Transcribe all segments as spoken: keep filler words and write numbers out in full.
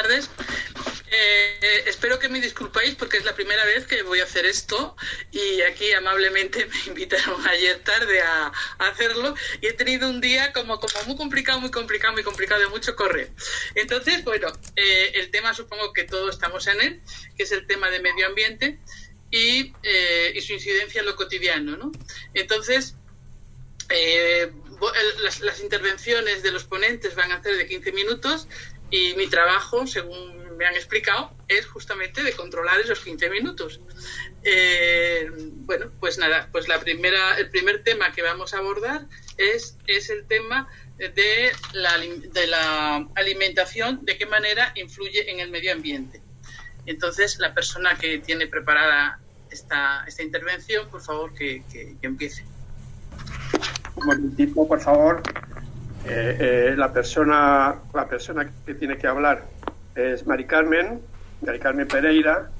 tardes. Eh, espero que me disculpéis porque es la primera vez que voy a hacer esto y aquí amablemente me invitaron ayer tarde a, a hacerlo y he tenido un día como, como muy complicado, muy complicado, muy complicado, de mucho correr. Entonces, bueno, eh, el tema supongo que todos estamos en él, que es el tema de medio ambiente y, eh, y su incidencia en lo cotidiano, ¿no? Entonces, eh, las, las intervenciones de los ponentes van a ser de quince minutos y mi trabajo, según me han explicado, es justamente de controlar esos quince minutos. Eh, bueno, pues nada, pues la primera, el primer tema que vamos a abordar es, es el tema de la, de la alimentación, de qué manera influye en el medio ambiente. Entonces, la persona que tiene preparada esta, esta intervención, por favor, que, que, que empiece. Un momentito, por favor. Eh, eh, la persona, la persona que tiene que hablar es Mari Carmen, Mari Carmen Pereira,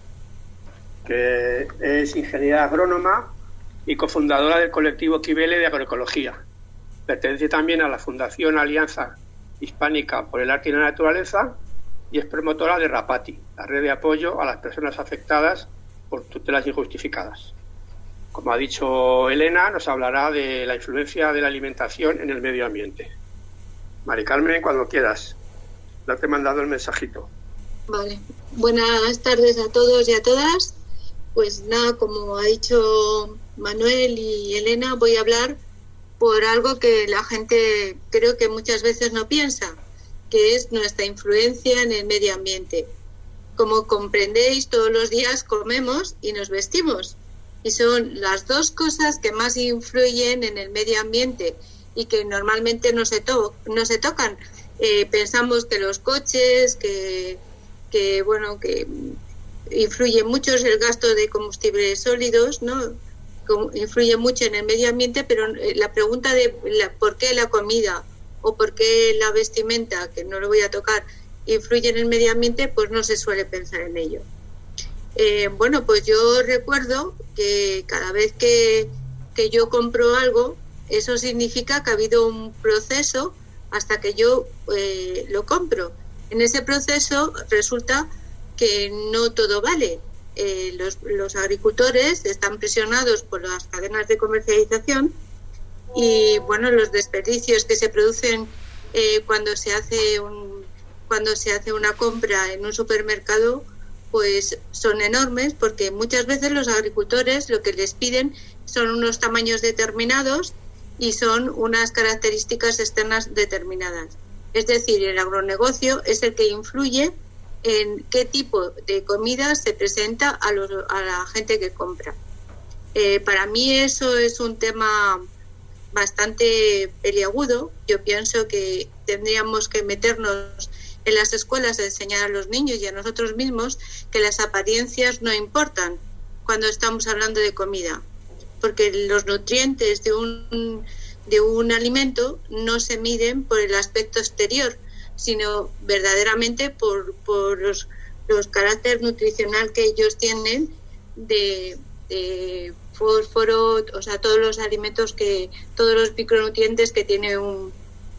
que es ingeniera agrónoma y cofundadora del colectivo Quibele de Agroecología. Pertenece también a la Fundación Alianza Hispánica por el Arte y la Naturaleza y es promotora de Rapati, la red de apoyo a las personas afectadas por tutelas injustificadas. Como ha dicho Elena, nos hablará de la influencia de la alimentación en el medio ambiente. Mari Carmen, cuando quieras. Ya te he mandado el mensajito. Vale. Buenas tardes a todos y a todas. Pues nada, como ha dicho Manuel y Elena, voy a hablar por algo que la gente creo que muchas veces no piensa, que es nuestra influencia en el medio ambiente. Como comprendéis, todos los días comemos y nos vestimos. Y son las dos cosas que más influyen en el medio ambiente y que normalmente no se, to- no se tocan. Eh, pensamos que los coches, que, que bueno, que influye mucho el gasto de combustibles sólidos, ¿no? Como influye mucho en el medio ambiente, pero la pregunta de la, por qué la comida o por qué la vestimenta, que no lo voy a tocar, influye en el medio ambiente, pues no se suele pensar en ello. Eh, bueno, pues yo recuerdo que cada vez que, que yo compro algo, eso significa que ha habido un proceso hasta que yo eh, lo compro. En ese proceso resulta que no todo vale. Eh, los, los agricultores están presionados por las cadenas de comercialización y bueno, los desperdicios que se producen eh, cuando se hace un, cuando se hace una compra en un supermercado, pues son enormes, porque muchas veces los agricultores lo que les piden son unos tamaños determinados y son unas características externas determinadas. Es decir, el agronegocio es el que influye en qué tipo de comida se presenta a, los, a la gente que compra. Eh, para mí eso es un tema bastante peliagudo. Yo pienso que tendríamos que meternos en las escuelas a enseñar a los niños y a nosotros mismos que las apariencias no importan cuando estamos hablando de comida, porque los nutrientes de un, de un alimento no se miden por el aspecto exterior, sino verdaderamente por, por los, los caracteres nutricional que ellos tienen de, de fósforo, o sea, todos los alimentos que, todos los micronutrientes que tiene un,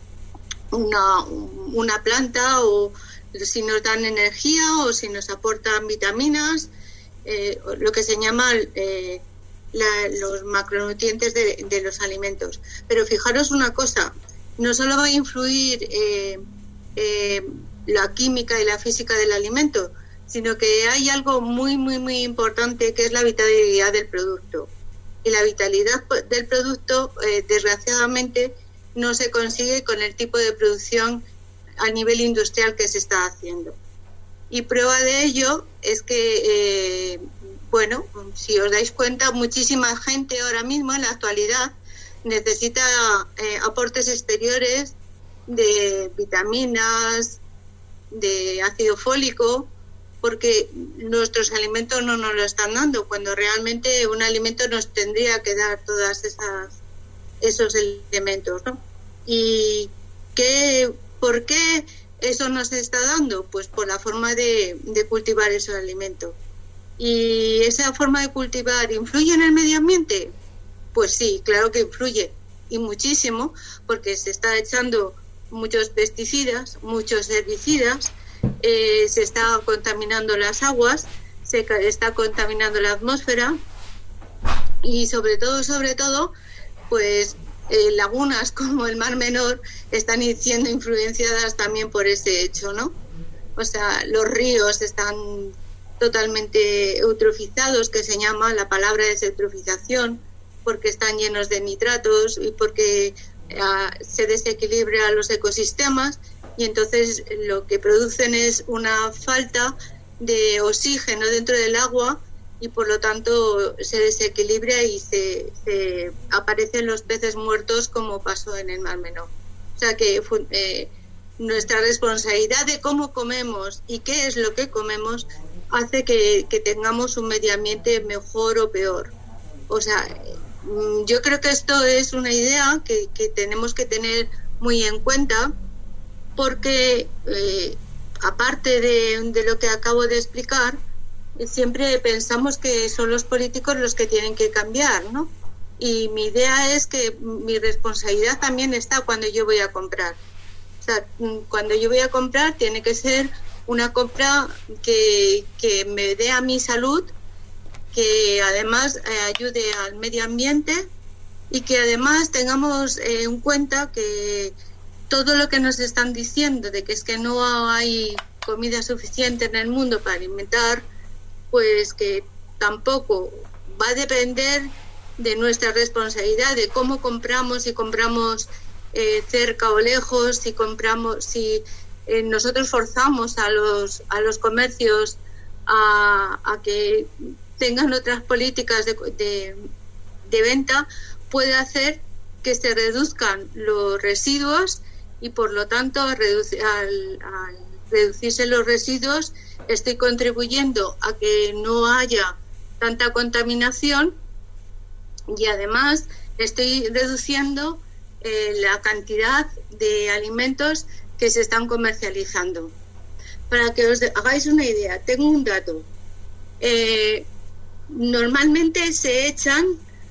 una, una planta, o si nos dan energía o si nos aportan vitaminas, eh, lo que se llama eh, la, los macronutrientes de, de los alimentos. Pero fijaros una cosa, no solo va a influir eh, eh, la química y la física del alimento, sino que hay algo muy, muy, muy importante, que es la vitalidad del producto. Y la vitalidad del producto, eh, desgraciadamente, no se consigue con el tipo de producción a nivel industrial que se está haciendo. Y prueba de ello es que, eh, bueno, si os dais cuenta, muchísima gente ahora mismo, en la actualidad, necesita eh, aportes exteriores de vitaminas, de ácido fólico, porque nuestros alimentos no nos lo están dando, cuando realmente un alimento nos tendría que dar todas esas esos elementos, ¿no? ¿Y qué, por qué eso nos está dando? Pues por la forma de, de cultivar esos alimentos. ¿Y esa forma de cultivar influye en el medio ambiente? Pues sí, claro que influye, y muchísimo, porque se está echando muchos pesticidas, muchos herbicidas, eh, se está contaminando las aguas, se está contaminando la atmósfera y sobre todo, sobre todo, pues eh, lagunas como el Mar Menor están siendo influenciadas también por ese hecho, ¿no? O sea, los ríos están totalmente eutrofizados, que se llama, la palabra es eutrofización, porque están llenos de nitratos y porque uh, se desequilibran los ecosistemas y entonces lo que producen es una falta de oxígeno dentro del agua y por lo tanto se desequilibra y se, se aparecen los peces muertos como pasó en el Mar Menor. O sea que eh, nuestra responsabilidad de cómo comemos y qué es lo que comemos hace que, que tengamos un medio ambiente mejor o peor. O sea, yo creo que esto es una idea que, que tenemos que tener muy en cuenta porque eh, aparte de, de lo que acabo de explicar, siempre pensamos que son los políticos los que tienen que cambiar, ¿no? Y mi idea es que mi responsabilidad también está cuando yo voy a comprar. O sea, cuando yo voy a comprar tiene que ser una compra que, que me dé a mi salud, que además eh, ayude al medio ambiente y que además tengamos eh, en cuenta que todo lo que nos están diciendo de que es que no hay comida suficiente en el mundo para alimentar, pues que tampoco va a depender de nuestra responsabilidad, de cómo compramos, si compramos eh, cerca o lejos, si compramos, si eh, nosotros forzamos a los a los comercios a, a que tengan otras políticas de, de, de venta, puede hacer que se reduzcan los residuos y por lo tanto reducir, al, al reducirse los residuos estoy contribuyendo a que no haya tanta contaminación y además estoy reduciendo eh, la cantidad de alimentos que se están comercializando. Para que os hagáis una idea, tengo un dato. Eh, normalmente se echan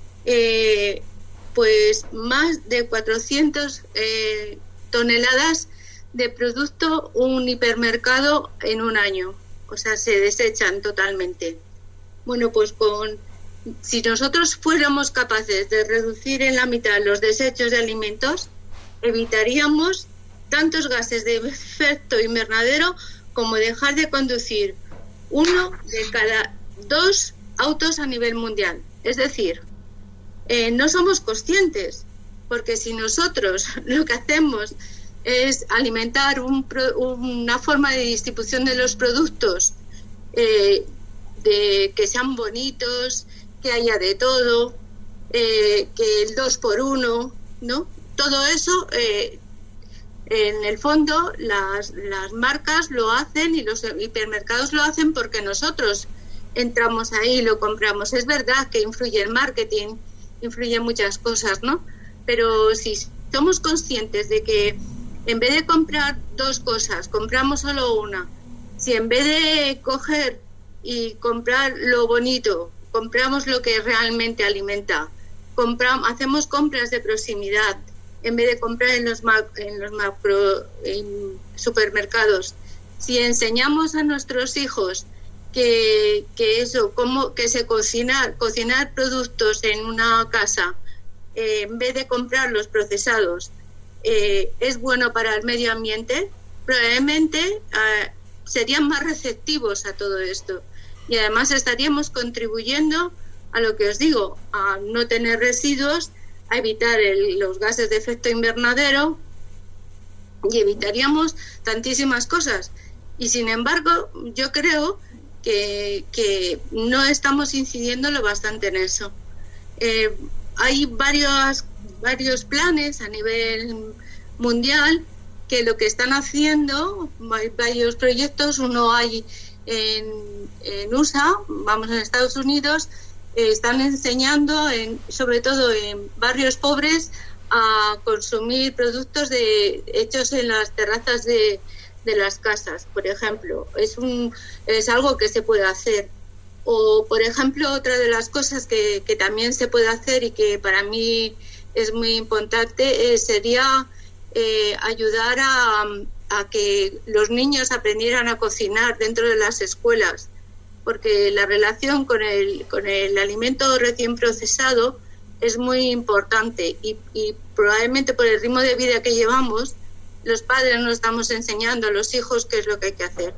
eh, pues más de cuatrocientas eh, toneladas de producto un hipermercado en un año, o sea, se desechan totalmente. Bueno, pues con si nosotros fuéramos capaces de reducir en la mitad los desechos de alimentos, evitaríamos tantos gases de efecto invernadero como dejar de conducir uno de cada dos autos a nivel mundial. Es decir, eh, no somos conscientes, porque si nosotros lo que hacemos es alimentar un, una forma de distribución de los productos, eh, de que sean bonitos, que haya de todo, eh, que el dos por uno, ¿no? Todo eso, eh, en el fondo, las, las marcas lo hacen y los hipermercados lo hacen porque nosotros entramos ahí y lo compramos. Es verdad que influye el marketing, influye muchas cosas, ¿no? Pero si somos conscientes de que en vez de comprar dos cosas, compramos solo una, si en vez de coger y comprar lo bonito, compramos lo que realmente alimenta, compramos, hacemos compras de proximidad, en vez de comprar en los, ma- en los macro en supermercados, si enseñamos a nuestros hijos que, que eso, cómo que se cocina, cocinar productos en una casa, eh, en vez de comprar los procesados, eh, es bueno para el medio ambiente, probablemente eh, serían más receptivos a todo esto y además estaríamos contribuyendo a lo que os digo, a no tener residuos, a evitar el, los gases de efecto invernadero y evitaríamos tantísimas cosas. Y sin embargo, yo creo que, que no estamos incidiendo lo bastante en eso. Eh, hay varios, varios planes a nivel mundial que lo que están haciendo, hay varios proyectos, uno hay en, en U S A, vamos, en Estados Unidos, eh, están enseñando, en, sobre todo en barrios pobres, a consumir productos de, hechos en las terrazas de, de las casas, por ejemplo. Es, un, es algo que se puede hacer. O, por ejemplo, otra de las cosas que, que también se puede hacer y que para mí es muy importante eh, sería eh, ayudar a, a que los niños aprendieran a cocinar dentro de las escuelas, porque la relación con el, con el alimento recién procesado es muy importante y, y probablemente por el ritmo de vida que llevamos, los padres no estamos enseñando a los hijos qué es lo que hay que hacer.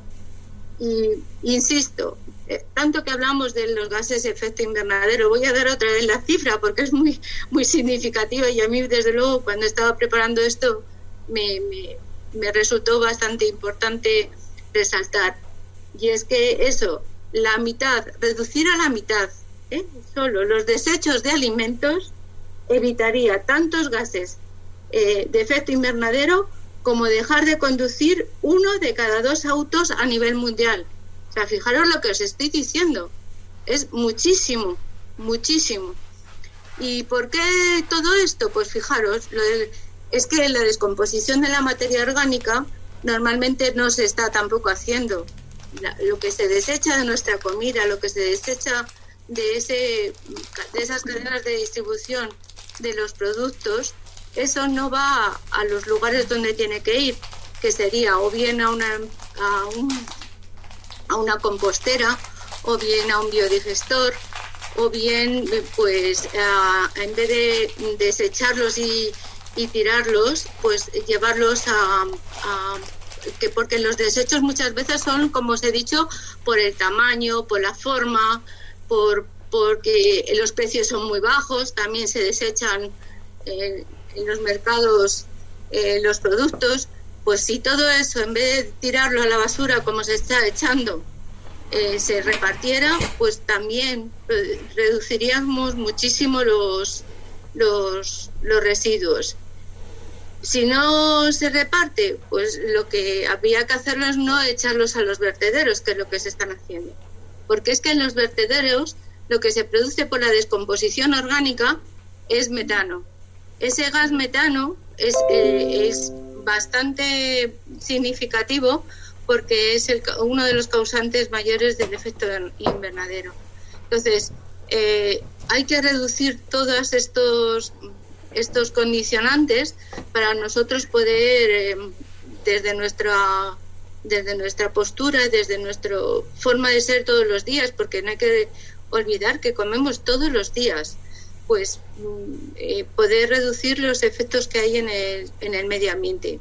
Y insisto, eh, tanto que hablamos de los gases de efecto invernadero, voy a dar otra vez la cifra porque es muy, muy significativa y a mí desde luego cuando estaba preparando esto me, me, me resultó bastante importante resaltar. Y es que eso, la mitad, reducir a la mitad, ¿eh? solo los desechos de alimentos evitaría tantos gases eh, de efecto invernadero como dejar de conducir uno de cada dos autos a nivel mundial. O sea, fijaros lo que os estoy diciendo. Es muchísimo, muchísimo. ¿Y por qué todo esto? Pues fijaros, lo de, es que la descomposición de la materia orgánica normalmente no se está tampoco haciendo. La, lo que se desecha de nuestra comida, lo que se desecha de, ese, de esas cadenas de distribución de los productos, eso no va a los lugares donde tiene que ir, que sería o bien a una, a un, a una compostera, o bien a un biodigestor, o bien pues a, en vez de desecharlos y, y tirarlos, pues llevarlos a, a que porque los desechos muchas veces son, como os he dicho, por el tamaño, por la forma, por porque los precios son muy bajos, también se desechan eh, en los mercados eh, los productos. Pues si todo eso, en vez de tirarlo a la basura como se está echando, eh, se repartiera, pues también eh, reduciríamos muchísimo los, los, los residuos. Si no se reparte, pues lo que habría que hacerlo es no echarlos a los vertederos, que es lo que se están haciendo. Porque es que en los vertederos lo que se produce por la descomposición orgánica es metano. Ese gas metano es, eh, es bastante significativo porque es el, uno de los causantes mayores del efecto invernadero. Entonces, eh, hay que reducir todos estos, estos condicionantes para nosotros poder, eh, desde nuestra, desde nuestra postura, desde nuestra forma de ser todos los días, porque no hay que olvidar que comemos todos los días, pues eh, poder reducir los efectos que hay en el, en el medio ambiente.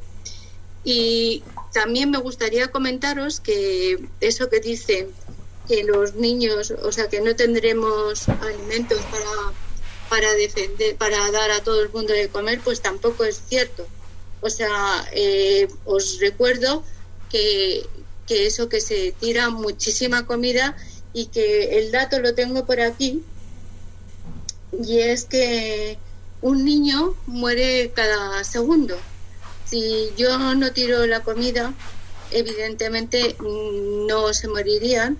Y también me gustaría comentaros que eso que dice que los niños, o sea, que no tendremos alimentos para, para defender, para dar a todo el mundo de comer, pues tampoco es cierto. O sea, eh, os recuerdo que, que eso, que se tira muchísima comida y que el dato lo tengo por aquí. Y es que un niño muere cada segundo. Si yo no tiro la comida, evidentemente no se morirían.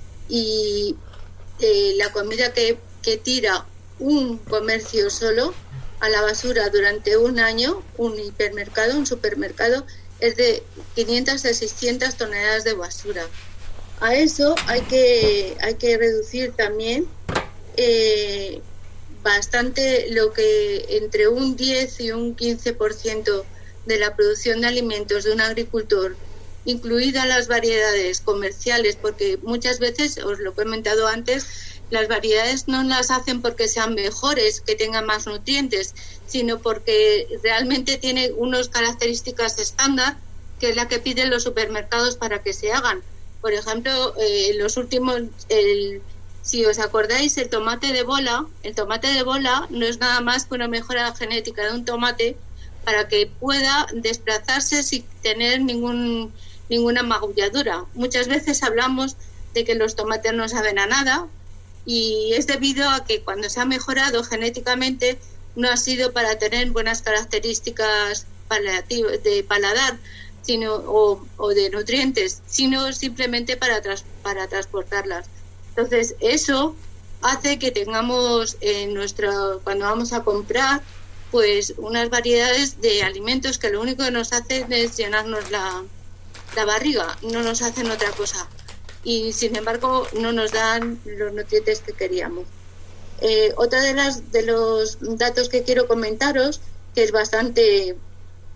Y eh, la comida que, que tira un comercio solo a la basura durante un año, un hipermercado, un supermercado, es de quinientas a seiscientas toneladas de basura. A eso hay que, hay que reducir también eh, bastante lo que entre un diez y un quince por ciento de la producción de alimentos de un agricultor, incluidas las variedades comerciales, porque muchas veces, os lo he comentado antes, las variedades no las hacen porque sean mejores, que tengan más nutrientes, sino porque realmente tienen unas características estándar, que es la que piden los supermercados para que se hagan. Por ejemplo, eh, los últimos, el, si os acordáis, el tomate de bola, el tomate de bola no es nada más que una mejora genética de un tomate para que pueda desplazarse sin tener ningún, ninguna magulladura. Muchas veces hablamos de que los tomates no saben a nada y es debido a que cuando se ha mejorado genéticamente no ha sido para tener buenas características de paladar, sino o, o de nutrientes, sino simplemente para, tras, para transportarlas. Entonces, eso hace que tengamos en nuestro, cuando vamos a comprar, pues unas variedades de alimentos que lo único que nos hacen es llenarnos la, la barriga, no nos hacen otra cosa. Y, sin embargo, no nos dan los nutrientes que queríamos. Eh, otra de las de los datos que quiero comentaros, que es bastante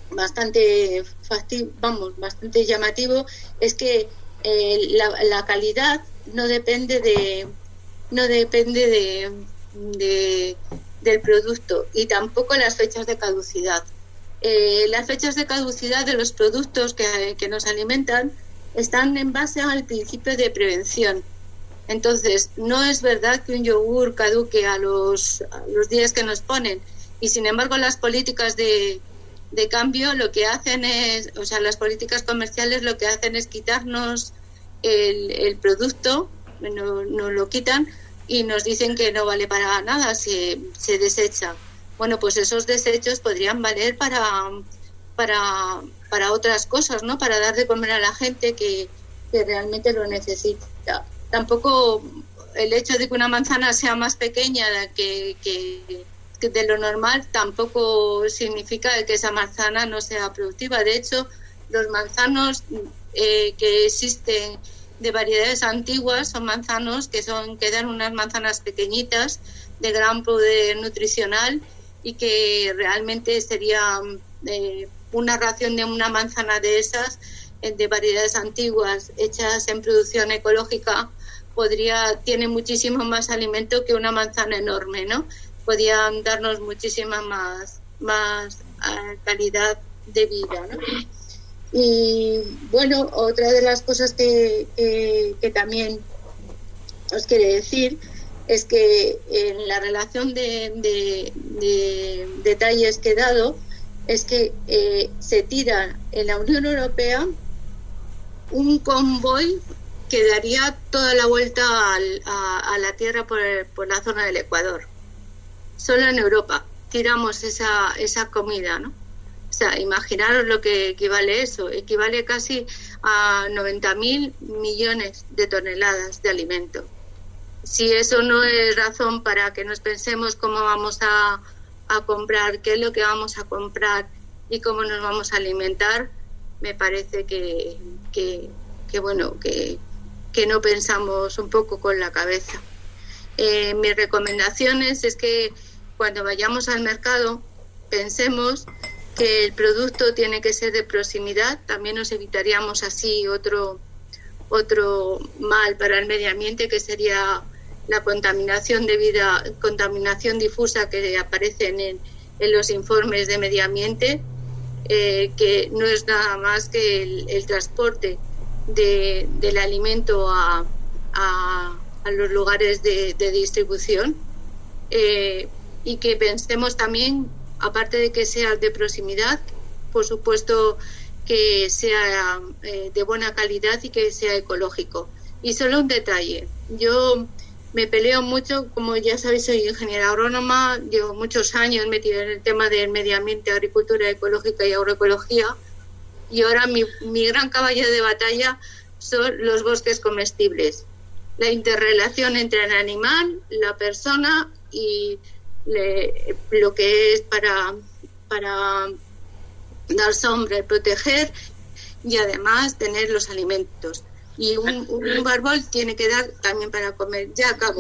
bastante facti- vamos, bastante llamativo, es que eh, la, la calidad no depende de no depende de, de del producto, y tampoco las fechas de caducidad. Eh, las fechas de caducidad de los productos que, que nos alimentan están en base al principio de prevención. Entonces, no es verdad que un yogur caduque a los, a los días que nos ponen, y sin embargo las políticas de, de cambio lo que hacen es, o sea, las políticas comerciales lo que hacen es quitarnos el, el producto, no, nos lo quitan y nos dicen que no vale para nada, se, se desecha. Bueno, pues esos desechos podrían valer para, para, para otras cosas, ¿no? Para dar de comer a la gente que, que realmente lo necesita. Tampoco el hecho de que una manzana sea más pequeña que, que, que de lo normal tampoco significa que esa manzana no sea productiva. De hecho, los manzanos eh, que existen de variedades antiguas son manzanos que son que dan unas manzanas pequeñitas de gran poder nutricional, y que realmente sería eh, una ración de una manzana de esas, eh, de variedades antiguas hechas en producción ecológica, podría tiene muchísimo más alimento que una manzana enorme, ¿no? Podrían darnos muchísima más más uh, calidad de vida, ¿no? Y bueno, otra de las cosas que, que, que también os quiero decir es que en la relación de, de, de detalles que he dado es que eh, se tira en la Unión Europea un convoy que daría toda la vuelta al, a, a la Tierra por, el, por la zona del Ecuador. Solo en Europa tiramos esa, esa comida, ¿no? O sea, imaginaros lo que equivale eso. Equivale casi a noventa mil millones de toneladas de alimento. Si eso no es razón para que nos pensemos cómo vamos a, a comprar, qué es lo que vamos a comprar y cómo nos vamos a alimentar, me parece que, que, que bueno, que, que no pensamos un poco con la cabeza. Eh, mis recomendaciones es que cuando vayamos al mercado pensemos que el producto tiene que ser de proximidad. También nos evitaríamos así otro otro mal para el medio ambiente, que sería la contaminación debida, contaminación difusa que aparece en, en los informes de medio ambiente, eh, que no es nada más que el, el transporte de, del alimento a, a, a los lugares de, de distribución, eh, y que pensemos también, aparte de que sea de proximidad, por supuesto que sea eh, de buena calidad y que sea ecológico. Y solo un detalle, yo me peleo mucho, como ya sabéis, soy ingeniera agrónoma, llevo muchos años metida en el tema del medio ambiente, agricultura ecológica y agroecología, y ahora mi, mi gran caballo de batalla son los bosques comestibles, la interrelación entre el animal, la persona y le, lo que es para, para dar sombra y proteger, y además tener los alimentos. Y un, un árbol tiene que dar también para comer. Ya acabo.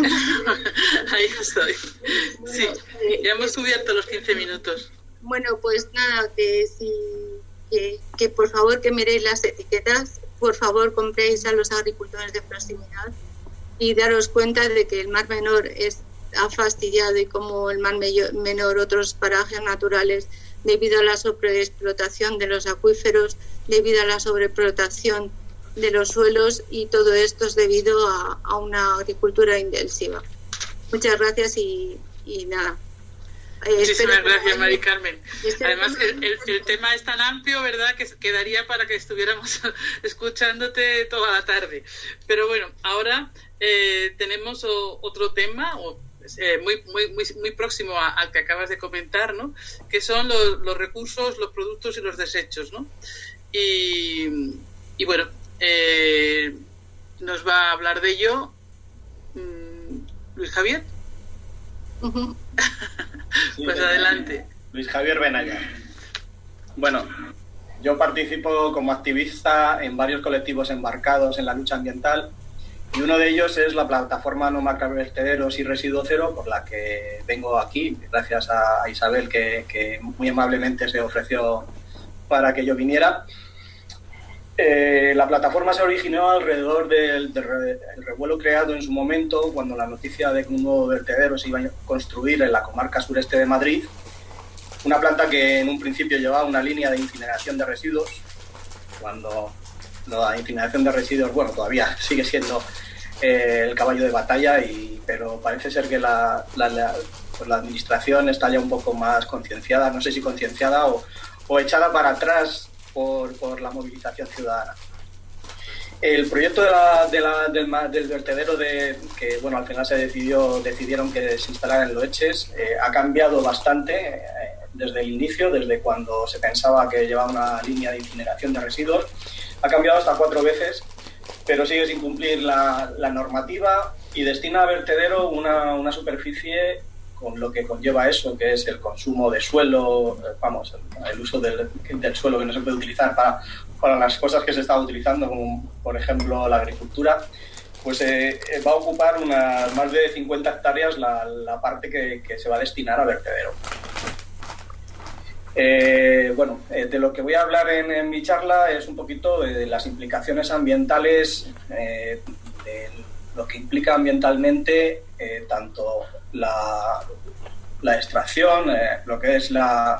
Ahí estoy. Sí, ya hemos cubierto los quince minutos. Bueno, pues nada, que, si, que, que por favor que miréis las etiquetas, por favor compréis a los agricultores de proximidad y daros cuenta de que el Mar Menor es, ha fastidiado, y como el Mar Menor otros parajes naturales, debido a la sobreexplotación de los acuíferos, debido a la sobreexplotación de los suelos, y todo esto es debido a, a una agricultura intensiva. Muchas gracias y, y nada. Eh, Muchísimas gracias, Mari Carmen. Además, el, el, el tema es tan amplio, ¿verdad?, que quedaría para que estuviéramos escuchándote toda la tarde. Pero bueno, ahora eh, tenemos o, otro tema o, eh, muy, muy, muy, muy próximo a, al que acabas de comentar, ¿no?, que son los, los recursos, los productos y los desechos, ¿no? Y, y bueno, Eh, nos va a hablar de ello mmm, Luis Javier. Uh-huh. Pues sí, adelante. Luis Javier Benaya. Bueno, yo participo como activista en varios colectivos embarcados en la lucha ambiental, y uno de ellos es la plataforma No Macrovertederos y Residuo Cero, por la que vengo aquí, gracias a Isabel, que, que muy amablemente se ofreció para que yo viniera. Eh, la plataforma se originó alrededor del, del, del revuelo creado en su momento cuando la noticia de que un nuevo vertedero se iba a construir en la comarca sureste de Madrid, una planta que en un principio llevaba una línea de incineración de residuos, cuando la incineración de residuos, bueno, todavía sigue siendo eh, el caballo de batalla, y, pero parece ser que la, la, la, pues la administración está ya un poco más concienciada, no sé si concienciada o, o echada para atrás por, por la movilización ciudadana. El proyecto de la, de la, del, del vertedero de, que bueno, al final se decidió, decidieron que se instalara en Loeches, eh, ha cambiado bastante eh, desde el inicio, desde cuando se pensaba que llevaba una línea de incineración de residuos. Ha cambiado hasta cuatro veces, pero sigue sin cumplir la, la normativa y destina a vertedero una, una superficie con lo que conlleva eso, que es el consumo de suelo, vamos, el, el uso del, del suelo que no se puede utilizar para, para las cosas que se está utilizando, como por ejemplo la agricultura, pues eh, va a ocupar unas más de cincuenta hectáreas la, la parte que, que se va a destinar a vertedero. Eh, bueno, eh, de lo que voy a hablar en, en mi charla es un poquito de, de las implicaciones ambientales, eh, de lo que implica ambientalmente eh, tanto la, la extracción, eh, lo que es la,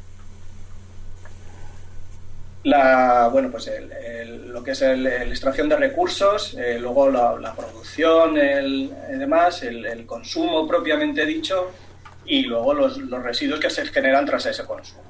la bueno, pues el, el, lo que es el, el extracción de recursos, eh, luego la, la producción, el, el demás, el, el consumo propiamente dicho, y luego los, los residuos que se generan tras ese consumo.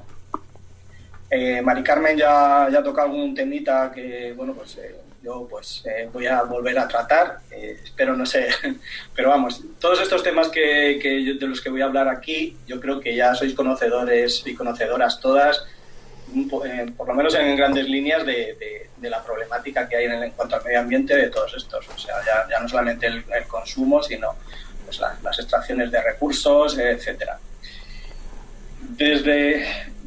Eh, Mari Carmen ya, ya ha tocado algún temita que, bueno, pues eh, yo pues eh, voy a volver a tratar, eh, espero no sé, pero vamos, todos estos temas que, que yo, de los que voy a hablar aquí, yo creo que ya sois conocedores y conocedoras todas, eh, por lo menos en grandes líneas, de, de, de la problemática que hay en, el, en cuanto al medio ambiente de todos estos, o sea, ya, ya no solamente el, el consumo, sino pues la, las extracciones de recursos, etcétera. Desde,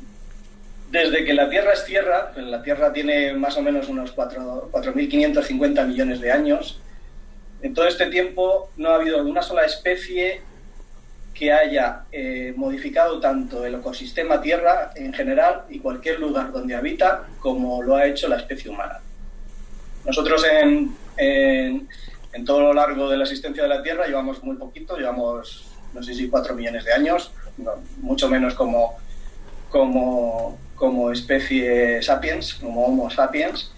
desde que la Tierra es Tierra, pues la Tierra tiene más o menos unos cuatro mil quinientos cincuenta millones de años, en todo este tiempo no ha habido una sola especie que haya eh, modificado tanto el ecosistema Tierra en general y cualquier lugar donde habita como lo ha hecho la especie humana. Nosotros en... en En todo lo largo de la existencia de la Tierra llevamos muy poquito, llevamos no sé si cuatro millones de años, no, mucho menos como, como, como especie sapiens, como Homo sapiens,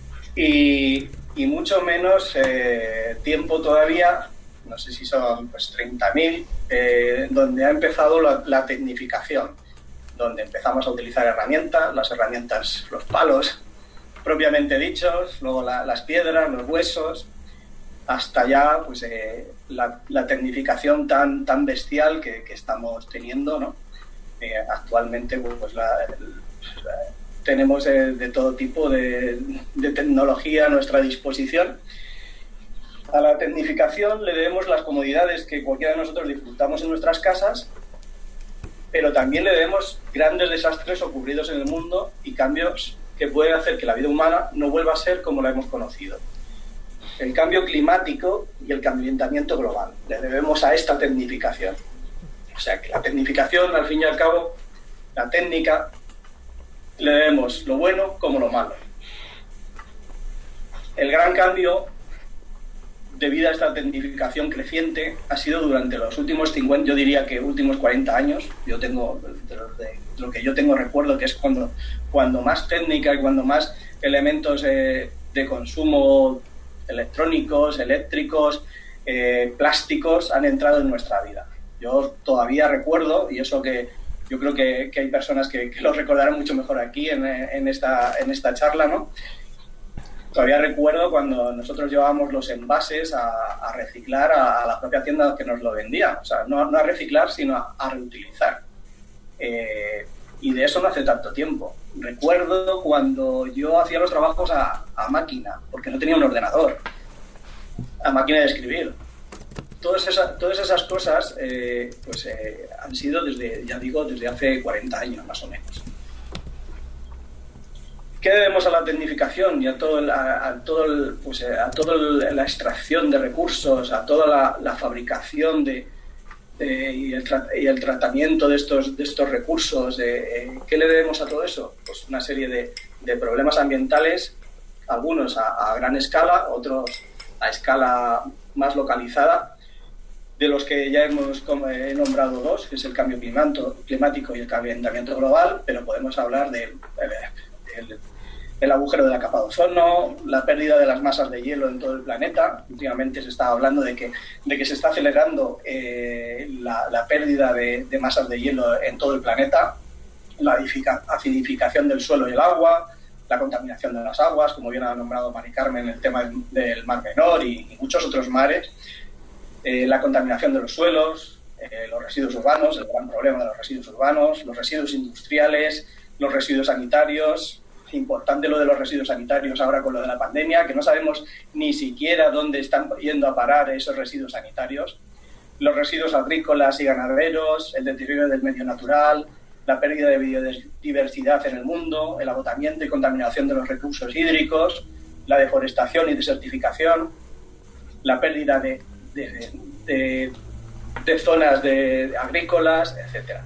y, y mucho menos eh, tiempo todavía, no sé si son pues treinta mil, eh, donde ha empezado la, la tecnificación, donde empezamos a utilizar herramientas, las herramientas, los palos propiamente dichos, luego la, las piedras, los huesos, hasta ya pues eh, la, la tecnificación tan tan bestial que, que estamos teniendo, ¿no? Eh, actualmente pues la, la, tenemos eh, de todo tipo de, de tecnología a nuestra disposición. A la tecnificación le debemos las comodidades que cualquiera de nosotros disfrutamos en nuestras casas, pero también le debemos grandes desastres ocurridos en el mundo y cambios que pueden hacer que la vida humana no vuelva a ser como la hemos conocido. El cambio climático y el calentamiento global. Le debemos a esta tecnificación. O sea que la tecnificación, al fin y al cabo, la técnica, le debemos lo bueno como lo malo. El gran cambio, debido a esta tecnificación creciente, ha sido durante los últimos cincuenta, yo diría que últimos cuarenta años. Yo tengo, de lo, de lo que yo tengo recuerdo, que es cuando, cuando más técnica y cuando más elementos eh, de consumo electrónicos, eléctricos, eh, plásticos han entrado en nuestra vida. Yo todavía recuerdo, y eso que yo creo que, que hay personas que, que lo recordarán mucho mejor aquí en, en, esta, en esta charla, ¿no? Todavía recuerdo cuando nosotros llevábamos los envases a, a reciclar a, a la propia tienda que nos lo vendía. O sea, no, no a reciclar, sino a, a reutilizar. Eh, y de eso no hace tanto tiempo. Recuerdo cuando yo hacía los trabajos a, a máquina, porque no tenía un ordenador, a máquina de escribir. Todas esas, todas esas cosas eh, pues, eh, han sido desde, ya digo, desde hace cuarenta años más o menos. ¿Qué debemos a la tecnificación y a todo el, a, a todo el, pues, a toda la extracción de recursos, a toda la, la fabricación de, de, y, el tra y el tratamiento de estos, de estos recursos? Eh, ¿Qué le debemos a todo eso? Pues una serie de, de problemas ambientales, algunos a, a gran escala, otros a escala más localizada, de los que ya hemos he nombrado dos, que es el cambio climático y el calentamiento global, pero podemos hablar de... El, el agujero de la capa de ozono, la pérdida de las masas de hielo en todo el planeta. Últimamente se está hablando de que, de que se está acelerando eh, la, la pérdida de, de masas de hielo en todo el planeta, la acidificación del suelo y el agua, la contaminación de las aguas, como bien ha nombrado Mari Carmen, el tema del Mar Menor y, y muchos otros mares, eh, la contaminación de los suelos, eh, los residuos urbanos, el gran problema de los residuos urbanos, los residuos industriales, los residuos sanitarios. Importante lo de los residuos sanitarios ahora con lo de la pandemia, que no sabemos ni siquiera dónde están yendo a parar esos residuos sanitarios. Los residuos agrícolas y ganaderos, el deterioro del medio natural, la pérdida de biodiversidad en el mundo, el agotamiento y contaminación de los recursos hídricos, la deforestación y desertificación, la pérdida de, de, de, de zonas de, de agrícolas, etcétera.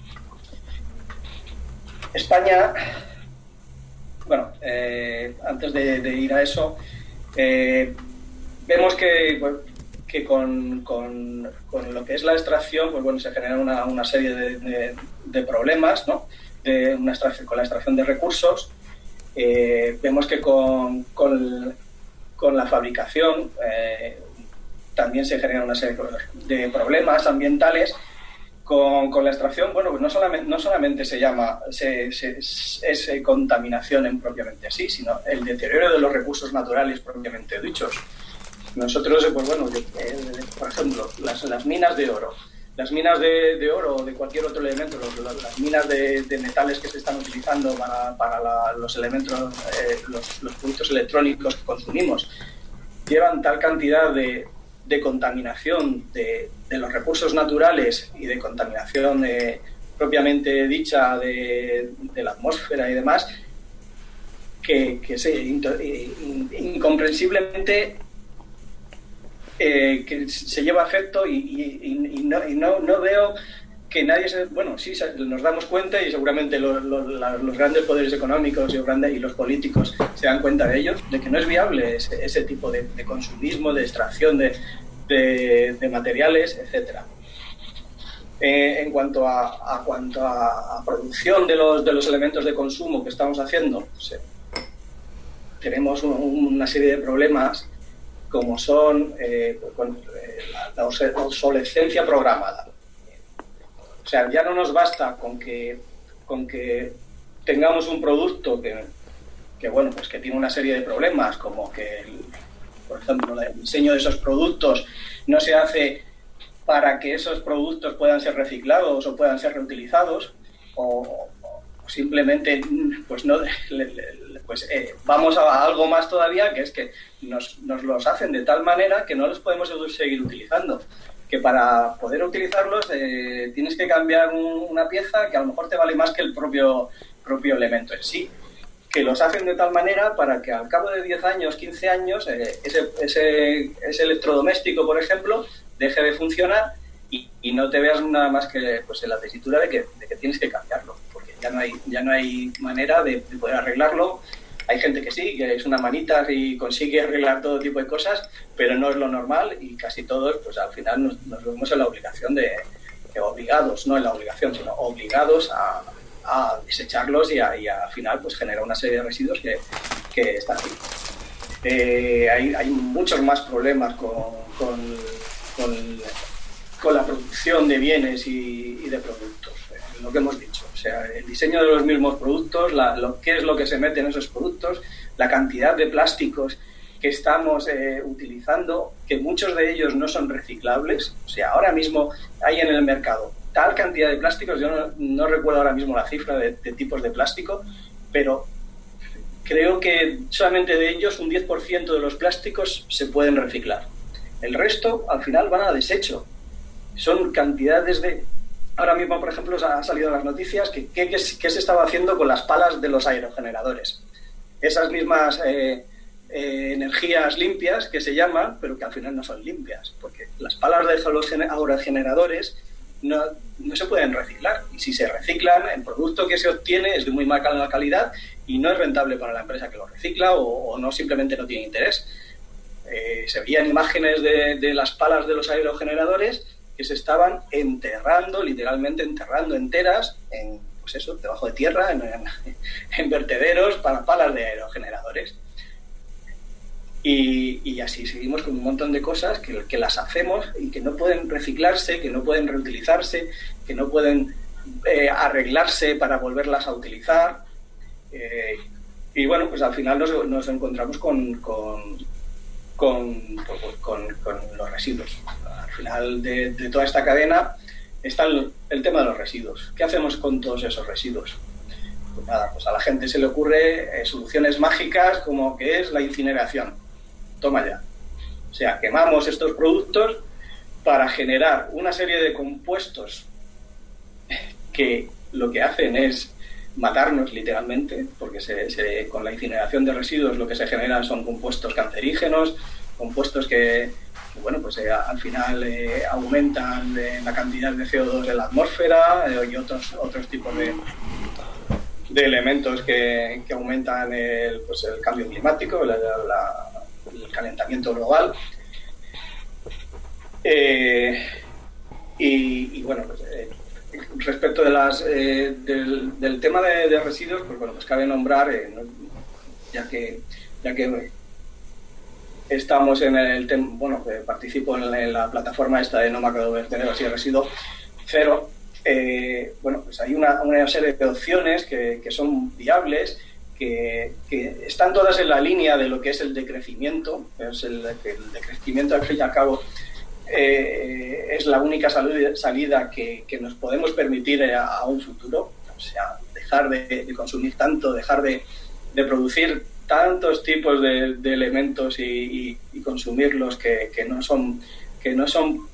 España... Bueno, eh, antes de, de ir a eso, eh, vemos que, que con, con, con lo que es la extracción, pues bueno, se genera una, una serie de, de, de problemas, ¿no? De una extracción, con la extracción de recursos. Eh, vemos que con, con, con la fabricación eh, también se genera una serie de problemas ambientales. Con, con la extracción, bueno, pues no solamente, no solamente se llama se, se, es contaminación en propiamente así, sino el deterioro de los recursos naturales propiamente dichos. Nosotros, pues bueno, eh, por ejemplo, las, las minas de oro, las minas de, de oro o de cualquier otro elemento, los, las minas de, de metales que se están utilizando para, para la, los elementos, eh, los, los productos electrónicos que consumimos, llevan tal cantidad de de contaminación de, de los recursos naturales y de contaminación de, propiamente dicha de, de la atmósfera y demás, que, que se, incomprensiblemente eh, que se lleva a efecto y, y, y, no, y no, no veo que nadie se... Bueno, sí, nos damos cuenta y seguramente los, los, los grandes poderes económicos y los, grandes, y los políticos se dan cuenta de ello, de que no es viable ese, ese tipo de, de consumismo, de extracción de, de, de materiales, etcétera. Eh, en cuanto a, a, cuanto a, a producción de los, de los elementos de consumo que estamos haciendo, pues, eh, tenemos un, una serie de problemas como son eh, con, eh, la, la obsolescencia programada. O sea, ya no nos basta con que, con que tengamos un producto que, que, bueno, pues que tiene una serie de problemas, como que, el, por ejemplo, el diseño de esos productos no se hace para que esos productos puedan ser reciclados o puedan ser reutilizados, o, o simplemente pues no pues eh, vamos a algo más todavía, que es que nos, nos los hacen de tal manera que no los podemos seguir utilizando, que para poder utilizarlos eh, tienes que cambiar un, una pieza que a lo mejor te vale más que el propio, propio elemento en sí, que los hacen de tal manera para que al cabo de diez años, quince años, eh, ese, ese, ese electrodoméstico, por ejemplo, deje de funcionar y, y no te veas nada más que pues, en la tesitura de que, de que tienes que cambiarlo, porque ya no hay, ya no hay manera de, de poder arreglarlo. Hay gente que sí, que es una manita y consigue arreglar todo tipo de cosas, pero no es lo normal y casi todos, pues al final nos, nos vemos en la obligación de, de obligados, no en la obligación, sino obligados a, a desecharlos y, a, y a, al final pues genera una serie de residuos que, que están ahí. Eh, hay, hay muchos más problemas con, con, con, con la producción de bienes y, y de productos, eh, lo que hemos dicho. O sea, el diseño de los mismos productos, la, lo, qué es lo que se mete en esos productos, la cantidad de plásticos que estamos eh, utilizando, que muchos de ellos no son reciclables. O sea, ahora mismo hay en el mercado tal cantidad de plásticos, yo no, no recuerdo ahora mismo la cifra de, de tipos de plástico, pero creo que solamente de ellos un diez por ciento de los plásticos se pueden reciclar. El resto, al final, van a desecho. Son cantidades de... Ahora mismo, por ejemplo, ha salido en las noticias que qué se estaba haciendo con las palas de los aerogeneradores. esas mismas eh, eh, energías limpias que se llaman, pero que al final no son limpias, porque las palas de los aerogeneradores no, no se pueden reciclar, y si se reciclan, el producto que se obtiene es de muy mala calidad y no es rentable para la empresa que lo recicla, o, o no, simplemente no tiene interés. Eh, se veían imágenes de, de las palas de los aerogeneradores que se estaban enterrando, literalmente enterrando enteras, en, pues eso, debajo de tierra, en, en, en vertederos para palas de aerogeneradores. Y, y así seguimos con un montón de cosas que, que las hacemos y que no pueden reciclarse, que no pueden reutilizarse, que no pueden eh, arreglarse para volverlas a utilizar. Eh, y bueno, pues al final nos, nos encontramos con, con, con, con, con los residuos. Al final de, de toda esta cadena está el, el tema de los residuos. ¿Qué hacemos con todos esos residuos? Pues nada, pues a la gente se le ocurre eh, soluciones mágicas como que es la incineración. Toma ya. O sea, quemamos estos productos para generar una serie de compuestos que lo que hacen es matarnos literalmente, porque se, se, con la incineración de residuos lo que se generan son compuestos cancerígenos, compuestos que, que bueno, pues eh, al final eh, aumentan eh, la cantidad de C O dos en la atmósfera eh, y otros otros tipos de, de elementos que, que aumentan el, pues el cambio climático, la, la, el calentamiento global. Eh, y, y bueno, pues eh, respecto de las eh, del, del tema de, de residuos, pues bueno, pues cabe nombrar, eh, ¿no? ya que ya que estamos en el tema, bueno, que participo en la, en la plataforma esta de no macrovertederos y residuos cero, eh, bueno, pues hay una, una serie de opciones que, que son viables, que, que están todas en la línea de lo que es el decrecimiento. Es el, el decrecimiento, al fin y al cabo, eh, es la única salida, salida que, que nos podemos permitir a, a un futuro. O sea, dejar de, de consumir tanto, dejar de, de producir tantos tipos de, de elementos y, y, y consumirlos que, que no son que no son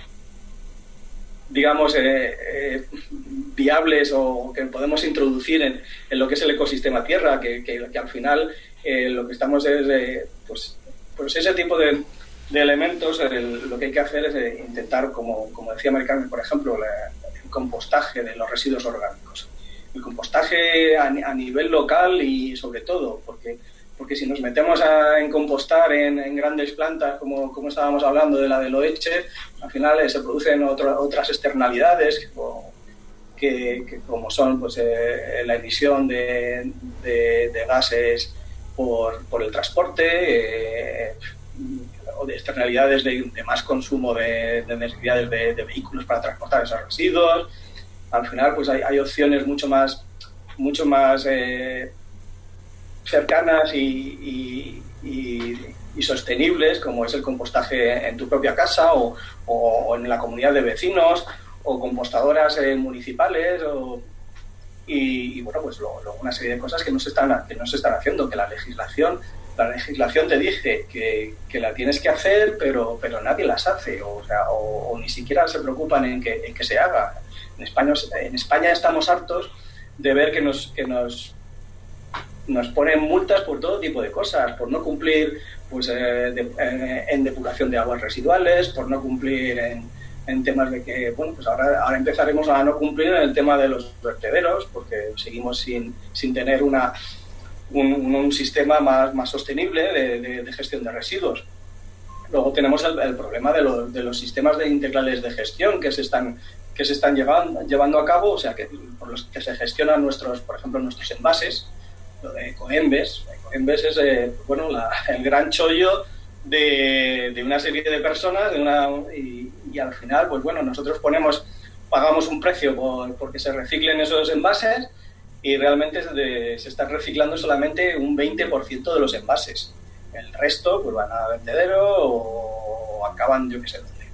digamos, eh, eh, viables o que podemos introducir en, en lo que es el ecosistema Tierra, que, que, que al final eh, lo que estamos es, eh, pues, pues ese tipo de, de elementos, el, lo que hay que hacer es eh, intentar, como, como decía Mari Carmen, por ejemplo, la, el compostaje de los residuos orgánicos. El compostaje a, a nivel local y sobre todo, porque porque si nos metemos a, en compostar en, en grandes plantas, como, como estábamos hablando de la de Loeche, al final eh, se producen otro, otras externalidades que, que como son pues eh, la emisión de, de, de gases por, por el transporte, eh, o de externalidades de, de más consumo de, de necesidades de, de vehículos para transportar esos residuos. Al final pues hay, hay opciones mucho más mucho más eh, cercanas y, y, y, y sostenibles, como es el compostaje en tu propia casa o, o, o en la comunidad de vecinos, o compostadoras eh, municipales, o, y, y bueno, pues luego, luego una serie de cosas que no se están que no se están haciendo, que la legislación la legislación te dice que, que la tienes que hacer, pero pero nadie las hace, o, o, sea, o, o ni siquiera se preocupan en que, en que se haga. En España, en España estamos hartos de ver que nos que nos nos ponen multas por todo tipo de cosas, por no cumplir pues eh, de, eh, en depuración de aguas residuales, por no cumplir en, en temas de que, bueno, pues ahora, ahora empezaremos a no cumplir en el tema de los vertederos, porque seguimos sin, sin tener una un, un sistema más, más sostenible de, de, de gestión de residuos. Luego tenemos el, el problema de, lo, de los sistemas de integrales de gestión que se están que se están llevando, llevando a cabo, o sea, que por los que se gestionan nuestros, por ejemplo, nuestros envases. De Ecoembes. Ecoembes es eh, bueno, la, el gran chollo de, de una serie de personas de una, y, y al final, pues bueno, nosotros ponemos, pagamos un precio por, porque se reciclen esos envases y realmente se, de, se está reciclando solamente un veinte por ciento de los envases. El resto pues van a vertedero o, o acaban yo que sé dónde.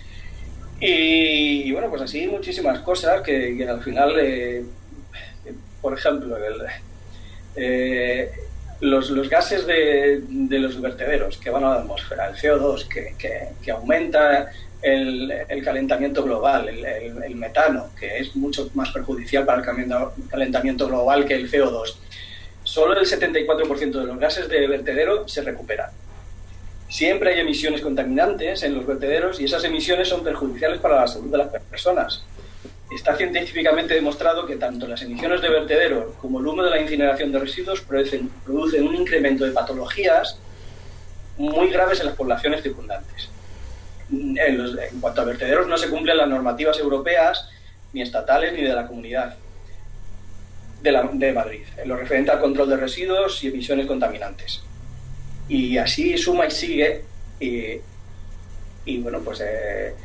Y, y bueno, pues así muchísimas cosas que, que al final, eh, por ejemplo, el Eh, los, los gases de, de los vertederos que van a la atmósfera, el C O dos que, que, que aumenta el, el calentamiento global, el, el, el metano, que es mucho más perjudicial para el calentamiento global que el C O dos, solo el setenta y cuatro por ciento de los gases de vertedero se recuperan. Siempre hay emisiones contaminantes en los vertederos y esas emisiones son perjudiciales para la salud de las personas. Está científicamente demostrado que tanto las emisiones de vertedero como el humo de la incineración de residuos producen, producen un incremento de patologías muy graves en las poblaciones circundantes. En, los, en cuanto a vertederos, no se cumplen las normativas europeas, ni estatales, ni de la Comunidad de, la, de Madrid, en lo referente al control de residuos y emisiones contaminantes. Y así suma y sigue, y, y bueno, pues eh,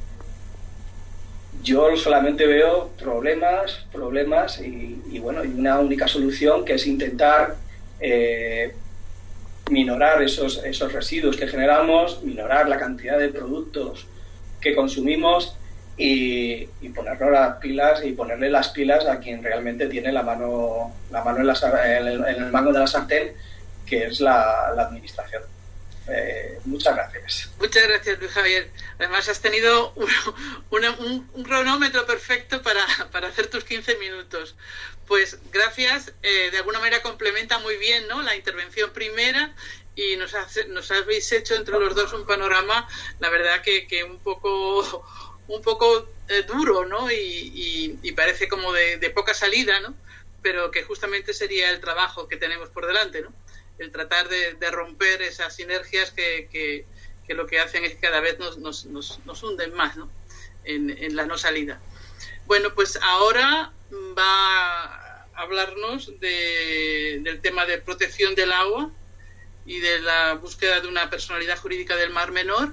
yo solamente veo problemas, problemas y, y bueno, y una única solución, que es intentar eh, minorar esos, esos residuos que generamos, minorar la cantidad de productos que consumimos y, y ponernos las pilas y ponerle las pilas a quien realmente tiene la mano, la mano en, la, en, el, en el mango de la sartén, que es la, la administración. Eh, muchas gracias. Muchas gracias, Luis Javier. Además, has tenido un, una, un, un cronómetro perfecto para, para hacer tus quince minutos. Pues gracias. Eh, de alguna manera complementa muy bien, ¿no?, la intervención primera, y nos, hace, nos habéis hecho entre los dos un panorama, la verdad que, que un poco, un poco eh, duro, ¿no? Y, y, y parece como de, de poca salida, ¿no? Pero que justamente sería el trabajo que tenemos por delante, ¿no? El tratar de, de romper esas sinergias que, que, que lo que hacen es que cada vez nos, nos, nos, nos hunden más, ¿no?, en, en la no salida. Bueno, pues ahora va a hablarnos de, del tema de protección del agua y de la búsqueda de una personalidad jurídica del Mar Menor.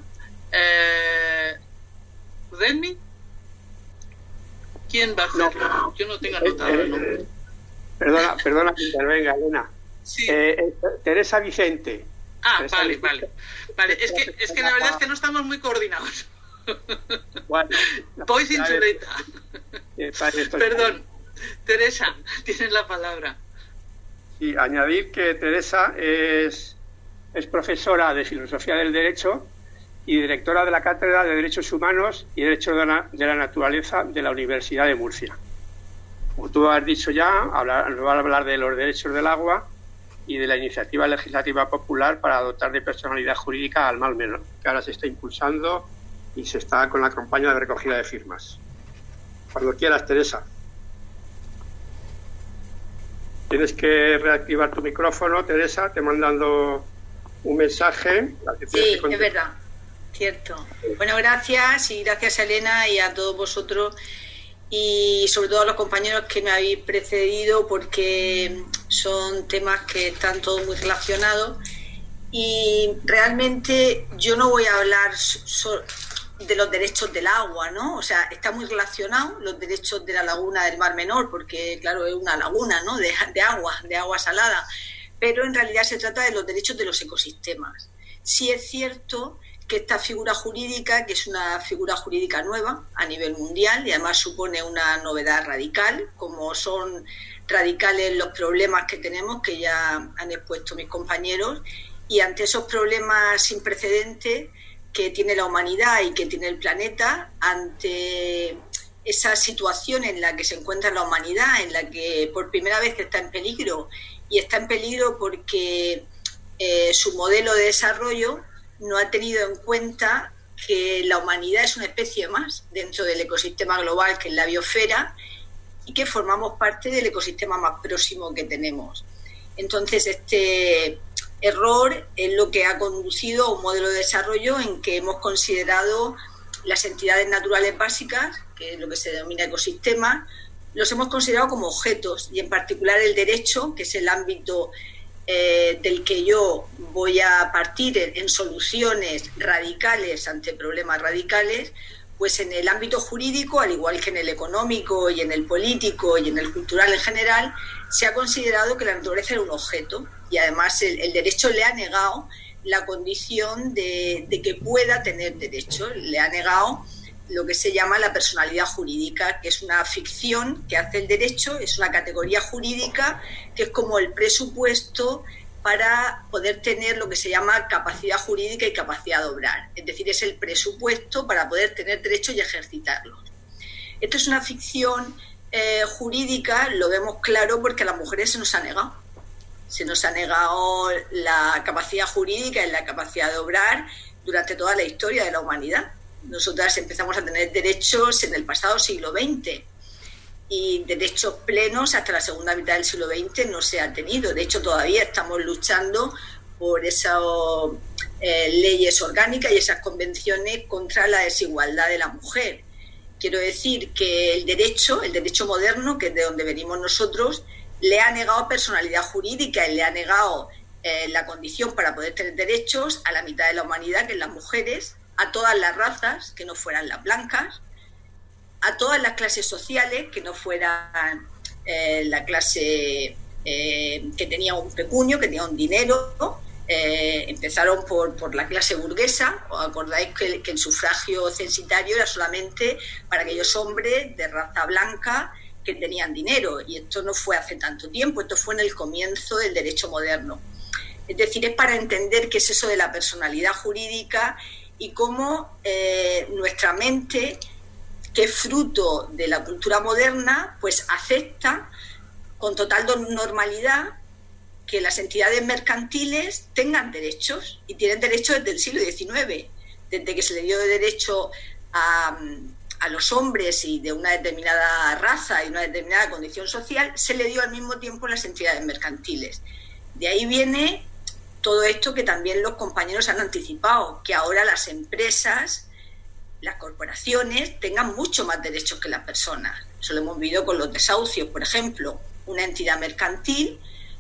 Eh, ¿Redmi? ¿Quién va a hacerlo? No. Yo no tengo anotado el nombre. Perdona, perdona que intervenga, Elena. Sí. Eh, Teresa Vicente. Ah, Teresa vale, Vicente. vale. Vale, es que, es que la verdad es que no estamos muy coordinados. Bueno, Voy sin chuleta. Perdón. Teresa, tienes la palabra. Y añadir que Teresa es, es profesora de Filosofía del Derecho y directora de la Cátedra de Derechos Humanos y Derechos de la, de la Naturaleza de la Universidad de Murcia. Como tú has dicho ya, hablar, nos va a hablar de los derechos del agua y de la iniciativa legislativa popular para dotar de personalidad jurídica al Mar Menor, que ahora se está impulsando y se está con la campaña de recogida de firmas. Cuando quieras, Teresa. Tienes que reactivar tu micrófono, Teresa, te mandando un mensaje. Sí, es verdad, cierto. Bueno, gracias, y gracias a Elena y a todos vosotros, y sobre todo a los compañeros que me habéis precedido, porque son temas que están todos muy relacionados, y realmente yo no voy a hablar so de los derechos del agua, ¿no? O sea, está muy relacionado los derechos de la laguna del Mar Menor, porque claro, es una laguna, ¿no?, de, de agua, de agua salada, pero en realidad se trata de los derechos de los ecosistemas. Sí es cierto que esta figura jurídica, que es una figura jurídica nueva a nivel mundial y además supone una novedad radical, como son radicales los problemas que tenemos, que ya han expuesto mis compañeros, y ante esos problemas sin precedentes que tiene la humanidad y que tiene el planeta, ante esa situación en la que se encuentra la humanidad, en la que por primera vez está en peligro, y está en peligro porque eh, su modelo de desarrollo no ha tenido en cuenta que la humanidad es una especie más dentro del ecosistema global, que es la biosfera, y que formamos parte del ecosistema más próximo que tenemos. Entonces, este error es lo que ha conducido a un modelo de desarrollo en que hemos considerado las entidades naturales básicas, que es lo que se denomina ecosistema, los hemos considerado como objetos, y en particular el derecho, que es el ámbito eh, del que yo voy a partir en, en soluciones radicales ante problemas radicales, pues en el ámbito jurídico, al igual que en el económico y en el político y en el cultural en general, se ha considerado que la naturaleza era un objeto, y además el, el derecho le ha negado la condición de, de que pueda tener derecho, le ha negado lo que se llama la personalidad jurídica, que es una ficción que hace el derecho, es una categoría jurídica que es como el presupuesto para poder tener lo que se llama capacidad jurídica y capacidad de obrar. Es decir, es el presupuesto para poder tener derechos y ejercitarlos. Esto es una ficción eh, jurídica, lo vemos claro porque a las mujeres se nos ha negado. se nos ha negado la capacidad jurídica y la capacidad de obrar durante toda la historia de la humanidad. Nosotras empezamos a tener derechos en el pasado siglo veinte y derechos plenos hasta la segunda mitad del siglo veinte no se ha tenido. De hecho, todavía estamos luchando por esas eh, leyes orgánicas y esas convenciones contra la desigualdad de la mujer. Quiero decir que el derecho, el derecho moderno, que es de donde venimos nosotros, le ha negado personalidad jurídica y le ha negado eh, la condición para poder tener derechos a la mitad de la humanidad, que es las mujeres, a todas las razas, que no fueran las blancas, a todas las clases sociales, que no fueran eh, la clase eh, que tenía un pecunio, que tenía un dinero. Eh, empezaron por, por la clase burguesa. ¿Os acordáis que el, que el sufragio censitario era solamente para aquellos hombres de raza blanca que tenían dinero? Y esto no fue hace tanto tiempo, esto fue en el comienzo del derecho moderno. Es decir, es para entender qué es eso de la personalidad jurídica y cómo eh, nuestra mente, que es fruto de la cultura moderna, pues acepta con total normalidad que las entidades mercantiles tengan derechos, y tienen derechos desde el siglo diecinueve, desde que se le dio derecho a, a los hombres y de una determinada raza y una determinada condición social, se le dio al mismo tiempo las entidades mercantiles. De ahí viene todo esto que también los compañeros han anticipado, que ahora las empresas, las corporaciones, tengan mucho más derechos que las personas. Eso lo hemos visto con los desahucios, por ejemplo. Una entidad mercantil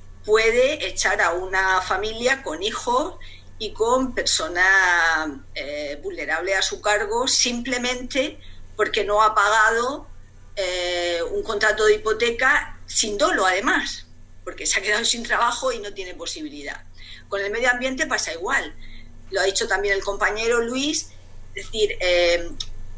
puede echar a una familia con hijos y con personas eh, vulnerables a su cargo simplemente porque no ha pagado eh, un contrato de hipoteca sin dolo, además, porque se ha quedado sin trabajo y no tiene posibilidad. Con el medio ambiente pasa igual. Lo ha dicho también el compañero Luis. Es decir, eh,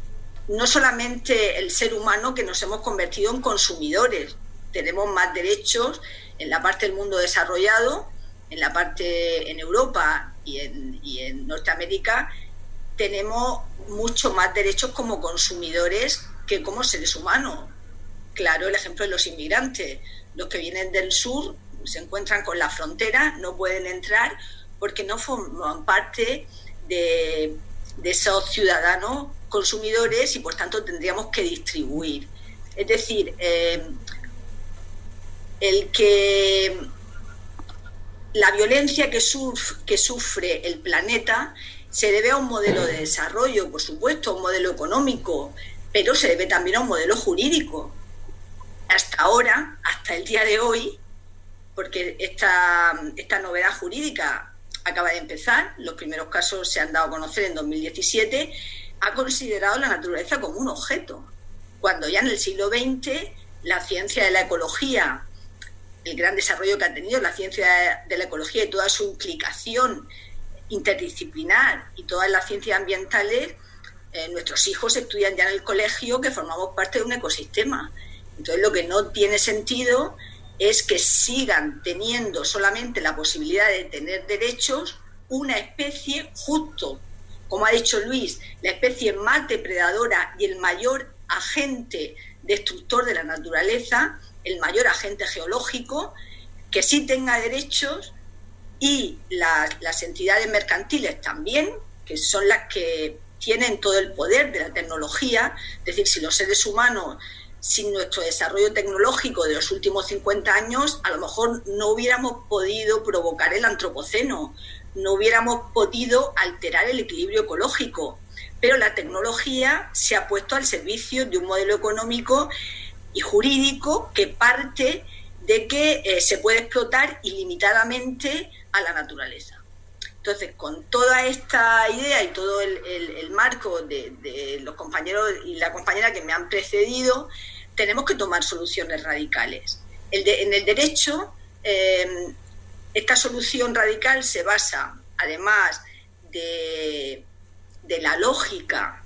no solamente el ser humano, que nos hemos convertido en consumidores, tenemos más derechos en la parte del mundo desarrollado, en la parte en Europa y en, y en Norteamérica, tenemos mucho más derechos como consumidores que como seres humanos. Claro, el ejemplo de los inmigrantes. Los que vienen del sur se encuentran con la frontera, no pueden entrar porque no forman parte de, de esos ciudadanos consumidores y por tanto tendríamos que distribuir. Es decir, eh, el que la violencia que, suf, que sufre el planeta se debe a un modelo de desarrollo, por supuesto, a un modelo económico, pero se debe también a un modelo jurídico. Hasta ahora, hasta el día de hoy, porque esta, esta novedad jurídica acaba de empezar, los primeros casos se han dado a conocer en dos mil diecisiete, ha considerado la naturaleza como un objeto, cuando ya en el siglo veinte la ciencia de la ecología, el gran desarrollo que ha tenido la ciencia de la ecología y toda su implicación interdisciplinar y todas las ciencias ambientales, eh, nuestros hijos estudian ya en el colegio que formamos parte de un ecosistema. Entonces, lo que no tiene sentido es que sigan teniendo solamente la posibilidad de tener derechos una especie, justo como ha dicho Luis, la especie más depredadora y el mayor agente destructor de la naturaleza, el mayor agente geológico, que sí tenga derechos, y la, las entidades mercantiles también, que son las que tienen todo el poder de la tecnología. Es decir, si los seres humanos, sin nuestro desarrollo tecnológico de los últimos cincuenta años, a lo mejor no hubiéramos podido provocar el antropoceno, no hubiéramos podido alterar el equilibrio ecológico, pero la tecnología se ha puesto al servicio de un modelo económico y jurídico que parte de que eh, se puede explotar ilimitadamente a la naturaleza. Entonces, con toda esta idea y todo el, el, el marco de, de los compañeros y la compañera que me han precedido, tenemos que tomar soluciones radicales. El de, en el derecho, eh, esta solución radical se basa, además de, de la lógica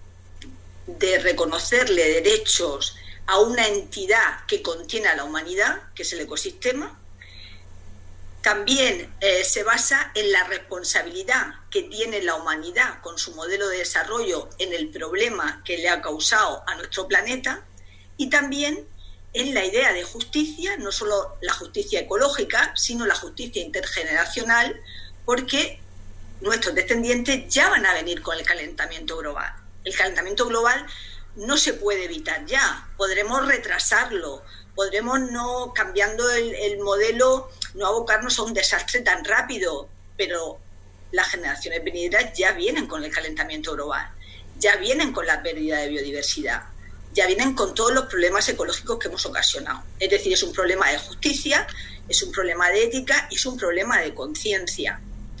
de reconocerle derechos a una entidad que contiene a la humanidad, que es el ecosistema. También eh, se basa en la responsabilidad que tiene la humanidad con su modelo de desarrollo en el problema que le ha causado a nuestro planeta, y también en la idea de justicia, no solo la justicia ecológica, sino la justicia intergeneracional, porque nuestros descendientes ya van a venir con el calentamiento global. El calentamiento global no se puede evitar ya, podremos retrasarlo, podremos no, cambiando el, el modelo, no abocarnos a un desastre tan rápido, pero las generaciones venideras ya vienen con el calentamiento global, ya vienen con la pérdida de biodiversidad, ya vienen con todos los problemas ecológicos que hemos ocasionado. Es decir, es un problema de justicia, es un problema de ética y es un problema de conciencia.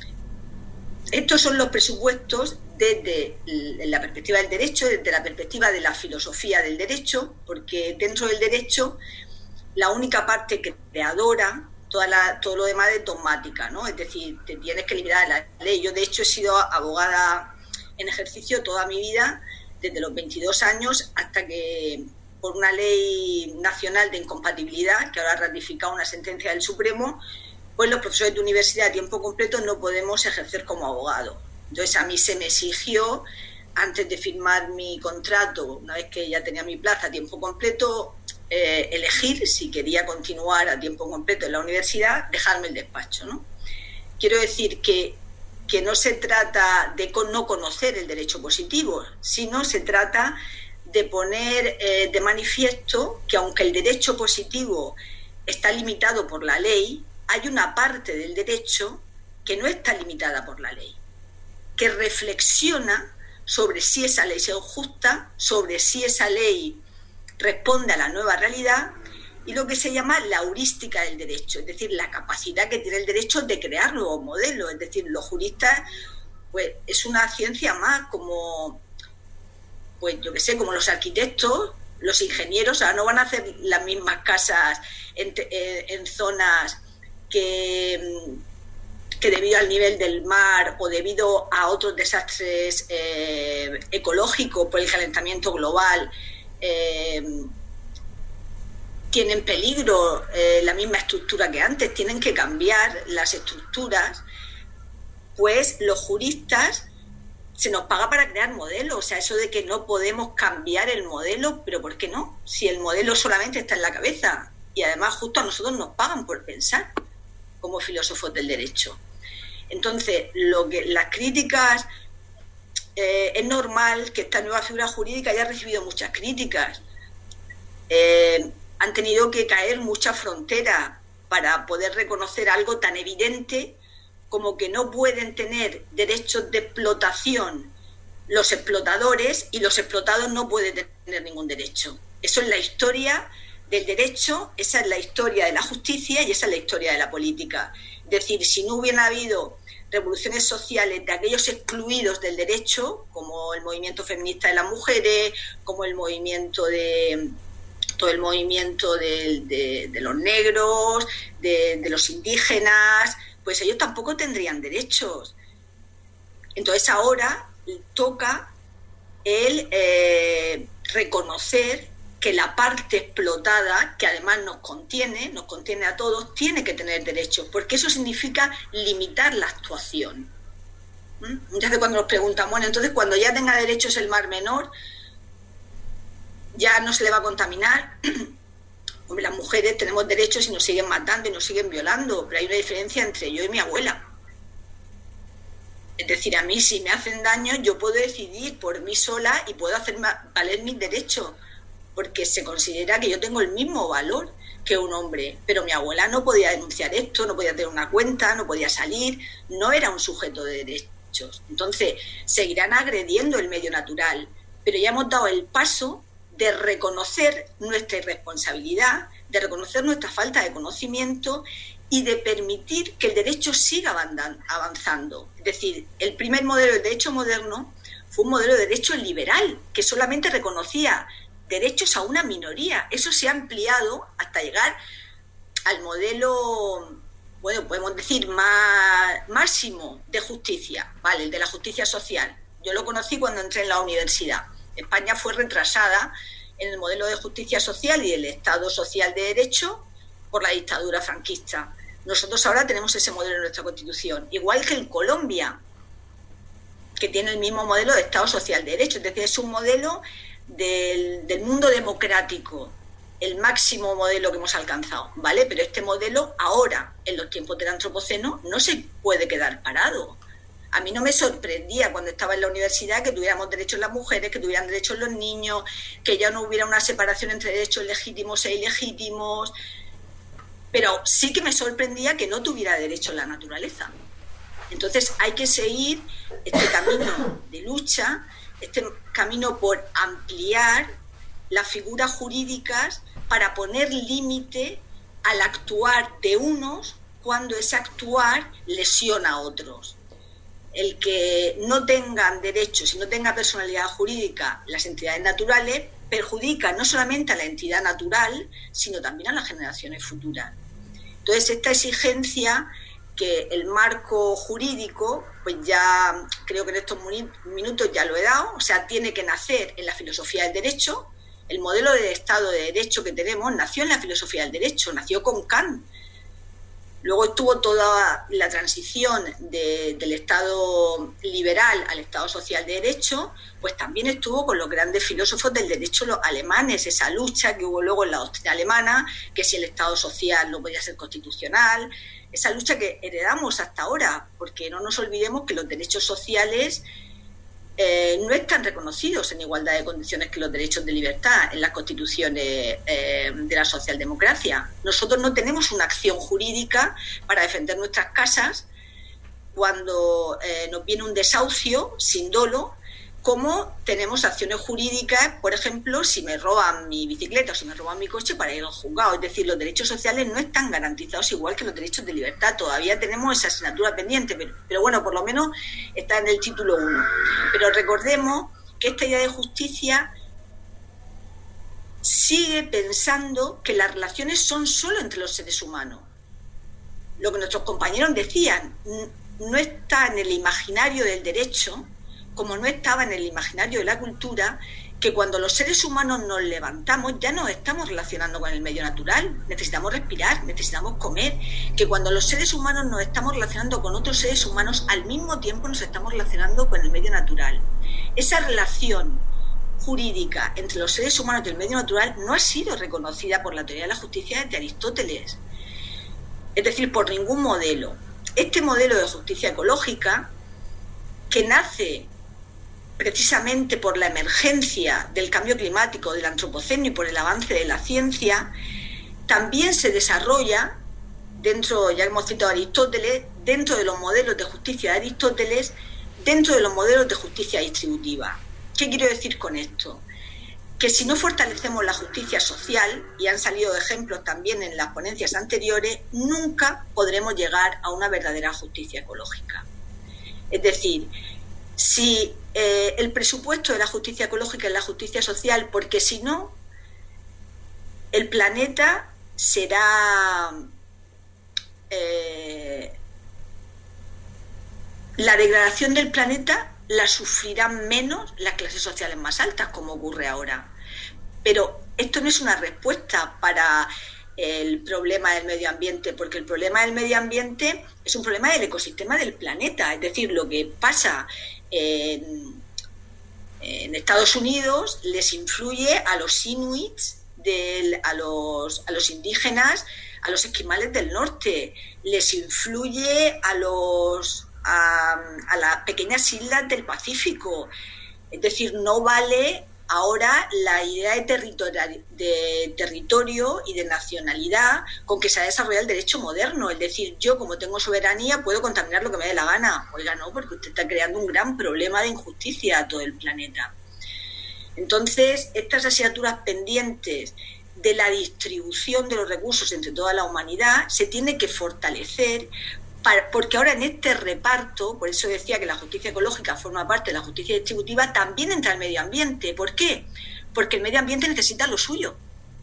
Estos son los presupuestos desde la perspectiva del derecho, desde la perspectiva de la filosofía del derecho, porque dentro del derecho la única parte creadora, toda la, todo lo demás es dogmática, ¿no? Es decir, te tienes que limitar a la ley. Yo, de hecho, he sido abogada en ejercicio toda mi vida, desde los veintidós años hasta que, por una ley nacional de incompatibilidad, que ahora ha ratificado una sentencia del Supremo, pues los profesores de universidad a tiempo completo no podemos ejercer como abogados. Entonces a mí se me exigió, antes de firmar mi contrato, una vez que ya tenía mi plaza a tiempo completo, eh, elegir si quería continuar a tiempo completo en la universidad, dejarme el despacho, ¿no? Quiero decir que, que no se trata de no conocer el derecho positivo, sino se trata de poner eh, de manifiesto que aunque el derecho positivo está limitado por la ley, hay una parte del derecho que no está limitada por la ley, que reflexiona sobre si esa ley es justa, sobre si esa ley responde a la nueva realidad, y lo que se llama la heurística del derecho, es decir, la capacidad que tiene el derecho de crear nuevos modelos. Es decir, los juristas, pues es una ciencia más como, pues yo qué sé, como los arquitectos, los ingenieros. Ahora no van a hacer las mismas casas en, en, en zonas que, que debido al nivel del mar o debido a otros desastres eh, ecológicos por el calentamiento global eh, tienen peligro eh, la misma estructura que antes, tienen que cambiar las estructuras. Pues los juristas se nos paga para crear modelos. O sea, eso de que no podemos cambiar el modelo, pero ¿por qué no? Si el modelo solamente está en la cabeza, y además justo a nosotros nos pagan por pensar como filósofos del derecho. Entonces, lo que las críticas, eh, es normal que esta nueva figura jurídica haya recibido muchas críticas. Eh, han tenido que caer muchas fronteras para poder reconocer algo tan evidente como que no pueden tener derechos de explotación los explotadores y los explotados no pueden tener ningún derecho. Eso es la historia del derecho, esa es la historia de la justicia y esa es la historia de la política. Es decir, si no hubiera habido revoluciones sociales de aquellos excluidos del derecho, como el movimiento feminista de las mujeres, como el movimiento de todo el movimiento de, de, de los negros, de, de los indígenas, pues ellos tampoco tendrían derechos. Entonces ahora toca el eh, reconocer que la parte explotada, que además nos contiene, nos contiene a todos, tiene que tener derechos, porque eso significa limitar la actuación. ¿Mm? Muchas veces cuando nos preguntan, bueno, entonces cuando ya tenga derechos el Mar Menor, ya no se le va a contaminar. Hombre, las mujeres tenemos derechos y nos siguen matando y nos siguen violando, pero hay una diferencia entre yo y mi abuela. Es decir, a mí si me hacen daño, yo puedo decidir por mí sola y puedo hacer valer mis derechos, porque se considera que yo tengo el mismo valor que un hombre, pero mi abuela no podía denunciar esto, no podía tener una cuenta, no podía salir, no era un sujeto de derechos. Entonces, seguirán agrediendo el medio natural, pero ya hemos dado el paso de reconocer nuestra irresponsabilidad, de reconocer nuestra falta de conocimiento y de permitir que el derecho siga avanzando. Es decir, el primer modelo de derecho moderno fue un modelo de derecho liberal, que solamente reconocía derechos a una minoría. Eso se ha ampliado hasta llegar al modelo, bueno, podemos decir, más máximo de justicia, ¿vale? El de la justicia social. Yo lo conocí cuando entré en la universidad. España fue retrasada en el modelo de justicia social y el Estado social de derecho por la dictadura franquista. Nosotros ahora tenemos ese modelo en nuestra Constitución, igual que en Colombia, que tiene el mismo modelo de Estado social de derecho. Es decir, es un modelo del, del mundo democrático el máximo modelo que hemos alcanzado, ¿vale? Pero este modelo ahora, en los tiempos del antropoceno, no se puede quedar parado. A mí no me sorprendía cuando estaba en la universidad que tuviéramos derechos las mujeres, que tuvieran derechos los niños, que ya no hubiera una separación entre derechos legítimos e ilegítimos, pero sí que me sorprendía que no tuviera derechos la naturaleza. Entonces hay que seguir este camino de lucha, este camino por ampliar las figuras jurídicas para poner límite al actuar de unos cuando ese actuar lesiona a otros. El que no tengan derechos y no tenga personalidad jurídica las entidades naturales perjudica no solamente a la entidad natural, sino también a las generaciones futuras. Entonces, esta exigencia que el marco jurídico, pues ya creo que en estos minutos ya lo he dado, o sea, tiene que nacer en la filosofía del derecho. El modelo de Estado de Derecho que tenemos nació en la filosofía del derecho, nació con Kant. Luego estuvo toda la transición de, del Estado liberal al Estado social de derecho, pues también estuvo con los grandes filósofos del derecho, los alemanes, esa lucha que hubo luego en la doctrina alemana, que si el Estado social no podía ser constitucional, esa lucha que heredamos hasta ahora, porque no nos olvidemos que los derechos sociales eh, no están reconocidos en igualdad de condiciones que los derechos de libertad en las constituciones eh, de la socialdemocracia. Nosotros no tenemos una acción jurídica para defender nuestras casas cuando eh, nos viene un desahucio sin dolo, como tenemos acciones jurídicas, por ejemplo, si me roban mi bicicleta o si me roban mi coche para ir al juzgado. Es decir, los derechos sociales no están garantizados igual que los derechos de libertad. Todavía tenemos esa asignatura pendiente, pero, pero bueno, por lo menos está en el título uno. Pero recordemos que esta idea de justicia sigue pensando que las relaciones son solo entre los seres humanos. Lo que nuestros compañeros decían, no está en el imaginario del derecho, como no estaba en el imaginario de la cultura, que cuando los seres humanos nos levantamos ya nos estamos relacionando con el medio natural, necesitamos respirar, necesitamos comer, que cuando los seres humanos nos estamos relacionando con otros seres humanos, al mismo tiempo nos estamos relacionando con el medio natural. Esa relación jurídica entre los seres humanos y el medio natural no ha sido reconocida por la teoría de la justicia de Aristóteles, es decir, por ningún modelo. Este modelo de justicia ecológica, que nace precisamente por la emergencia del cambio climático, del antropoceno y por el avance de la ciencia, también se desarrolla dentro, ya hemos citado a Aristóteles, dentro de los modelos de justicia de Aristóteles, dentro de los modelos de justicia distributiva. ¿Qué quiero decir con esto? Que si no fortalecemos la justicia social, y han salido ejemplos también en las ponencias anteriores, nunca podremos llegar a una verdadera justicia ecológica. Es decir, si eh, el presupuesto de la justicia ecológica es la justicia social, porque si no, el planeta será eh, la degradación del planeta la sufrirán menos las clases sociales más altas, como ocurre ahora. Pero esto no es una respuesta para el problema del medio ambiente, porque el problema del medio ambiente es un problema del ecosistema del planeta. Es decir, lo que pasa en, en Estados Unidos les influye a los inuits, del, a, los, a los indígenas, a los esquimales del norte, les influye a, los, a, a las pequeñas islas del Pacífico. Es decir, no vale ahora la idea de, territori- de territorio y de nacionalidad con que se ha desarrollado el derecho moderno. Es decir, yo como tengo soberanía puedo contaminar lo que me dé la gana. Oiga, no, porque usted está creando un gran problema de injusticia a todo el planeta. Entonces, estas asignaturas pendientes de la distribución de los recursos entre toda la humanidad se tiene que fortalecer, para, porque ahora en este reparto, por eso decía que la justicia ecológica forma parte de la justicia distributiva, también entra el medio ambiente. ¿Por qué? Porque el medio ambiente necesita lo suyo.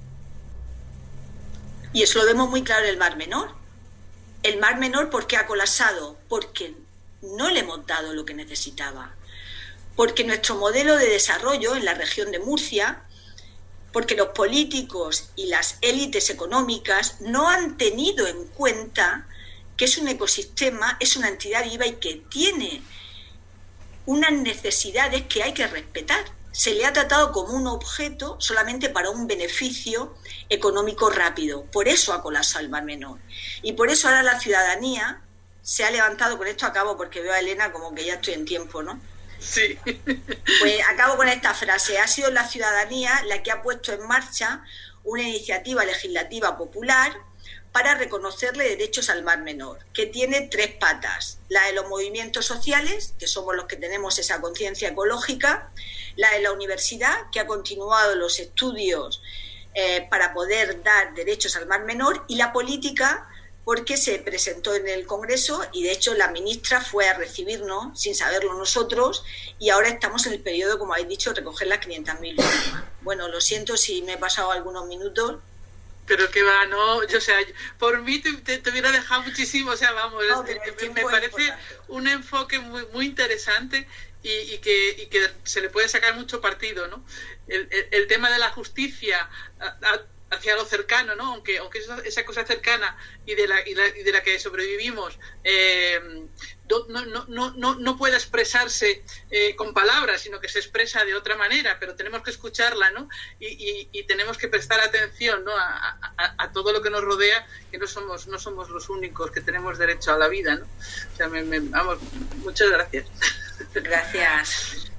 Y eso lo vemos muy claro en el Mar Menor. El Mar Menor, ¿por qué ha colapsado? Porque no le hemos dado lo que necesitaba. Porque nuestro modelo de desarrollo en la región de Murcia, porque los políticos y las élites económicas no han tenido en cuenta que es un ecosistema, es una entidad viva y que tiene unas necesidades que hay que respetar. se le ha tratado como un objeto solamente para un beneficio económico rápido. Por eso ha colapsado el Mar Menor. Y por eso ahora la ciudadanía se ha levantado, con esto acabo porque veo a Elena como que ya estoy en tiempo, ¿no? Sí. Pues acabo con esta frase. Ha sido la ciudadanía la que ha puesto en marcha una iniciativa legislativa popular para reconocerle derechos al Mar Menor, que tiene tres patas: la de los movimientos sociales, que somos los que tenemos esa conciencia ecológica; la de la universidad, que ha continuado los estudios eh, para poder dar derechos al Mar Menor; y la política, porque se presentó en el Congreso y de hecho la ministra fue a recibirnos sin saberlo nosotros, y ahora estamos en el periodo, como habéis dicho, de recoger las quinientas mil firmas. Bueno, lo siento si me he pasado algunos minutos. Pero que va, no, yo, o sea, por mí te, te, te hubiera dejado muchísimo, o sea, vamos, no, es, me, me parece importante. Un enfoque muy muy interesante y, y, que, y que se le puede sacar mucho partido, ¿no? El, el, el tema de la justicia a, a, hacia lo cercano, ¿no? Aunque aunque esa, esa cosa cercana y de la y, la, y de la que sobrevivimos eh, no no no no no puede expresarse eh, con palabras, sino que se expresa de otra manera, pero tenemos que escucharla, ¿no? Y, y, y tenemos que prestar atención, ¿no? A, a, a todo lo que nos rodea, que no somos no somos los únicos que tenemos derecho a la vida, ¿no? O sea, me, me, vamos, muchas gracias. Gracias.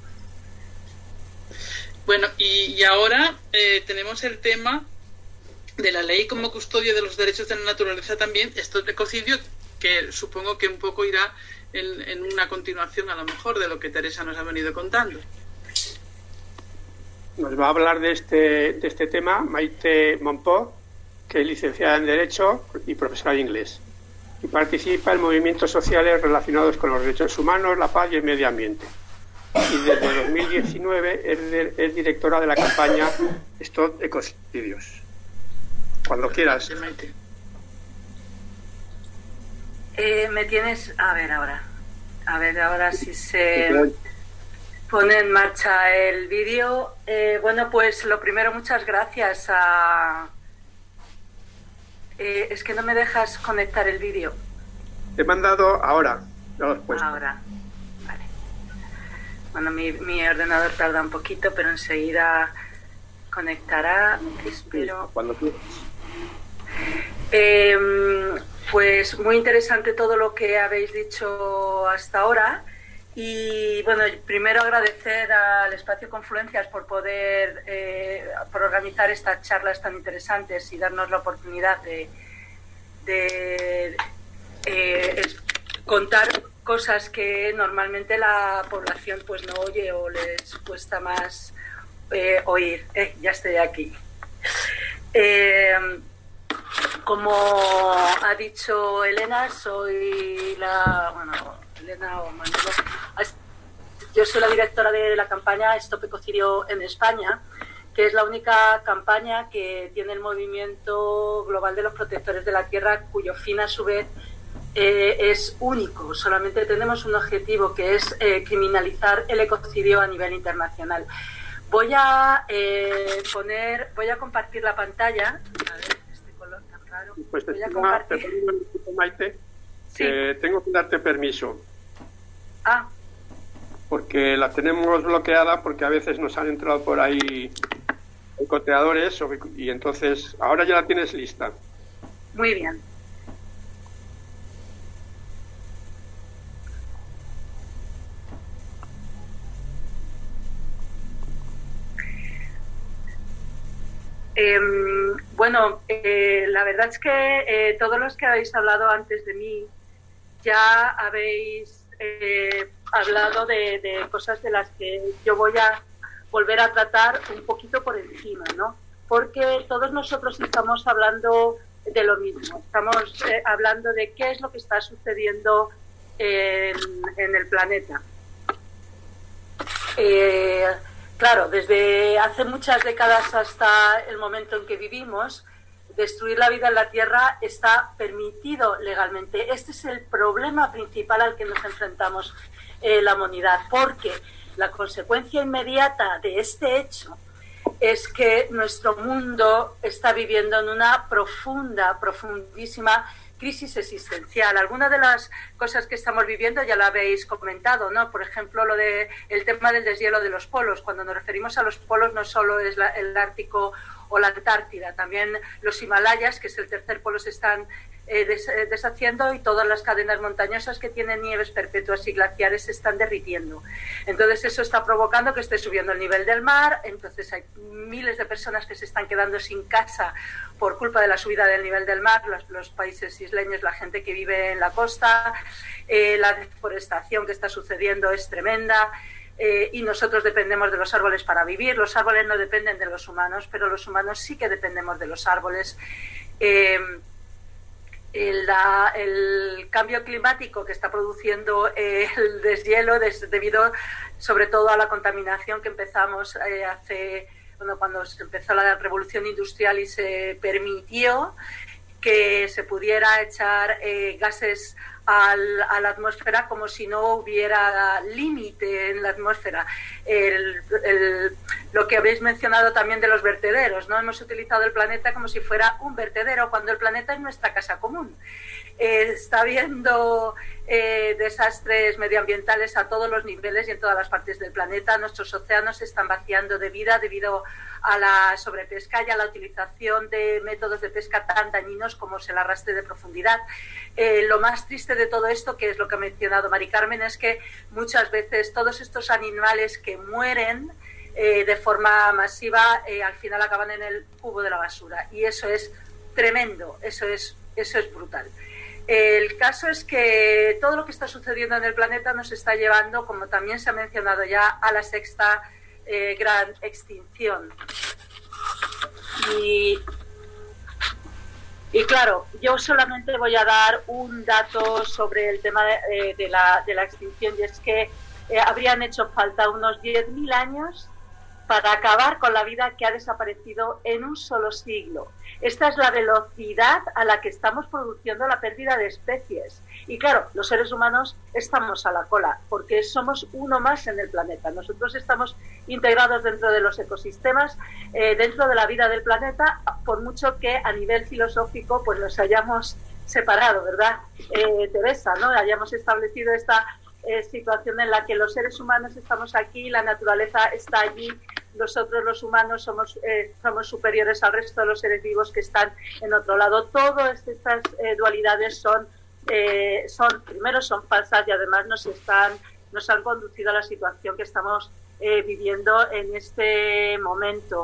Bueno, y, y ahora eh, tenemos el tema de la ley como custodio de los derechos de la naturaleza también, esto de ecocidio, que supongo que un poco irá en, en una continuación a lo mejor de lo que Teresa nos ha venido contando. Nos va a hablar de este, de este tema Maite Monpó, que es licenciada en Derecho y profesora de inglés, y participa en movimientos sociales relacionados con los derechos humanos, la paz y el medio ambiente. Y desde dos mil diecinueve es, de, es directora de la campaña Stop Ecocidios. Cuando quieras. Eh, me tienes... A ver ahora. A ver ahora si se pone en marcha el vídeo. Eh, bueno, pues lo primero, muchas gracias a... Eh, es que no me dejas conectar el vídeo. Te he mandado ahora. Ya lo has puesto. Ahora. Vale. Bueno, mi, mi ordenador tarda un poquito, pero enseguida conectará. Espero... Cuando quieras. Eh, pues muy interesante todo lo que habéis dicho hasta ahora, y bueno, primero agradecer al Espacio Confluencias por poder eh, por organizar estas charlas tan interesantes y darnos la oportunidad de, de eh, contar cosas que normalmente la población pues no oye o les cuesta más eh, oír. Eh, ya estoy aquí. Eh, Como ha dicho Elena, soy la... Bueno, Elena o Manolo. Yo soy la directora de la campaña Stop Ecocidio en España, que es la única campaña que tiene el movimiento global de los protectores de la tierra, cuyo fin a su vez eh, es único. Solamente tenemos un objetivo, que es eh, criminalizar el ecocidio a nivel internacional. Voy a eh, poner, voy a compartir la pantalla. A ver. Claro, pues te, voy a tengo, te pongo, Maite, sí. que tengo que darte permiso. Ah. Porque la tenemos bloqueada, porque a veces nos han entrado por ahí boicoteadores, y entonces ahora ya la tienes lista. Muy bien. Eh, bueno, eh, la verdad es que eh, todos los que habéis hablado antes de mí ya habéis eh, hablado de, de cosas de las que yo voy a volver a tratar un poquito por encima, ¿no? Porque todos nosotros estamos hablando de lo mismo, estamos eh, hablando de qué es lo que está sucediendo en, en el planeta. Eh, Claro, desde hace muchas décadas hasta el momento en que vivimos, destruir la vida en la Tierra está permitido legalmente. Este es el problema principal al que nos enfrentamos eh, la humanidad, porque la consecuencia inmediata de este hecho es que nuestro mundo está viviendo en una profunda, profundísima crisis existencial. Algunas de las cosas que estamos viviendo ya la habéis comentado, ¿no? Por ejemplo, lo de el tema del deshielo de los polos. Cuando nos referimos a los polos no solo es la, el Ártico o la Antártida, también los Himalayas, que es el tercer polo, se están eh, des, eh, deshaciendo, y todas las cadenas montañosas que tienen nieves perpetuas y glaciares se están derritiendo. Entonces eso está provocando que esté subiendo el nivel del mar. Entonces hay miles de personas que se están quedando sin casa por culpa de la subida del nivel del mar, los, los países isleños, la gente que vive en la costa, eh, la deforestación que está sucediendo es tremenda. Eh, y nosotros dependemos de los árboles para vivir. Los árboles no dependen de los humanos, pero los humanos sí que dependemos de los árboles. Eh, el, la, el cambio climático que está produciendo eh, el deshielo des, debido sobre todo a la contaminación que empezamos eh, hace, bueno, cuando se empezó la revolución industrial y se permitió que se pudiera echar eh, gases al, a la atmósfera como si no hubiera límite en la atmósfera. El, el, lo que habéis mencionado también de los vertederos, ¿no? Hemos utilizado el planeta como si fuera un vertedero, cuando el planeta es nuestra casa común. Eh, está habiendo eh, desastres medioambientales a todos los niveles y en todas las partes del planeta. Nuestros océanos se están vaciando de vida debido a la sobrepesca y a la utilización de métodos de pesca tan dañinos como es el arrastre de profundidad. Eh, lo más triste de todo esto, que es lo que ha mencionado Mari Carmen, es que muchas veces todos estos animales que mueren eh, de forma masiva eh, al final acaban en el cubo de la basura, y eso es tremendo, eso es, eso es brutal. El caso es que todo lo que está sucediendo en el planeta nos está llevando, como también se ha mencionado ya, a la sexta eh, gran extinción. Y, y claro, yo solamente voy a dar un dato sobre el tema de, eh, de, la, de la extinción, y es que eh, habrían hecho falta unos diez mil años para acabar con la vida que ha desaparecido en un solo siglo. Esta es la velocidad a la que estamos produciendo la pérdida de especies. Y claro, los seres humanos estamos a la cola, porque somos uno más en el planeta. Nosotros estamos integrados dentro de los ecosistemas, eh, dentro de la vida del planeta, por mucho que a nivel filosófico pues nos hayamos separado, ¿verdad, eh, Teresa? ¿No? Hayamos establecido esta eh, situación en la que los seres humanos estamos aquí, la naturaleza está allí. Nosotros los humanos somos, eh, somos superiores al resto de los seres vivos que están en otro lado. Todas estas eh, dualidades son, eh, son, primero son falsas, y además nos, están, nos han conducido a la situación que estamos eh, viviendo en este momento.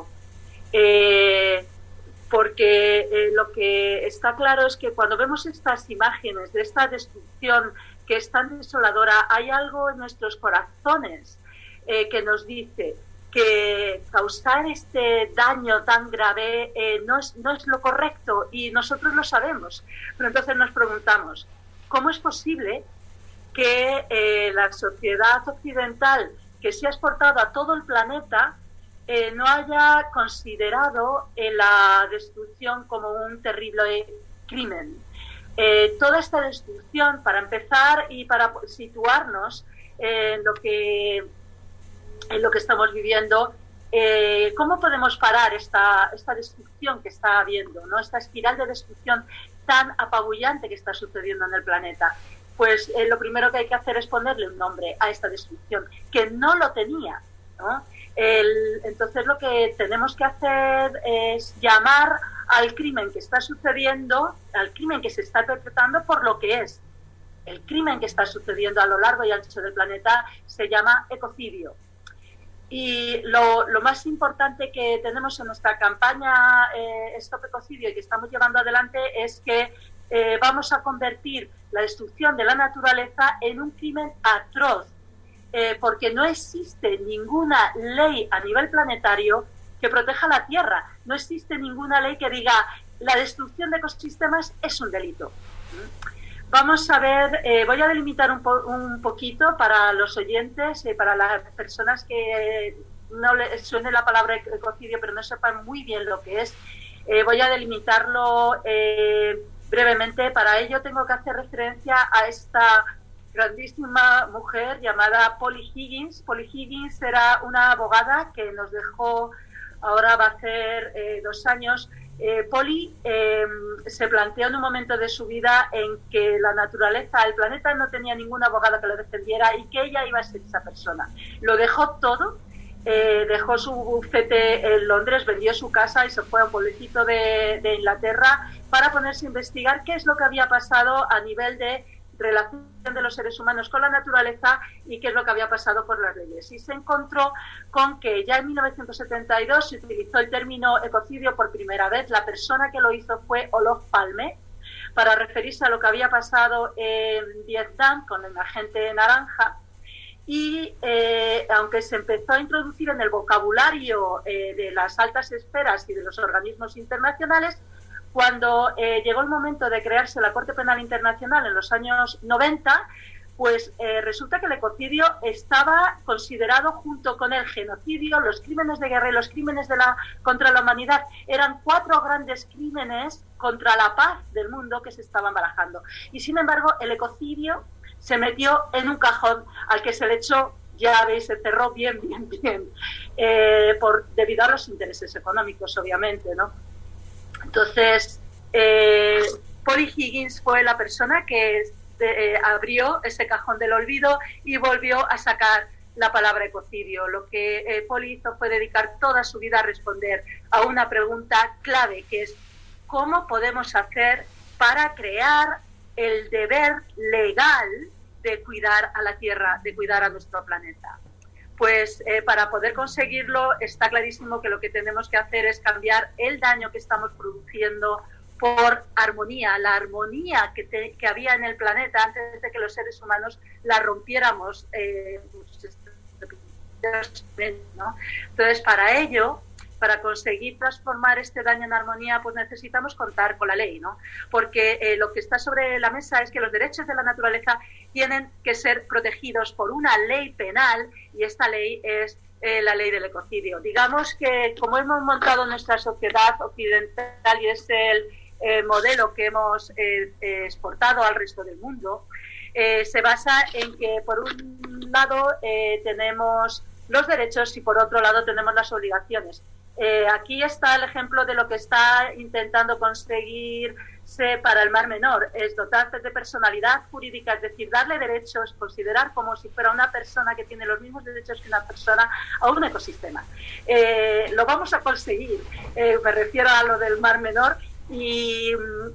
Eh, porque eh, lo que está claro es que cuando vemos estas imágenes de esta destrucción que es tan desoladora, hay algo en nuestros corazones eh, que nos dice que causar este daño tan grave eh, no, es, no es lo correcto, y nosotros lo sabemos. Pero entonces nos preguntamos, ¿cómo es posible que eh, la sociedad occidental, que se ha exportado a todo el planeta, eh, no haya considerado eh, la destrucción como un terrible crimen? Eh, toda esta destrucción, para empezar y para situarnos eh, en lo que en lo que estamos viviendo, eh, ¿cómo podemos parar esta, esta destrucción que está habiendo, ¿no? Esta espiral de destrucción tan apabullante que está sucediendo en el planeta? Pues eh, lo primero que hay que hacer es ponerle un nombre a esta destrucción, que no lo tenía, ¿no? El, entonces lo que tenemos que hacer es llamar al crimen que está sucediendo, al crimen que se está perpetrando por lo que es. El crimen que está sucediendo a lo largo y ancho del planeta se llama ecocidio. Y lo, lo más importante que tenemos en nuestra campaña eh, Stop Ecocidio, y que estamos llevando adelante, es que eh, vamos a convertir la destrucción de la naturaleza en un crimen atroz, eh, porque no existe ninguna ley a nivel planetario que proteja la Tierra. No existe ninguna ley que diga la destrucción de ecosistemas es un delito. Vamos a ver, eh, voy a delimitar un, po un poquito para los oyentes y eh, para las personas que eh, no les suene la palabra ecocidio pero no sepan muy bien lo que es. Eh, voy a delimitarlo eh, brevemente. Para ello tengo que hacer referencia a esta grandísima mujer llamada Polly Higgins. Polly Higgins era una abogada que nos dejó, ahora va a hacer eh, dos años, Eh, Polly eh, se planteó en un momento de su vida en que la naturaleza, el planeta no tenía ningún abogado que lo defendiera y que ella iba a ser esa persona. Lo dejó todo, eh, dejó su bufete en Londres, vendió su casa y se fue a un pueblecito de, de Inglaterra para ponerse a investigar qué es lo que había pasado a nivel de relación de los seres humanos con la naturaleza y qué es lo que había pasado por las leyes. Y se encontró con que ya en mil novecientos setenta y dos se utilizó el término ecocidio por primera vez. La persona que lo hizo fue Olof Palme, para referirse a lo que había pasado en Vietnam con el agente naranja. Y eh, aunque se empezó a introducir en el vocabulario eh, de las altas esferas y de los organismos internacionales, cuando eh, llegó el momento de crearse la Corte Penal Internacional en los años noventa, pues eh, resulta que el ecocidio estaba considerado junto con el genocidio, los crímenes de guerra y los crímenes de la, contra la humanidad. Eran cuatro grandes crímenes contra la paz del mundo que se estaban barajando. Y sin embargo, el ecocidio se metió en un cajón al que se le echó, ya veis, se cerró bien, bien, bien, eh, por, debido a los intereses económicos, obviamente, ¿no? Entonces, eh, Polly Higgins fue la persona que eh, abrió ese cajón del olvido y volvió a sacar la palabra ecocidio. Lo que eh, Polly hizo fue dedicar toda su vida a responder a una pregunta clave, que es ¿cómo podemos hacer para crear el deber legal de cuidar a la Tierra, de cuidar a nuestro planeta? Pues eh, para poder conseguirlo está clarísimo que lo que tenemos que hacer es cambiar el daño que estamos produciendo por armonía, la armonía que, te, que había en el planeta antes de que los seres humanos la rompiéramos. Eh, ¿no? Entonces, para ello, para conseguir transformar este daño en armonía, pues necesitamos contar con la ley, ¿no? Porque eh, lo que está sobre la mesa es que los derechos de la naturaleza tienen que ser protegidos por una ley penal, y esta ley es eh, la ley del ecocidio. Digamos que como hemos montado nuestra sociedad occidental y es el eh, modelo que hemos eh, eh, exportado al resto del mundo, eh, se basa en que por un lado eh, tenemos los derechos y por otro lado tenemos las obligaciones. Eh, aquí está el ejemplo de lo que está intentando conseguirse para el Mar Menor, es dotarse de personalidad jurídica, es decir, darle derechos, considerar como si fuera una persona que tiene los mismos derechos que una persona a un ecosistema. Eh, lo vamos a conseguir, eh, me refiero a lo del Mar Menor, y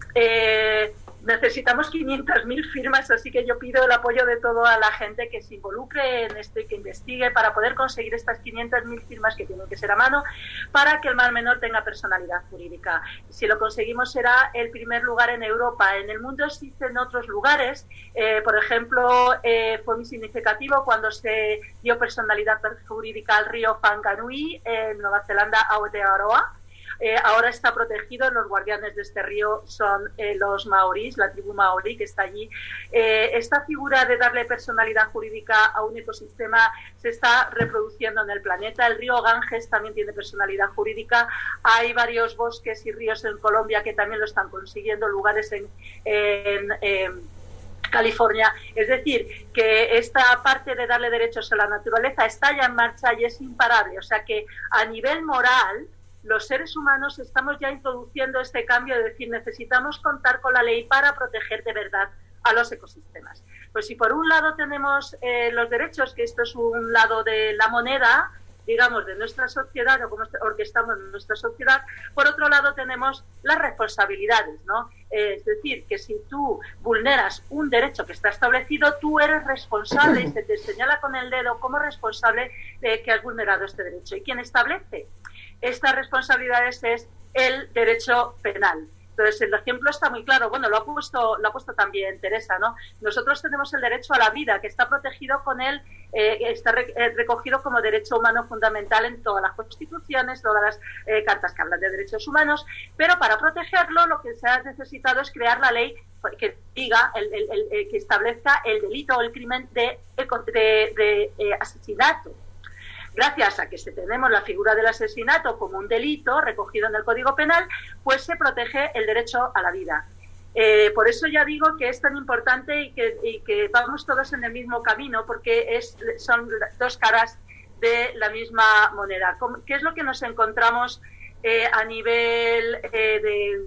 eh, necesitamos quinientas mil firmas, así que yo pido el apoyo de toda la gente que se involucre en esto y que investigue para poder conseguir estas quinientas mil firmas, que tienen que ser a mano, para que el Mar Menor tenga personalidad jurídica. Si lo conseguimos será el primer lugar en Europa. En el mundo existen otros lugares, eh, por ejemplo, eh, fue muy significativo cuando se dio personalidad jurídica al río Whanganui en Nueva Zelanda, Aotearoa. Eh, ahora está protegido, los guardianes de este río son eh, los maorís, la tribu maorí que está allí. Eh, esta figura de darle personalidad jurídica a un ecosistema se está reproduciendo en el planeta. El río Ganges también tiene personalidad jurídica. Hay varios bosques y ríos en Colombia que también lo están consiguiendo, lugares en... en, en California. Es decir, que esta parte de darle derechos a la naturaleza está ya en marcha y es imparable. O sea que a nivel moral, los seres humanos estamos ya introduciendo este cambio de decir necesitamos contar con la ley para proteger de verdad a los ecosistemas. Pues si por un lado tenemos eh, los derechos, que esto es un lado de la moneda, digamos, de nuestra sociedad, o como orquestamos nuestra sociedad, por otro lado tenemos las responsabilidades, ¿no? Eh, es decir, que si tú vulneras un derecho que está establecido, tú eres responsable y se te señala con el dedo como responsable de que has vulnerado este derecho. ¿Y quién establece estas responsabilidades? Es el derecho penal. Entonces, el ejemplo está muy claro. Bueno, lo ha puesto, lo ha puesto también Teresa, ¿no? Nosotros tenemos el derecho a la vida, que está protegido con el, eh, está re, eh, recogido como derecho humano fundamental en todas las constituciones, todas las eh, cartas que hablan de derechos humanos, pero para protegerlo lo que se ha necesitado es crear la ley que diga, el, el, el, el, que establezca el delito o el crimen de, de, de, de eh, asesinato. Gracias a que se tenemos la figura del asesinato como un delito recogido en el Código Penal, pues se protege el derecho a la vida. Eh, por eso ya digo que es tan importante y que, y que vamos todos en el mismo camino, porque es, son dos caras de la misma moneda. ¿Qué es lo que nos encontramos eh, a nivel eh, de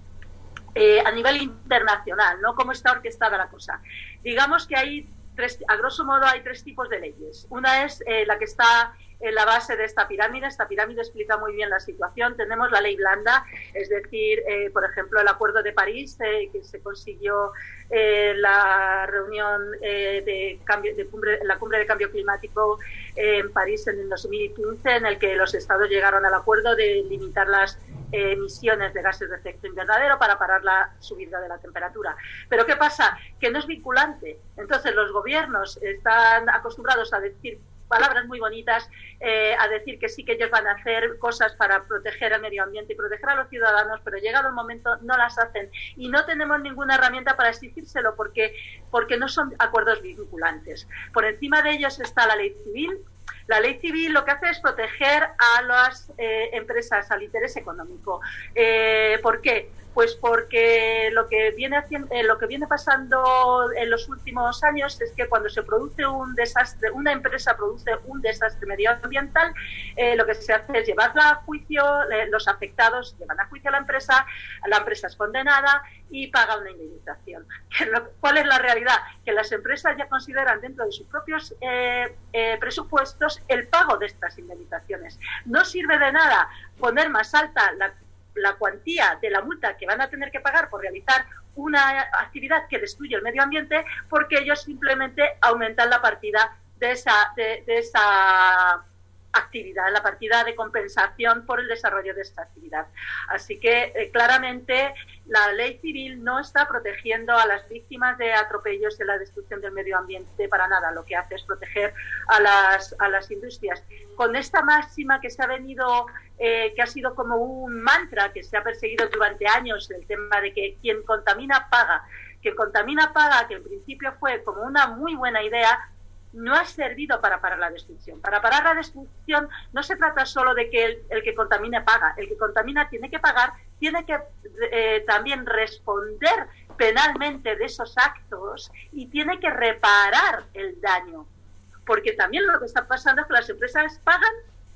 eh, a nivel internacional, ¿no? Cómo está orquestada la cosa. Digamos que hay tres, a grosso modo hay tres tipos de leyes. Una es eh, la que está en la base de esta pirámide. Esta pirámide explica muy bien la situación. Tenemos la ley blanda, es decir, eh, por ejemplo, el Acuerdo de París, eh, que se consiguió eh, la reunión eh, de, cambio, de cumbre, la cumbre de cambio climático eh, en París en el dos mil quince, en el que los estados llegaron al acuerdo de limitar las eh, emisiones de gases de efecto invernadero para parar la subida de la temperatura. Pero ¿qué pasa? Que no es vinculante. Entonces los gobiernos están acostumbrados a decir palabras muy bonitas, eh, a decir que sí que ellos van a hacer cosas para proteger el medio ambiente y proteger a los ciudadanos, pero llegado el momento no las hacen y no tenemos ninguna herramienta para exigírselo porque, porque no son acuerdos vinculantes. Por encima de ellos está la ley civil. La ley civil lo que hace es proteger a las eh, empresas, al interés económico. Eh, ¿Por qué? Pues porque lo que viene haciendo, eh, lo que viene pasando en los últimos años es que cuando se produce un desastre, una empresa produce un desastre medioambiental, eh, lo que se hace es llevarla a juicio, eh, los afectados llevan a juicio a la empresa, la empresa es condenada y paga una indemnización. ¿Cuál es la realidad? Que las empresas ya consideran dentro de sus propios eh, eh, presupuestos el pago de estas indemnizaciones. No sirve de nada poner más alta la la cuantía de la multa que van a tener que pagar por realizar una actividad que destruye el medio ambiente, porque ellos simplemente aumentan la partida de esa, de, de esa actividad, la partida de compensación por el desarrollo de esta actividad. Así que eh, claramente la ley civil no está protegiendo a las víctimas de atropellos y la destrucción del medio ambiente para nada. Lo que hace es proteger a las, a las industrias. Con esta máxima que se ha venido, eh, que ha sido como un mantra que se ha perseguido durante años, el tema de que quien contamina paga, quien contamina paga, que en principio fue como una muy buena idea, no ha servido para parar la destrucción. Para parar la destrucción no se trata solo de que el, el que contamine paga. El que contamina tiene que pagar, tiene que eh, también responder penalmente de esos actos y tiene que reparar el daño. Porque también lo que está pasando es que las empresas pagan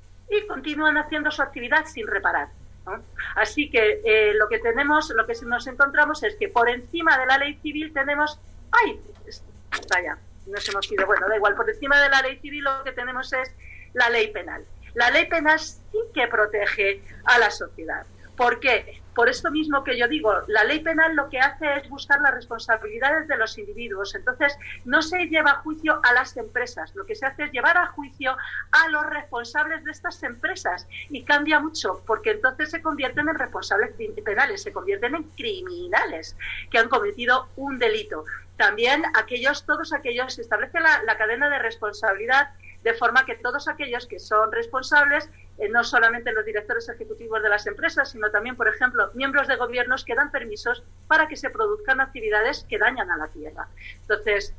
y continúan haciendo su actividad sin reparar, ¿no? Así que eh, lo que tenemos, lo que nos encontramos es que por encima de la ley civil tenemos... ¡Ay! Está ya. Nos hemos ido, bueno, da igual, por encima de la ley civil lo que tenemos es la ley penal. La ley penal sí que protege a la sociedad. ¿Por qué? Por esto mismo que yo digo, la ley penal lo que hace es buscar las responsabilidades de los individuos. Entonces, no se lleva a juicio a las empresas, lo que se hace es llevar a juicio a los responsables de estas empresas. Y cambia mucho, porque entonces se convierten en responsables penales, se convierten en criminales que han cometido un delito. También aquellos, todos aquellos, se establece la, la cadena de responsabilidad de forma que todos aquellos que son responsables, eh, no solamente los directores ejecutivos de las empresas, sino también, por ejemplo, miembros de gobiernos que dan permisos para que se produzcan actividades que dañan a la tierra. Entonces,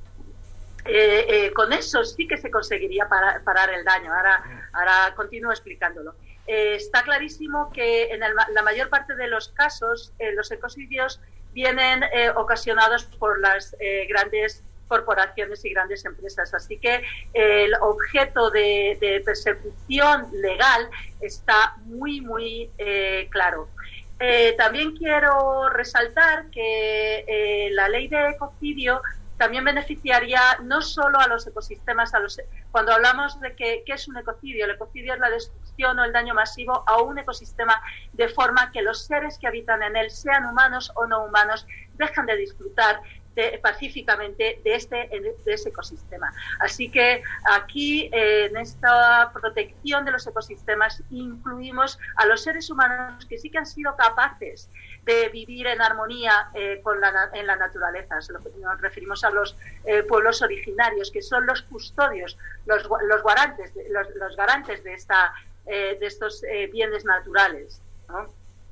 eh, eh, con eso sí que se conseguiría parar, parar el daño. Ahora, ahora continúo explicándolo. Eh, está clarísimo que en el, la mayor parte de los casos eh, los ecocidios vienen eh, ocasionados por las eh, grandes corporaciones y grandes empresas. Así que eh, el objeto de, de persecución legal está muy, muy eh, claro. Eh, también quiero resaltar que eh, la ley de ecocidio también beneficiaría no solo a los ecosistemas, a los, cuando hablamos de que, ¿qué es un ecocidio? El ecocidio es la destrucción o el daño masivo a un ecosistema de forma que los seres que habitan en él, sean humanos o no humanos, dejan de disfrutar de, pacíficamente de, este, de ese ecosistema. Así que aquí, eh, en esta protección de los ecosistemas, incluimos a los seres humanos que sí que han sido capaces de vivir en armonía eh, con la, en la naturaleza. Nos referimos a los eh, pueblos originarios, que son los custodios, los, los, garantes, los, los garantes de, esta, eh, de estos eh, bienes naturales, ¿no?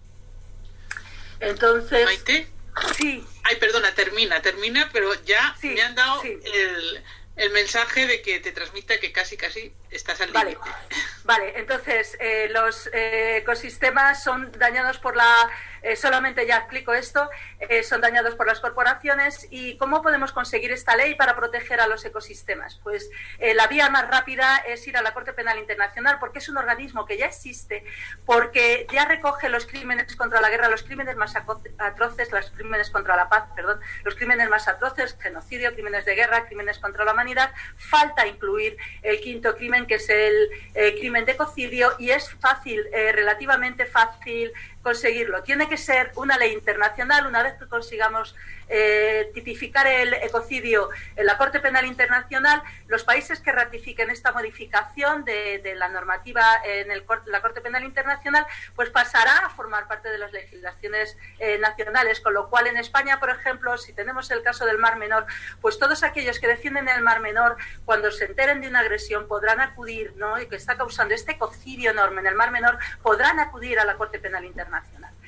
Entonces... ¿Maite? Sí. Ay, perdona, termina, termina, pero ya sí, me han dado sí. el... el mensaje de que te transmita que casi casi estás al límite. Vale, vale, entonces eh, los eh, ecosistemas son dañados por la eh, solamente ya explico esto, eh, son dañados por las corporaciones. ¿Y cómo podemos conseguir esta ley para proteger a los ecosistemas? Pues eh, la vía más rápida es ir a la Corte Penal Internacional, porque es un organismo que ya existe, porque ya recoge los crímenes contra la guerra, los crímenes más atroces, los crímenes contra la paz, perdón, los crímenes más atroces, genocidio, crímenes de guerra, crímenes contra la humanidad. Falta incluir el quinto crimen, que es el eh, crimen de ecocidio, y es fácil, eh, relativamente fácil conseguirlo. Tiene que ser una ley internacional. Una vez que consigamos eh, tipificar el ecocidio en la Corte Penal Internacional, los países que ratifiquen esta modificación de, de la normativa en el, la Corte Penal Internacional, pues pasará a formar parte de las legislaciones eh, nacionales, con lo cual en España, por ejemplo, si tenemos el caso del Mar Menor, pues todos aquellos que defienden el Mar Menor, cuando se enteren de una agresión, podrán acudir, ¿no?, y que está causando este ecocidio enorme en el Mar Menor, podrán acudir a la Corte Penal Internacional.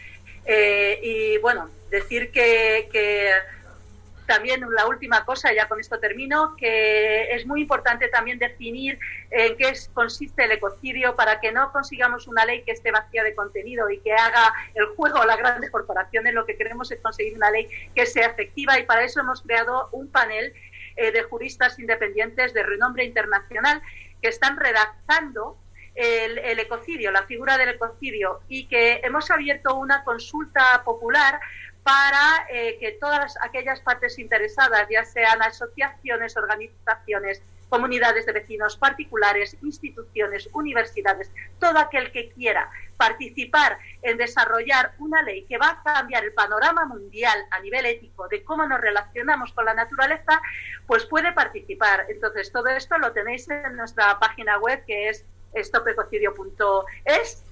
Eh, y bueno, decir que, que también la última cosa, ya con esto termino, que es muy importante también definir en qué es, consiste el ecocidio, para que no consigamos una ley que esté vacía de contenido y que haga el juego a las grandes corporaciones. Lo que queremos es conseguir una ley que sea efectiva, y para eso hemos creado un panel eh, de juristas independientes de renombre internacional que están redactando El, el ecocidio, la figura del ecocidio, y que hemos abierto una consulta popular para eh, que todas aquellas partes interesadas, ya sean asociaciones, organizaciones, comunidades de vecinos, particulares, instituciones, universidades, todo aquel que quiera participar en desarrollar una ley que va a cambiar el panorama mundial a nivel ético de cómo nos relacionamos con la naturaleza, pues puede participar. Entonces, todo esto lo tenéis en nuestra página web, que es stop ecocidio punto es,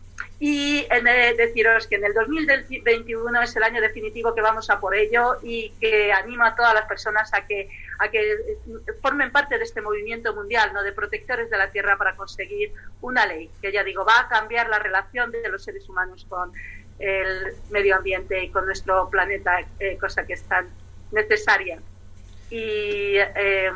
y en, eh, deciros que en el dos mil veintiuno es el año definitivo que vamos a por ello, y que animo a todas las personas a que a que formen parte de este movimiento mundial, ¿no?, de protectores de la tierra, para conseguir una ley que, ya digo, va a cambiar la relación de los seres humanos con el medio ambiente y con nuestro planeta, eh, cosa que es tan necesaria. Y eh,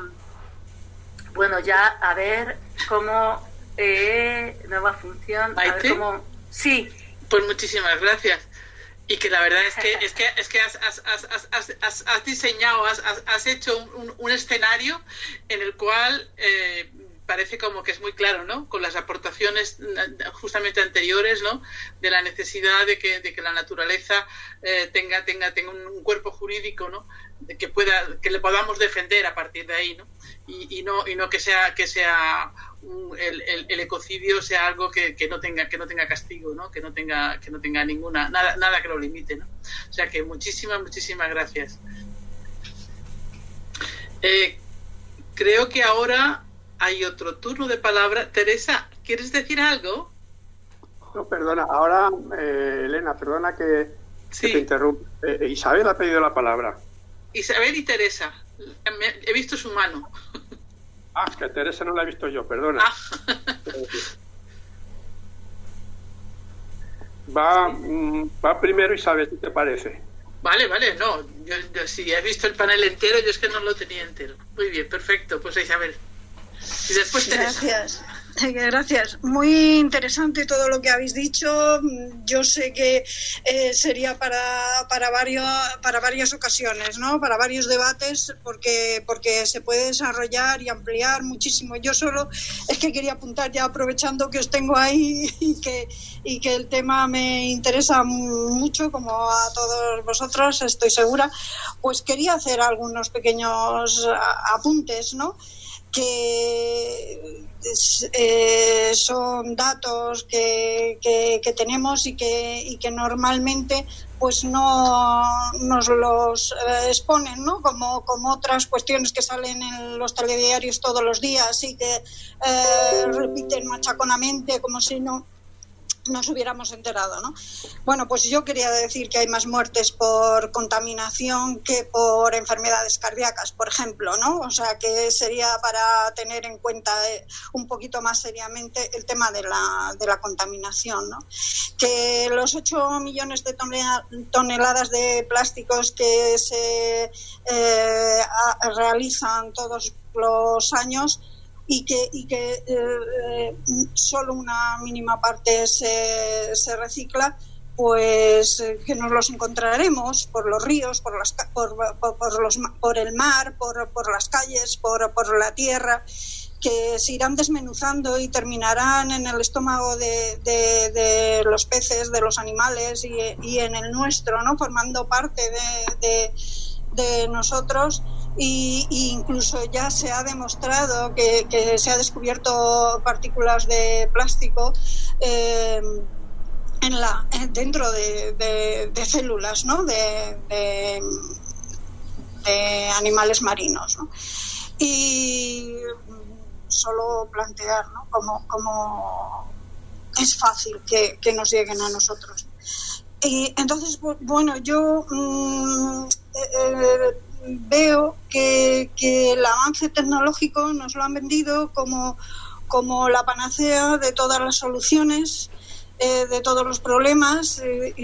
bueno, ya a ver cómo Eh, nueva función. A ver cómo... Sí. Pues muchísimas gracias. Y que la verdad es que es que es que has, has, has, has, has, has diseñado, has, has hecho un, un escenario en el cual eh, parece como que es muy claro, ¿no?, con las aportaciones justamente anteriores, ¿no?, de la necesidad de que, de que la naturaleza eh, tenga tenga tenga un cuerpo jurídico, ¿no?, de que pueda que le podamos defender a partir de ahí, ¿no?, y, y no y no que sea que sea un, el, el, el ecocidio sea algo que, que no tenga que no tenga castigo, ¿no?, que no tenga que no tenga ninguna nada nada que lo limite, ¿no? O sea que muchísimas muchísimas gracias. Eh, creo que ahora hay otro turno de palabra. Teresa, ¿quieres decir algo? No, perdona, ahora eh, Elena, perdona que, sí. que te interrumpa. Eh, Isabel ha pedido la palabra. Isabel y Teresa, he visto su mano. Ah, es que a Teresa no la he visto yo, perdona. Ah. Va, va primero Isabel, ¿qué te parece? Vale, vale, no, yo, yo sí he visto el panel entero, yo es que no lo tenía entero. Muy bien, perfecto, pues Isabel. Y después Teresa. Gracias. Gracias. Muy interesante todo lo que habéis dicho. Yo sé que eh, sería para, para, varios, para varias ocasiones, ¿no?, para varios debates, porque, porque se puede desarrollar y ampliar muchísimo. Yo solo es que quería apuntar, ya aprovechando que os tengo ahí y que, y que el tema me interesa mucho, como a todos vosotros, estoy segura, pues quería hacer algunos pequeños apuntes, ¿no?, que eh, son datos que, que, que tenemos y que, y que normalmente pues no nos los eh, exponen, ¿no?, como, como otras cuestiones que salen en los telediarios todos los días y que eh, repiten machaconamente como si no nos hubiéramos enterado, ¿no? Bueno, pues yo quería decir que hay más muertes por contaminación que por enfermedades cardíacas, por ejemplo, ¿no? O sea, que sería para tener en cuenta un poquito más seriamente el tema de la, de la contaminación, ¿no? Que los ocho millones de toneladas de plásticos que se eh, a, realizan todos los años y que, y que eh, solo una mínima parte se, se recicla, pues eh, que nos los encontraremos por los ríos, por las por, por, por los por el mar, por, por las calles, por, por la tierra, que se irán desmenuzando y terminarán en el estómago de, de, de los peces, de los animales y, y en el nuestro, ¿no? Formando parte de, de, de nosotros. Y, y incluso ya se ha demostrado que, que se ha descubierto partículas de plástico eh, en la dentro de, de, de células, ¿no? de, de, de animales marinos, ¿no? Y solo plantear, ¿no? Cómo, cómo es fácil que, que nos lleguen a nosotros. Y entonces, bueno, yo mmm, eh, veo que, que el avance tecnológico nos lo han vendido como, como la panacea de todas las soluciones, eh, de todos los problemas, eh,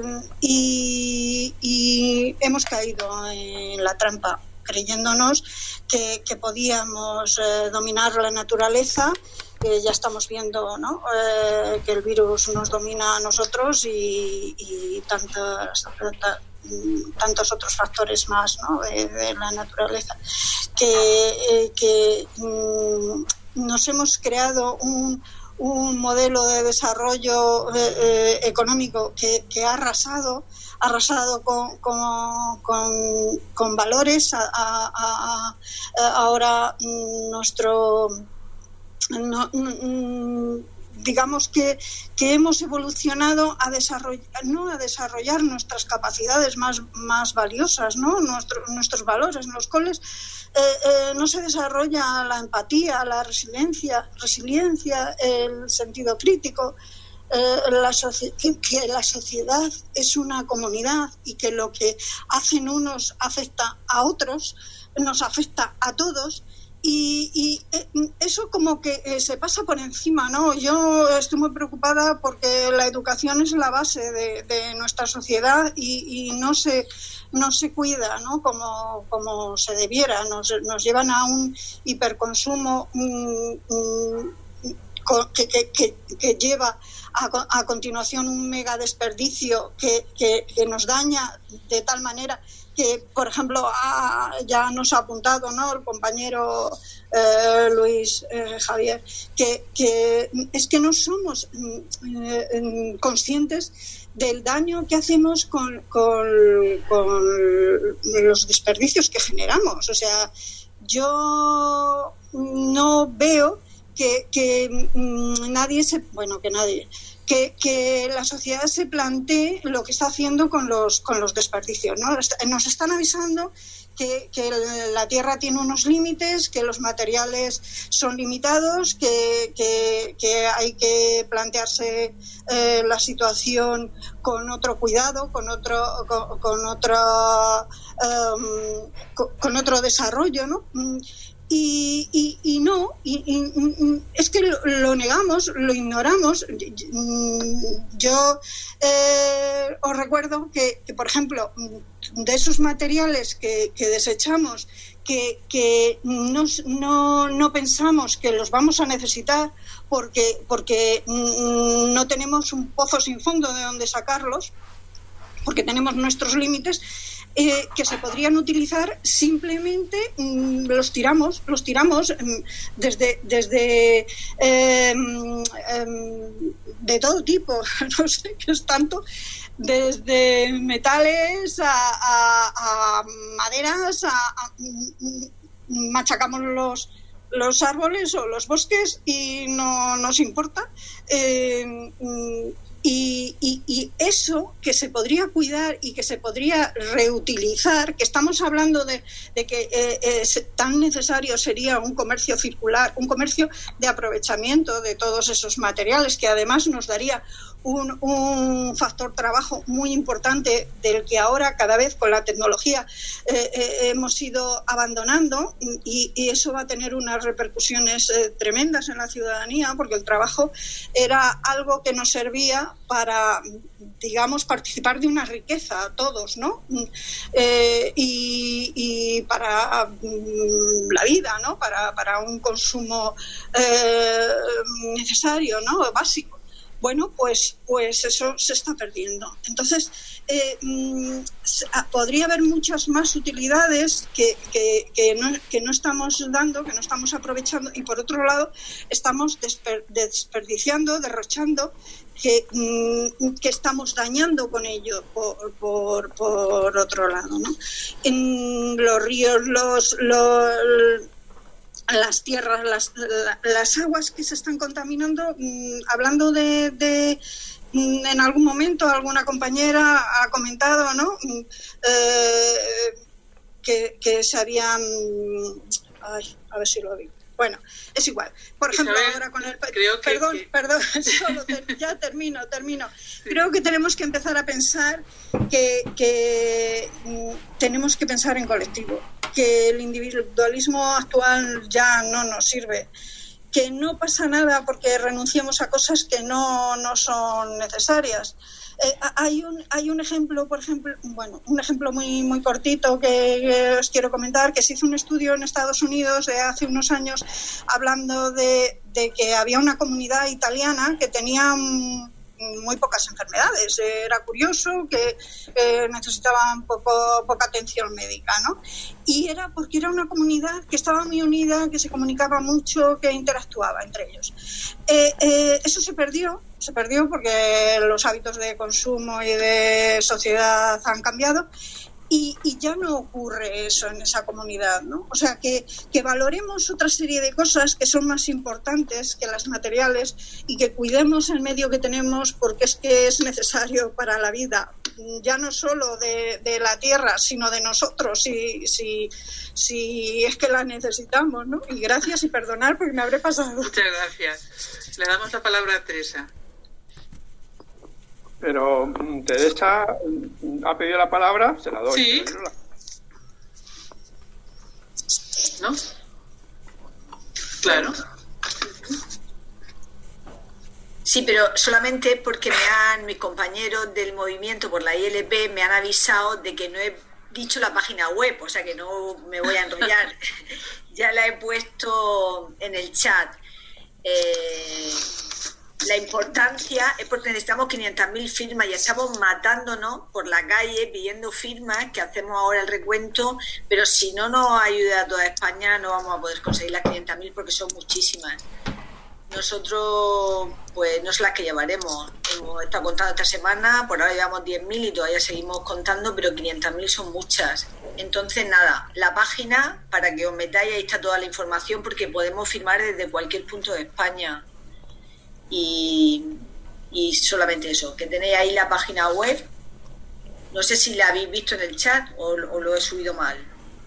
y, y hemos caído en la trampa, creyéndonos que, que podíamos eh, dominar la naturaleza. Eh, ya estamos viendo, ¿no? eh, que el virus nos domina a nosotros y, y tantas, tantas, tantos otros factores más, ¿no? de, de la naturaleza, que, eh, que mm, nos hemos creado un, un modelo de desarrollo eh, eh, económico que, que ha arrasado arrasado con, con, con, con valores. A, a, a, a, ahora nuestro no, digamos que, que hemos evolucionado a desarrollar, no a desarrollar nuestras capacidades más, más valiosas, ¿no? Nuestro, nuestros valores, en los cuales eh, eh, no se desarrolla la empatía, la resiliencia, resiliencia, el sentido crítico. Eh, la soci- que la sociedad es una comunidad y que lo que hacen unos afecta a otros, nos afecta a todos, y, y eh, eso como que eh, se pasa por encima, ¿no? Yo estoy muy preocupada porque la educación es la base de, de nuestra sociedad y, y no se no se cuida, ¿no? Como, como se debiera. Nos, nos llevan a un hiperconsumo um, um, que, que, que, que lleva a, a continuación un mega desperdicio que, que, que nos daña de tal manera que, por ejemplo, ah, ya nos ha apuntado, ¿no? el compañero eh, Luis eh, Javier, que, que es que no somos eh, conscientes del daño que hacemos con, con, con los desperdicios que generamos. O sea, yo no veo que, que mmm, nadie se... Bueno, que nadie... Que, que la sociedad se plantee lo que está haciendo con los con los desperdicios, ¿no? Nos están avisando que, que la Tierra tiene unos límites, que los materiales son limitados, que, que, que hay que plantearse eh, la situación con otro cuidado, con otro con, con otro um, con, con otro desarrollo, ¿no? Y, y, y no, y, y, es que lo, lo negamos, lo ignoramos. Yo eh, os recuerdo que, que, por ejemplo, de esos materiales que, que desechamos, que, que no, no, no pensamos que los vamos a necesitar porque, porque no tenemos un pozo sin fondo de donde sacarlos, porque tenemos nuestros límites, Eh, que se podrían utilizar, simplemente mmm, los tiramos, los tiramos mmm, desde, desde eh, eh, de todo tipo, no sé qué es tanto, desde metales a, a, a maderas, a, a machacamos los los árboles o los bosques y no nos importa. Eh, Y, y, y eso que se podría cuidar y que se podría reutilizar, que estamos hablando de, de que eh, eh, tan necesario sería un comercio circular, un comercio de aprovechamiento de todos esos materiales, que además nos daría un, un factor trabajo muy importante del que ahora cada vez con la tecnología eh, eh, hemos ido abandonando, y, y eso va a tener unas repercusiones eh, tremendas en la ciudadanía, porque el trabajo era algo que nos servía para, digamos, participar de una riqueza a todos, ¿no? Eh, y, y para um, la vida, ¿no? Para, para un consumo eh, necesario, ¿no? Básico. bueno, pues, pues eso se está perdiendo. Entonces, eh, mmm, podría haber muchas más utilidades que, que, que, no, que no estamos dando, que no estamos aprovechando, y por otro lado estamos desper, desperdiciando, derrochando, que, mmm, que estamos dañando con ello por, por, por otro lado, ¿no? En los ríos, los... los las tierras, las, las aguas que se están contaminando, mmm, hablando de, de mmm, en algún momento alguna compañera ha comentado, ¿no? Eh, que, que se habían, ay, a ver si lo digo. Bueno, es igual. Por ejemplo, Isabel, ahora con el... Creo que, perdón, que... perdón, solo ter... ya termino, termino. Sí. Creo que tenemos que empezar a pensar que, que mm, tenemos que pensar en colectivo, que el individualismo actual ya no nos sirve, que no pasa nada porque renunciemos a cosas que no, no son necesarias. Eh, hay un hay un ejemplo, por ejemplo, bueno, un ejemplo muy muy cortito que, que os quiero comentar, que se hizo un estudio en Estados Unidos de hace unos años hablando de, de que había una comunidad italiana que tenía muy pocas enfermedades. Era curioso que eh, necesitaban poco, poca atención médica, ¿no? Y era porque era una comunidad que estaba muy unida, que se comunicaba mucho, que interactuaba entre ellos. Eh, eh, eso se perdió, se perdió porque los hábitos de consumo y de sociedad han cambiado. Y, y ya no ocurre eso en esa comunidad, ¿no? O sea, que, que valoremos otra serie de cosas que son más importantes que las materiales y que cuidemos el medio que tenemos porque es que es necesario para la vida, ya no solo de, de la tierra, sino de nosotros, si, si, si es que la necesitamos, ¿no? Y gracias y perdonar porque me habré pasado. Muchas gracias. Le damos la palabra a Teresa. Pero Teresa ha pedido la palabra, se la doy. Sí. ¿No? Claro. Sí, pero solamente porque me han, mis compañeros del movimiento por la I L P me han avisado de que no he dicho la página web, o sea que no me voy a enrollar. Ya la he puesto en el chat. Eh... La importancia es porque necesitamos quinientas mil firmas y estamos matándonos por la calle pidiendo firmas, que hacemos ahora el recuento, pero si no nos ayuda a toda España no vamos a poder conseguir las quinientas mil porque son muchísimas. Nosotros pues no son las que llevaremos. Hemos estado contando esta semana, por ahora llevamos diez mil y todavía seguimos contando, pero quinientas mil son muchas. Entonces nada, la página para que os metáis, ahí está toda la información porque podemos firmar desde cualquier punto de España. Y, y solamente eso, que tenéis ahí la página web. No sé si la habéis visto en el chat o, o lo he subido mal.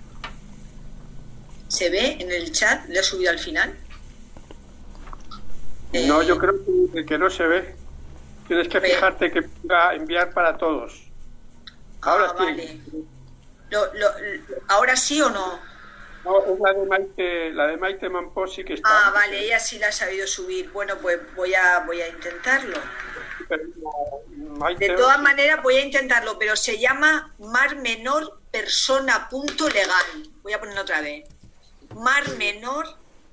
¿Se ve en el chat? ¿Lo he subido al final? No, eh, yo creo que, que no se ve. Tienes que fijarte que ponga enviar para todos. Ahora ah, sí. Vale. Lo, lo, ¿Ahora sí o no? No, es la de Maite, la de Maite Mamposi que está. Ah, vale, ella sí la ha sabido subir. Bueno, pues voy a voy a intentarlo. Maite, de todas maneras voy a intentarlo, pero se llama Mar Menor Persona punto legal. Voy a ponerlo otra vez. Mar Menor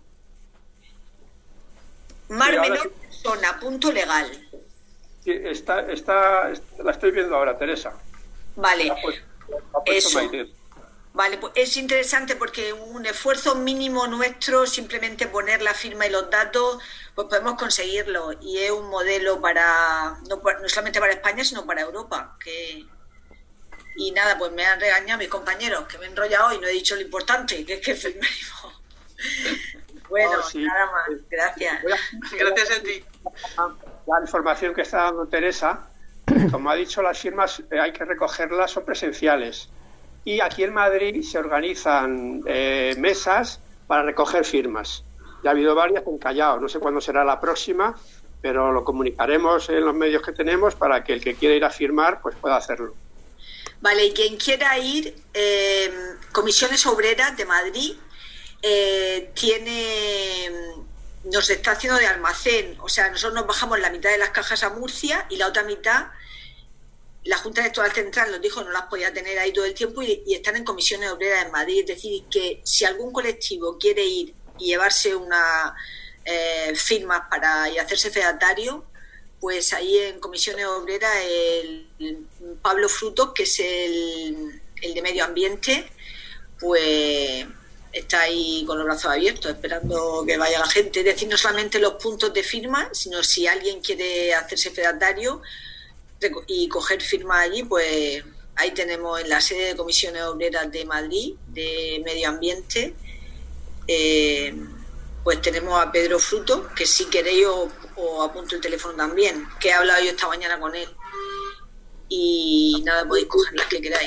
Mar sí, Menor sí. Persona punto legal. Sí, está, está, está, la estoy viendo ahora, Teresa. Vale. La ha puesto, la ha puesto Eso. Maite. Vale, pues es interesante porque un esfuerzo mínimo nuestro, simplemente poner la firma y los datos, pues podemos conseguirlo. Y es un modelo para, no, no solamente para España, sino para Europa. Que... Y nada, pues me han regañado mis compañeros, que me he enrollado y no he dicho lo importante, que es que firmemos. Bueno, oh, sí. Nada más, gracias. Gracias a ti. La información que está dando Teresa, como ha dicho, las firmas eh, hay que recogerlas, son presenciales. Y aquí en Madrid se organizan eh, mesas para recoger firmas. Ya ha habido varias en Callao, no sé cuándo será la próxima, pero lo comunicaremos en los medios que tenemos para que el que quiera ir a firmar pues pueda hacerlo. Vale, y quien quiera ir, eh, Comisiones Obreras de Madrid eh, tiene, nos está haciendo de almacén, o sea, nosotros nos bajamos la mitad de las cajas a Murcia y la otra mitad la Junta Electoral Central nos dijo que no las podía tener ahí todo el tiempo y, y están en Comisiones Obreras en Madrid. Es decir, que si algún colectivo quiere ir y llevarse una eh, firmas para y hacerse fedatario, pues ahí en Comisiones Obreras el, el Pablo Frutos, que es el, el de Medio Ambiente, pues está ahí con los brazos abiertos esperando que vaya la gente. Es decir, no solamente los puntos de firma, sino si alguien quiere hacerse fedatario y coger firma allí, pues ahí tenemos en la sede de Comisiones Obreras de Madrid, de Medio Ambiente, eh, pues tenemos a Pedro Fruto, que si queréis os, os apunto el teléfono también, que he hablado yo esta mañana con él. Y nada, podéis coger las que queráis.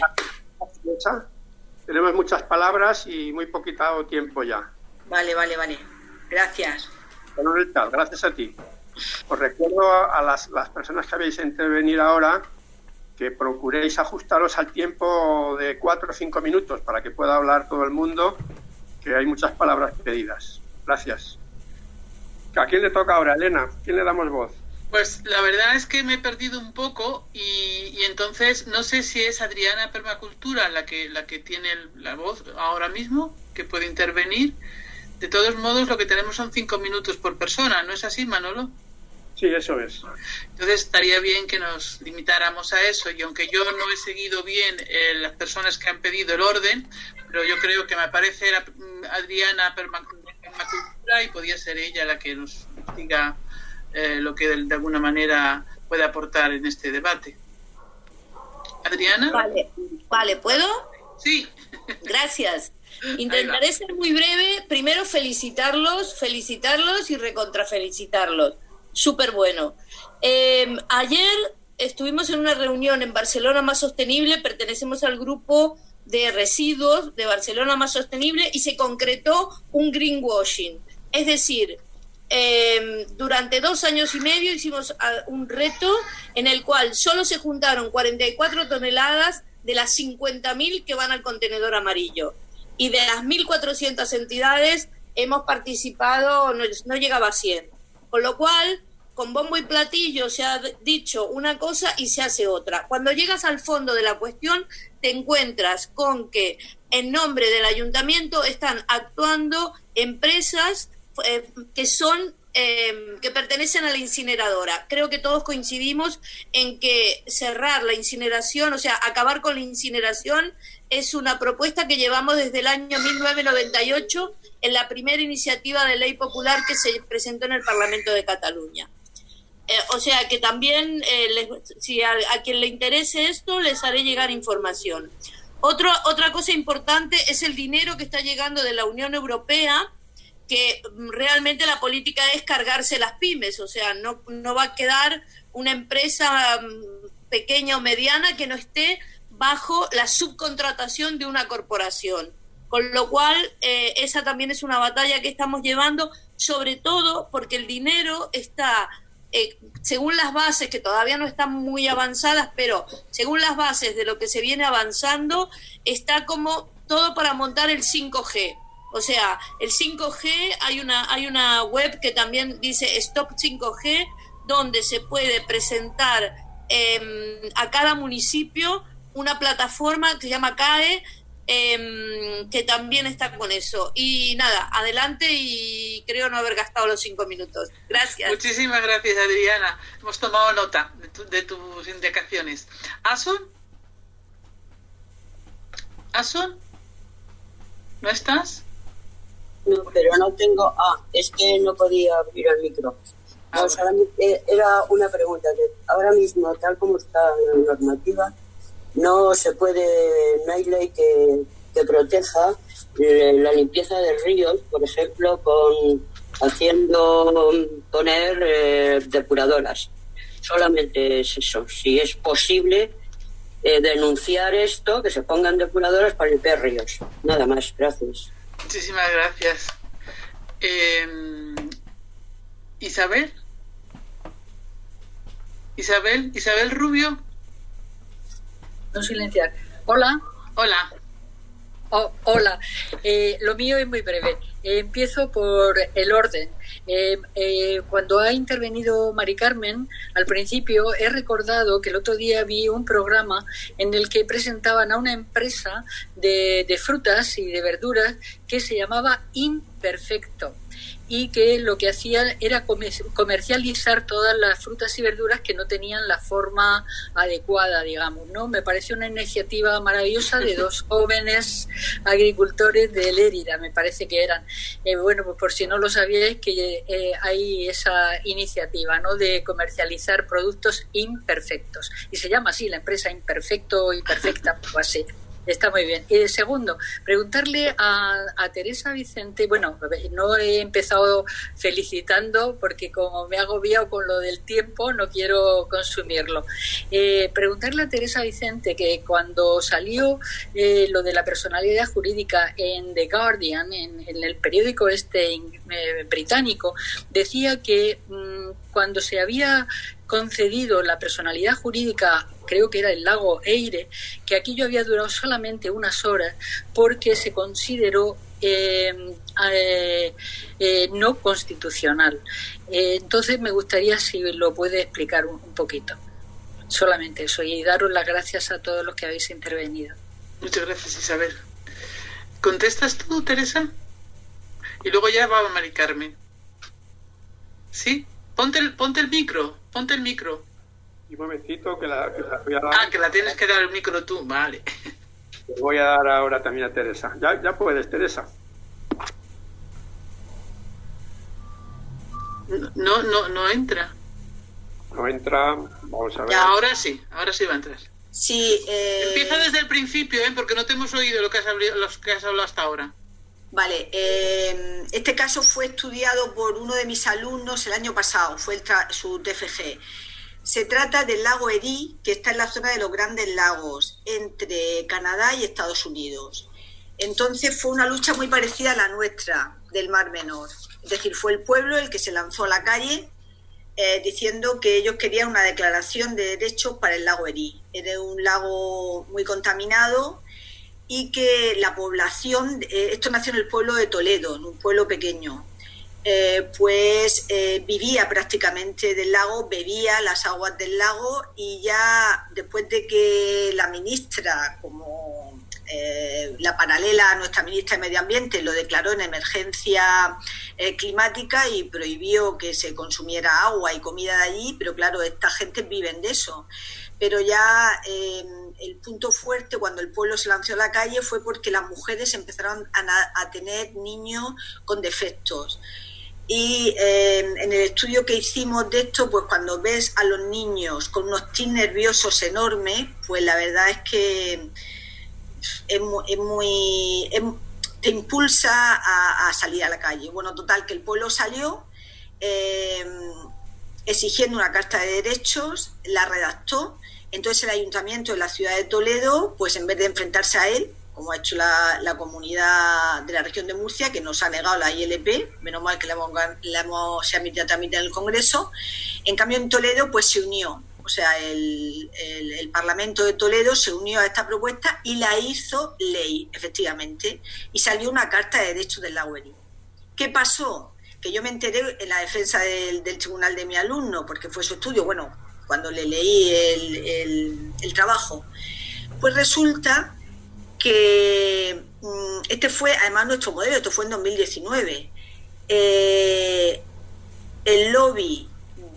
Tenemos muchas palabras y muy poquito tiempo ya. Vale, vale, vale. Gracias. Bueno, gracias a ti. Os recuerdo a las, las personas que habéis intervenido ahora que procuréis ajustaros al tiempo de cuatro o cinco minutos para que pueda hablar todo el mundo, que hay muchas palabras pedidas. Gracias. ¿A quién le toca ahora, Elena? ¿Quién le damos voz? Pues la verdad es que me he perdido un poco y, y entonces no sé si es Adriana Permacultura la que la que tiene la voz ahora mismo, que puede intervenir. De todos modos, lo que tenemos son cinco minutos por persona, ¿no es así, Manolo? Sí, eso es. Entonces estaría bien que nos limitáramos a eso, y aunque yo no he seguido bien eh, las personas que han pedido el orden, pero yo creo que me parece era Adriana Permacultura y podía ser ella la que nos diga Eh, lo que de, de alguna manera puede aportar en este debate. Adriana. Vale, vale, ¿puedo? Sí. Gracias. Intentaré ser muy breve. Primero felicitarlos, felicitarlos y recontrafelicitarlos. Súper bueno. Eh, ayer estuvimos en una reunión en Barcelona Más Sostenible, pertenecemos al grupo de residuos de Barcelona Más Sostenible y se concretó un greenwashing. Es decir, Eh, durante dos años y medio hicimos un reto en el cual solo se juntaron cuarenta y cuatro toneladas de las cincuenta mil que van al contenedor amarillo, y de las mil cuatrocientas entidades hemos participado, no, no llegaba a cien, con lo cual con bombo y platillo se ha dicho una cosa y se hace otra. Cuando llegas al fondo de la cuestión te encuentras con que en nombre del ayuntamiento están actuando empresas Eh, que son eh, que pertenecen a la incineradora. Creo que todos coincidimos en que cerrar la incineración, o sea, acabar con la incineración, es una propuesta que llevamos desde el año mil novecientos noventa y ocho en la primera iniciativa de ley popular que se presentó en el Parlamento de Cataluña. Eh, o sea que también, eh, les, si a, a quien le interese esto, les haré llegar información. Otro, otra cosa importante es el dinero que está llegando de la Unión Europea, que realmente la política es cargarse las pymes, o sea, no, no va a quedar una empresa pequeña o mediana que no esté bajo la subcontratación de una corporación. Con lo cual, eh, esa también es una batalla que estamos llevando, sobre todo porque el dinero está, eh, según las bases, que todavía no están muy avanzadas, pero según las bases de lo que se viene avanzando, está como todo para montar el cinco G. O sea, el cinco G, hay una hay una web que también dice Stop cinco G, donde se puede presentar eh, a cada municipio una plataforma que se llama C A E, eh, que también está con eso. Y nada, adelante, y creo no haber gastado los cinco minutos. Gracias. Muchísimas gracias, Adriana. Hemos tomado nota de, tu, de tus indicaciones. ¿Asun? ¿Asun? ¿No estás? No, pero no tengo... Ah, es que no podía abrir el micro. No, o sea, era una pregunta. Que ahora mismo, tal como está la normativa, no se puede... No hay ley que, que proteja la limpieza de ríos, por ejemplo, con haciendo poner eh, depuradoras. Solamente es eso. Si es posible eh, denunciar esto, que se pongan depuradoras para limpiar ríos. Nada más. Gracias. Muchísimas gracias. Eh, Isabel. Isabel, Isabel Rubio. No silenciar. Hola. Hola. Oh, hola. Eh, lo mío es muy breve. Eh, empiezo por el orden. Eh, eh, cuando ha intervenido Mari Carmen, al principio he recordado que el otro día vi un programa en el que presentaban a una empresa de, de frutas y de verduras que se llamaba Imperfecto. y que lo que hacían era comercializar todas las frutas y verduras que no tenían la forma adecuada, digamos, ¿no? Me parece una iniciativa maravillosa de dos jóvenes agricultores de Lérida, me parece que eran. Eh, bueno, pues por si no lo sabíais, que eh, hay esa iniciativa, ¿no?, de comercializar productos imperfectos. Y se llama así la empresa, Imperfecto y Perfecta, o así. Está muy bien. Y segundo, preguntarle a, a Teresa Vicente, bueno, no he empezado felicitando porque como me he agobiado con lo del tiempo no quiero consumirlo. Eh, preguntarle a Teresa Vicente que cuando salió eh, lo de la personalidad jurídica en The Guardian, en, en el periódico este eh, británico, decía que mmm, cuando se había concedido la personalidad jurídica, creo que era el lago Eire, que aquello había durado solamente unas horas porque se consideró eh, eh, eh, no constitucional. Eh, entonces me gustaría si lo puede explicar un, un poquito. Solamente eso, y daros las gracias a todos los que habéis intervenido. Muchas gracias, Isabel. ¿Contestas tú, Teresa? Y luego ya va Mari Carmen. ¿Sí? Ponte el, ponte el micro, ponte el micro. Y un momentito que la, que la voy a dar. Ah, que la tienes que dar el micro tú, vale. Le voy a dar ahora también a Teresa. Ya, ya puedes, Teresa. No, no, no entra. No entra, vamos a ver. Ya, ahora sí, ahora sí va a entrar. Sí, eh... Empieza desde el principio, ¿eh? Porque no te hemos oído lo que has hablado, lo que has hablado hasta ahora. Vale, eh, este caso fue estudiado por uno de mis alumnos el año pasado, fue el su T F G. Se trata del lago Erie, que está en la zona de los Grandes Lagos, entre Canadá y Estados Unidos. Entonces fue una lucha muy parecida a la nuestra, del Mar Menor. Es decir, fue el pueblo el que se lanzó a la calle eh, diciendo que ellos querían una declaración de derechos para el lago Erie. Era un lago muy contaminado y que la población, eh, esto nació en el pueblo de Toledo, en un pueblo pequeño, eh, pues eh, vivía prácticamente del lago, bebía las aguas del lago, y ya después de que la ministra, como eh, la paralela a nuestra ministra de Medio Ambiente, lo declaró en emergencia eh, climática y prohibió que se consumiera agua y comida de allí, pero claro, esta gente viven de eso. Pero ya eh, el punto fuerte cuando el pueblo se lanzó a la calle fue porque las mujeres empezaron a, a tener niños con defectos. Y eh, en el estudio que hicimos de esto, pues cuando ves a los niños con unos tics nerviosos enormes, pues la verdad es que es muy, es muy es, te impulsa a, a salir a la calle. Bueno, total, que el pueblo salió eh, exigiendo una carta de derechos, la redactó. Entonces el ayuntamiento de la ciudad de Toledo, pues en vez de enfrentarse a él, como ha hecho la, la comunidad de la región de Murcia, que nos ha negado la I L P, menos mal que la hemos, la hemos se ha admitido también en el Congreso, en cambio en Toledo pues se unió, o sea, el, el, el Parlamento de Toledo se unió a esta propuesta y la hizo ley, efectivamente, y salió una Carta de Derechos del lago Erie. ¿Qué pasó? Que yo me enteré en la defensa del, del tribunal de mi alumno, porque fue su estudio, bueno, cuando le leí el, el, el trabajo, pues resulta que um, este fue además nuestro modelo, esto fue en dos mil diecinueve. Eh, el lobby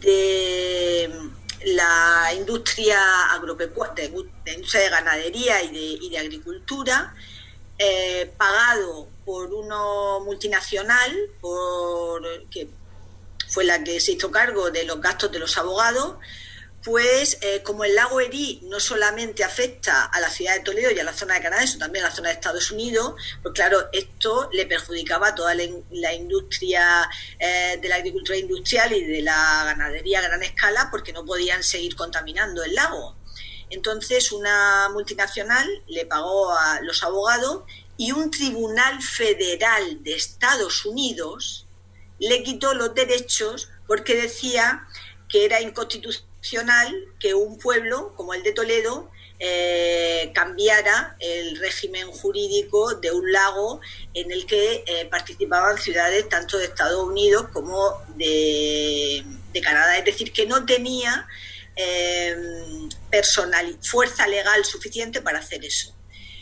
de la industria agropecuaria, de, de industria de ganadería y de, y de agricultura, eh, pagado por una multinacional, por que fue la que se hizo cargo de los gastos de los abogados, pues eh, como el lago Erie no solamente afecta a la ciudad de Toledo y a la zona de Canadá, sino también a la zona de Estados Unidos, pues claro, esto le perjudicaba a toda la, la industria eh, de la agricultura industrial y de la ganadería a gran escala, porque no podían seguir contaminando el lago. Entonces una multinacional le pagó a los abogados y un tribunal federal de Estados Unidos le quitó los derechos porque decía que era inconstitucional que un pueblo como el de Toledo eh, cambiara el régimen jurídico de un lago en el que eh, participaban ciudades tanto de Estados Unidos como de, de Canadá. Es decir, que no tenía eh, personal, fuerza legal suficiente para hacer eso.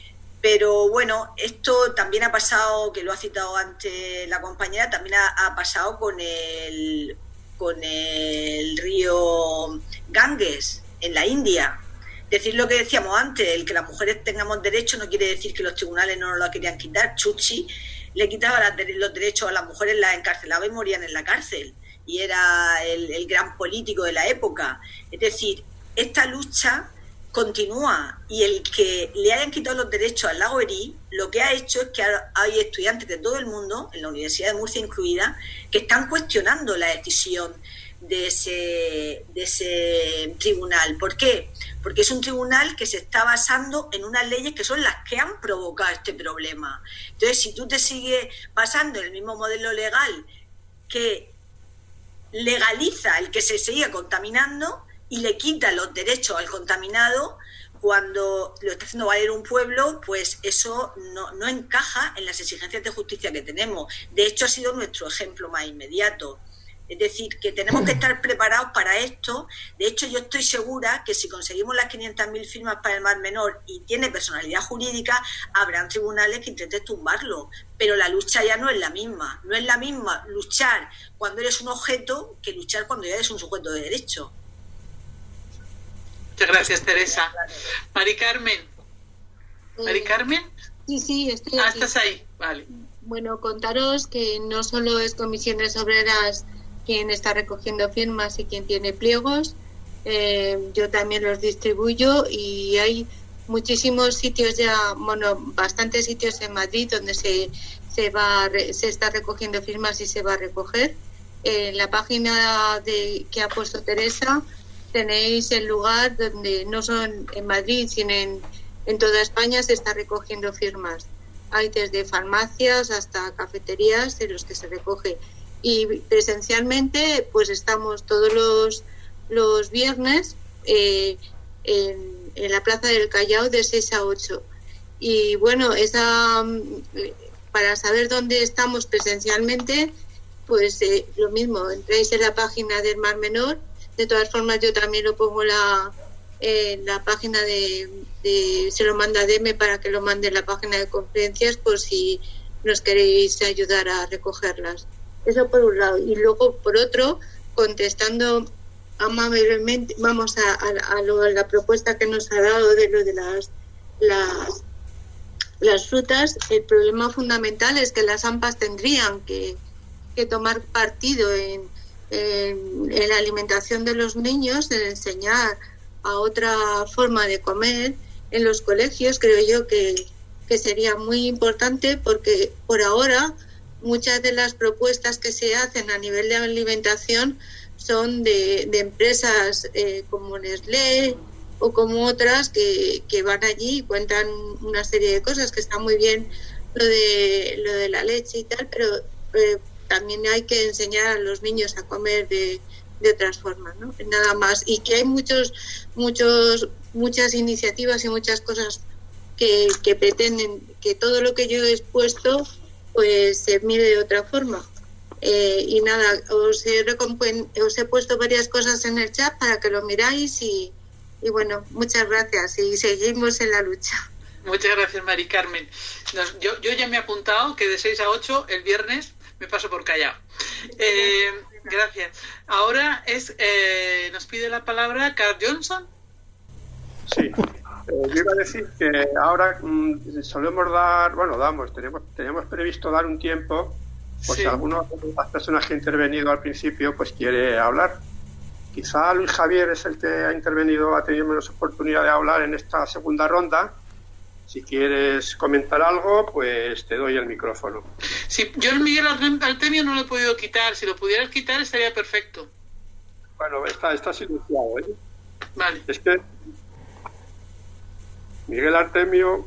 Pero bueno, esto también ha pasado, que lo ha citado antes la compañera, también ha, ha pasado con el, con el río Ganges, en la India. Decir lo que decíamos antes, el que las mujeres tengamos derechos no quiere decir que los tribunales no nos lo querían quitar. Chuchi le quitaba las, los derechos a las mujeres, las encarcelaba y morían en la cárcel. Y era el, el gran político de la época. Es decir, esta lucha continúa, y el que le hayan quitado los derechos al lago Erie lo que ha hecho es que hay estudiantes de todo el mundo, en la Universidad de Murcia incluida, que están cuestionando la decisión de ese, de ese tribunal. ¿Por qué? Porque es un tribunal que se está basando en unas leyes que son las que han provocado este problema. Entonces, si tú te sigues basando en el mismo modelo legal que legaliza el que se siga contaminando y le quita los derechos al contaminado cuando lo está haciendo valer un pueblo, pues eso no, no encaja en las exigencias de justicia que tenemos. De hecho, ha sido nuestro ejemplo más inmediato. Es decir, que tenemos que estar preparados para esto. De hecho, yo estoy segura que si conseguimos las quinientas mil firmas para el Mar Menor y tiene personalidad jurídica, habrán tribunales que intenten tumbarlo. Pero la lucha ya no es la misma. No es la misma luchar cuando eres un objeto que luchar cuando ya eres un sujeto de derecho. Muchas gracias, Teresa. Mari Carmen. ¿Mari Carmen? Sí, sí, estoy ah, aquí. Ah, estás ahí, vale. Bueno, contaros que no solo es Comisiones Obreras quien está recogiendo firmas y quien tiene pliegos, eh, yo también los distribuyo, y hay muchísimos sitios ya, bueno, bastantes sitios en Madrid donde se, se, va, se está recogiendo firmas y se va a recoger. En la página de, que ha puesto Teresa tenéis el lugar donde no son en Madrid, sino en, en toda España se está recogiendo firmas. Hay desde farmacias hasta cafeterías en los que se recoge. Y presencialmente pues estamos todos los, los viernes eh, en, en la Plaza del Callao de seis a ocho. Y bueno, esa para saber dónde estamos presencialmente, pues eh, lo mismo, entráis en la página del Mar Menor. De todas formas, yo también lo pongo la, en la página de, de se lo manda a Deme para que lo mande en la página de conferencias por si nos queréis ayudar a recogerlas. Eso por un lado. Y luego, por otro, contestando amablemente, vamos a, a, a, lo, a la propuesta que nos ha dado de lo de las, las, las frutas, el problema fundamental es que las AMPAs tendrían que, que tomar partido en, en, en la alimentación de los niños, en enseñar a otra forma de comer en los colegios. Creo yo que, que sería muy importante, porque por ahora muchas de las propuestas que se hacen a nivel de alimentación son de, de empresas eh, como Nestlé o como otras que, que van allí y cuentan una serie de cosas, que está muy bien lo de lo de la leche y tal, pero eh, también hay que enseñar a los niños a comer de, de otras formas, ¿no? Nada más. Y que hay muchos muchos muchas iniciativas y muchas cosas que, que pretenden que todo lo que yo he expuesto pues se mire de otra forma. Eh, y nada, os he, os he puesto varias cosas en el chat para que lo miráis y, y bueno, muchas gracias y seguimos en la lucha. Muchas gracias, Mari Carmen. Nos, yo, yo ya me he apuntado que de seis a ocho el viernes me paso por Callao. Eh, gracias. Ahora es eh, nos pide la palabra Carl Johnson. Sí. Eh, yo iba a decir que ahora mmm, solemos dar, bueno, damos, tenemos, teníamos previsto dar un tiempo, pues sí. Si alguna de las personas que ha intervenido al principio pues quiere hablar. Quizá Luis Javier es el que ha intervenido, ha tenido menos oportunidad de hablar en esta segunda ronda. Si quieres comentar algo, pues te doy el micrófono. Sí, yo el Miguel Artemio no lo he podido quitar, si lo pudieras quitar estaría perfecto. Bueno, está, está silenciado, ¿eh? Vale. Es que Miguel Artemio.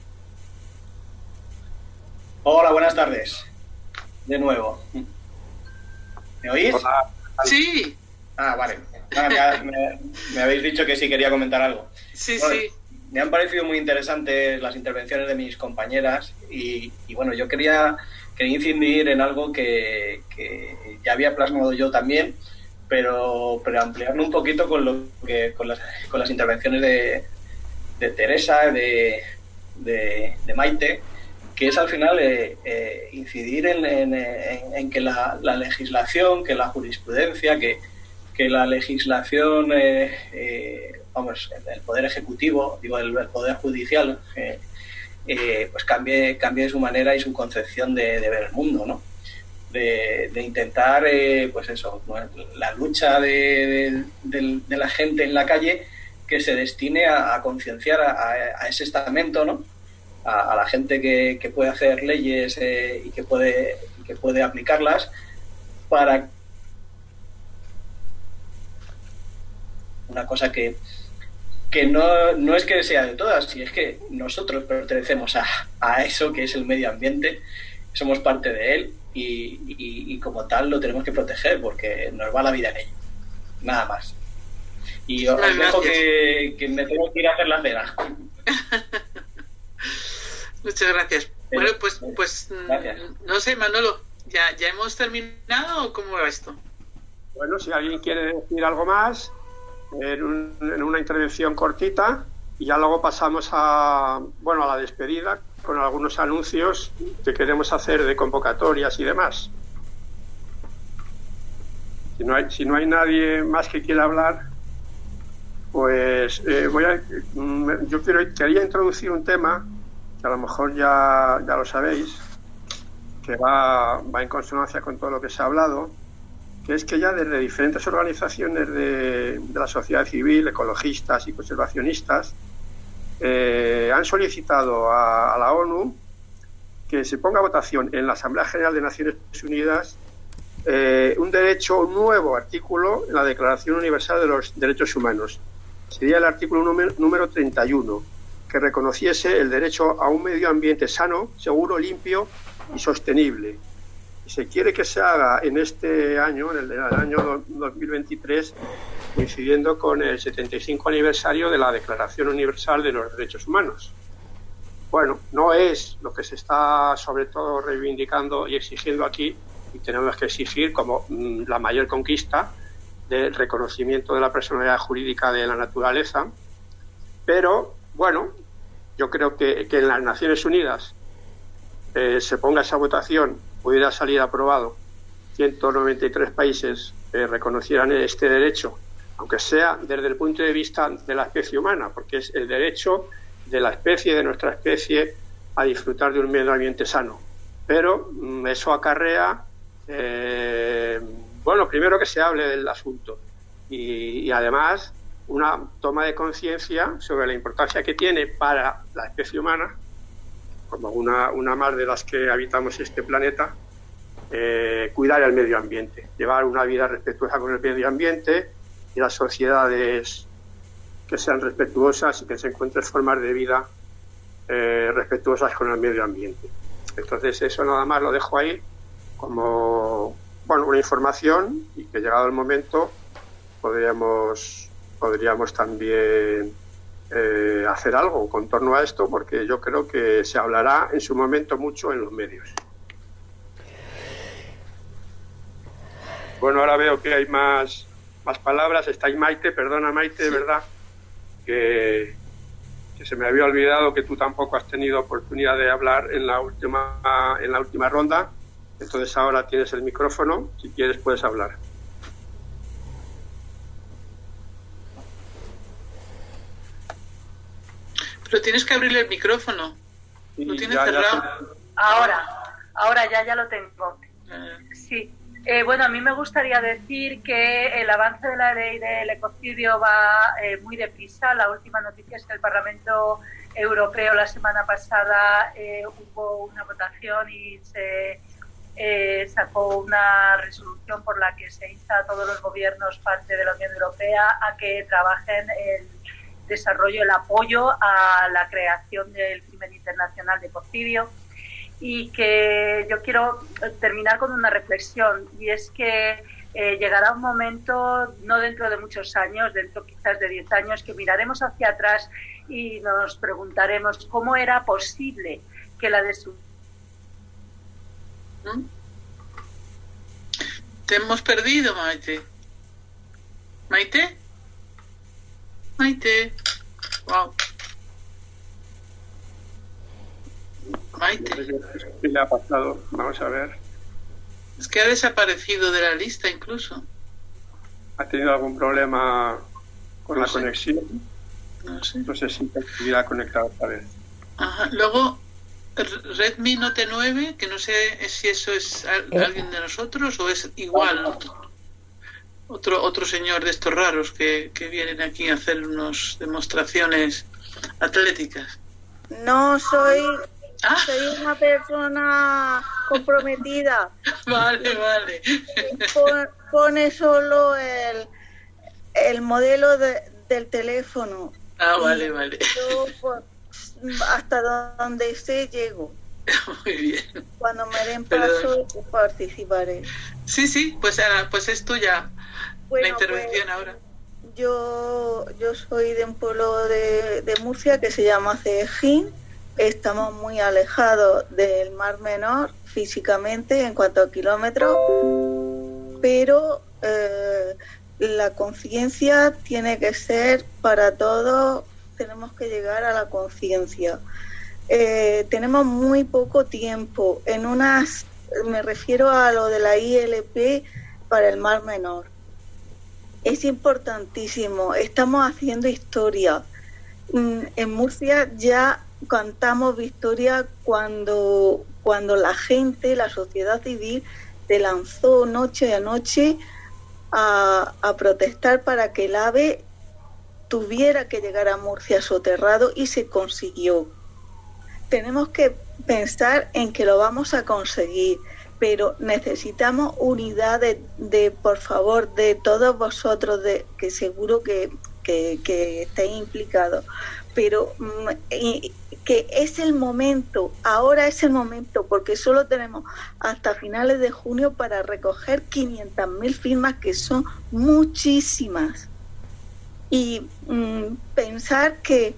Hola, buenas tardes. De nuevo. ¿Me oís? Hola. Sí. Ah, vale. Ah, me, me, me habéis dicho que sí quería comentar algo. Sí, bueno, sí. Me han parecido muy interesantes las intervenciones de mis compañeras y, y bueno, yo quería, quería incidir en algo que, que ya había plasmado yo también, pero, pero ampliarlo un poquito con, lo que, con, las, con las intervenciones de de Teresa, de, de, de Maite, que es al final eh, eh, incidir en, en, en, en que la, la legislación, que la jurisprudencia, que, que la legislación, eh, eh, vamos, el poder ejecutivo, digo, el, el poder judicial, eh, eh, pues cambie, cambie su manera y su concepción de, de ver el mundo, ¿no? De, de intentar, eh, pues eso, la lucha de, de, de la gente en la calle, que se destine a, a concienciar a, a, a ese estamento, ¿no? A, a la gente que, que puede hacer leyes eh, y que puede, que puede aplicarlas para una cosa que, que no, no es que sea de todas, si es que nosotros pertenecemos a, a eso que es el medio ambiente, somos parte de él y, y, y como tal lo tenemos que proteger porque nos va la vida en ello, nada más. Y os Muchas dejo gracias. que, que me tengo que ir a hacer la cena. Muchas gracias. Bueno, pues, pues Gracias. no sé, Manolo, ¿ya, ¿ya hemos terminado o cómo va esto? Bueno, si alguien quiere decir algo más, en, un- en una intervención cortita, y ya luego pasamos a, bueno, a la despedida con algunos anuncios que queremos hacer de convocatorias y demás. Si no hay, si no hay nadie más que quiera hablar, pues eh, voy a, mm, yo quiero, quería introducir un tema que a lo mejor ya, ya lo sabéis, que va, va en consonancia con todo lo que se ha hablado, que es que ya desde diferentes organizaciones de, de la sociedad civil, ecologistas y conservacionistas, eh, han solicitado a, a la ONU que se ponga a votación en la Asamblea General de Naciones Unidas eh, un derecho, un nuevo artículo en la Declaración Universal de los Derechos Humanos. Sería el artículo número, número treinta y uno, que reconociese el derecho a un medio ambiente sano, seguro, limpio y sostenible. Y se quiere que se haga en este año, en el, en el año dos mil veintitrés, coincidiendo con el setenta y cinco aniversario de la Declaración Universal de los Derechos Humanos. Bueno, no es lo que se está sobre todo reivindicando y exigiendo aquí, y tenemos que exigir como mm, la mayor conquista del reconocimiento de la personalidad jurídica de la naturaleza, pero bueno, yo creo que, que en las Naciones Unidas eh, se ponga esa votación, pudiera salir aprobado, ciento noventa y tres países eh, reconocieran este derecho, aunque sea desde el punto de vista de la especie humana, porque es el derecho de la especie, de nuestra especie, a disfrutar de un medio ambiente sano. Pero mm, eso acarrea, eh, bueno, primero que se hable del asunto y, y además una toma de conciencia sobre la importancia que tiene para la especie humana, como una, una más de las que habitamos este planeta, eh, cuidar el medio ambiente, llevar una vida respetuosa con el medio ambiente y las sociedades que sean respetuosas y que se encuentren formas de vida eh, respetuosas con el medio ambiente. Entonces eso nada más lo dejo ahí como, bueno, una información, y que llegado el momento podríamos podríamos también eh, hacer algo con torno a esto, porque yo creo que se hablará en su momento mucho en los medios. Bueno, ahora veo que hay más más palabras. Está ahí Maite, perdona Maite, de verdad, que, que se me había olvidado que tú tampoco has tenido oportunidad de hablar en la última en la última ronda. Entonces ahora tienes el micrófono, si quieres puedes hablar. Pero tienes que abrirle el micrófono. Lo Y tienes ya- ya cerrado. se- Ahora, ahora ya, ya lo tengo. Eh, Sí. Eh, bueno, a mí me gustaría decir que el avance de la ley del ecocidio va eh, muy deprisa. La última noticia es que el Parlamento Europeo la semana pasada eh, hubo una votación y se eh, sacó una resolución por la que se insta a todos los gobiernos parte de la Unión Europea a que trabajen el desarrollo, el apoyo a la creación del crimen internacional de ecocidio. Y que yo quiero terminar con una reflexión, y es que eh, llegará un momento, no dentro de muchos años, dentro quizás de diez años, que miraremos hacia atrás y nos preguntaremos cómo era posible que la destrucción... ¿Mm? Te hemos perdido, Maite. ¿Maite? Maite. Wow. Maite. ¿Qué le ha pasado? Vamos a ver. Es que ha desaparecido de la lista incluso. ¿Ha tenido algún problema con no la sé. conexión? No sé. No sé si conseguirá conectar otra vez. Ajá. Luego, Redmi Note nueve, que no sé si eso es al- alguien de nosotros o es igual, ¿no? Otro, otro señor de estos raros que, que vienen aquí a hacer unas demostraciones atléticas. No soy, Ah. soy una persona comprometida. Vale, vale. Pon- Pone solo el, el modelo de- del teléfono. Ah, Y vale, vale. yo, pues, hasta donde sé llego. Muy bien. Cuando me den Perdón. paso, pues, participaré. Sí, sí, pues, ahora, pues es tuya Bueno, la intervención pues, ahora. Yo, yo soy de un pueblo de, de Murcia que se llama Cejín. Estamos muy alejados del Mar Menor físicamente en cuanto a kilómetros, pero eh, la conciencia tiene que ser para todos. Tenemos que llegar a la conciencia. Eh, tenemos muy poco tiempo. En unas, me refiero a lo de la I L P para el Mar Menor. Es importantísimo, estamos haciendo historia. Mm, En Murcia ya cantamos victoria cuando, cuando la gente, la sociedad civil, se lanzó noche a noche a, a protestar para que el AVE tuviera que llegar a Murcia soterrado y se consiguió. Tenemos que pensar en que lo vamos a conseguir, pero necesitamos unidad de, de, por favor, de todos vosotros, de que seguro que, que, que estáis implicados, pero mm, y, que es el momento, ahora es el momento, porque solo tenemos hasta finales de junio para recoger quinientas mil firmas, que son muchísimas, y mm, pensar que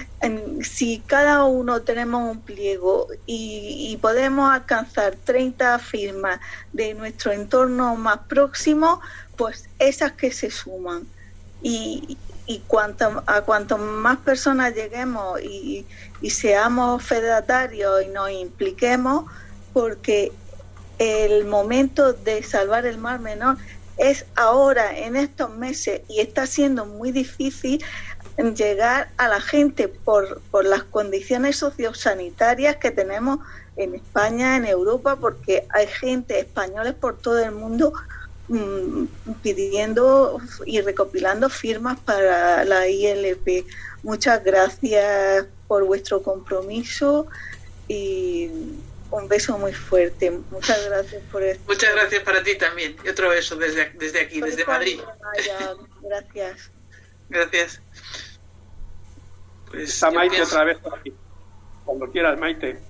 si cada uno tenemos un pliego y, y podemos alcanzar treinta firmas de nuestro entorno más próximo, pues esas que se suman. Y, y cuanto, a cuanto más personas lleguemos y, y seamos fedatarios y nos impliquemos, porque el momento de salvar el Mar Menor es ahora, en estos meses, y está siendo muy difícil llegar a la gente por, por las condiciones sociosanitarias que tenemos en España, en Europa, porque hay gente, españoles por todo el mundo, mmm, pidiendo y recopilando firmas para la I L P. Muchas gracias por vuestro compromiso y un beso muy fuerte. Muchas gracias por esto. Muchas gracias para ti también. Y otro beso desde, desde aquí, desde Madrid. Gracias. Gracias. Pues Está Maite pienso... otra vez por aquí. Cuando quieras, Maite.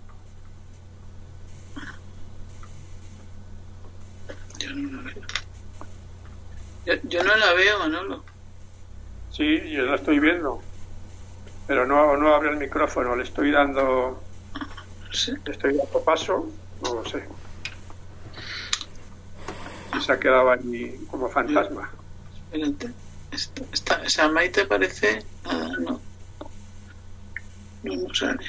Yo no la veo. Yo, yo no la veo, Manolo. Sí, yo la estoy viendo. Pero no, no abre el micrófono. Le estoy dando... Sí. Le estoy dando paso. No lo sé. Y se ha quedado allí como fantasma. Espérate. Esta, esta, esa Maite parece... Ah, no. No sale.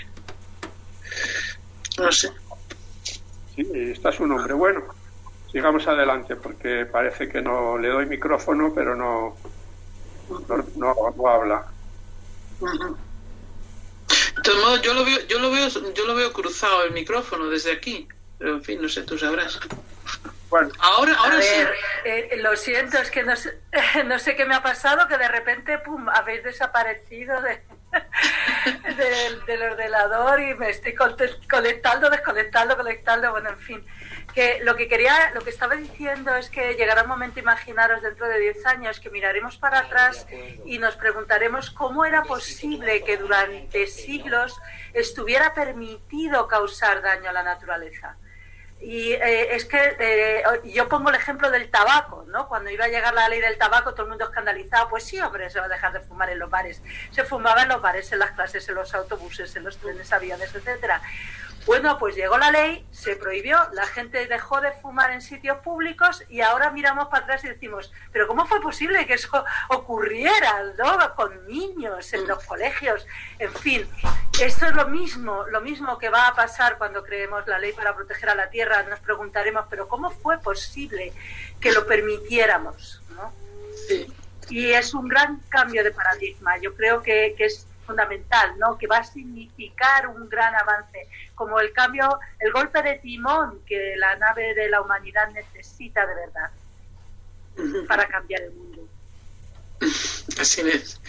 No sé. Sí, está su nombre. Bueno, sigamos adelante porque parece que no le doy micrófono, pero no no, no, no habla. Uh-huh. De todos modos, yo lo veo, yo lo veo, yo lo veo cruzado el micrófono desde aquí. Pero en fin, no sé, tú sabrás. Bueno, ahora, ahora a sí. ver, eh, lo siento, es que no sé, no sé qué me ha pasado, que de repente, pum, habéis desaparecido de, del, del ordenador y me estoy conectando, desconectando, conectando, bueno, en fin. Que lo que quería, lo que estaba diciendo es que llegará un momento, imaginaros, dentro de diez años, que miraremos para atrás y nos preguntaremos cómo era posible que durante siglos estuviera permitido causar daño a la naturaleza. Y eh, es que eh, yo pongo el ejemplo del tabaco, ¿no? Cuando iba a llegar la ley del tabaco, todo el mundo escandalizado. Pues sí, hombre, se va a dejar de fumar en los bares. Se fumaba en los bares, en las clases, en los autobuses, en los trenes, aviones, etcétera. Bueno, pues llegó la ley, se prohibió, la gente dejó de fumar en sitios públicos y ahora miramos para atrás y decimos, pero ¿cómo fue posible que eso ocurriera, ¿no? Con niños en los colegios? En fin, esto es lo mismo, lo mismo que va a pasar cuando creemos la ley para proteger a la tierra. Nos preguntaremos, pero ¿cómo fue posible que lo permitiéramos, ¿no? Sí. Y es un gran cambio de paradigma. Yo creo que, que es fundamental, ¿no? Que va a significar un gran avance, como el cambio, el golpe de timón que la nave de la humanidad necesita de verdad para cambiar el mundo. Así es.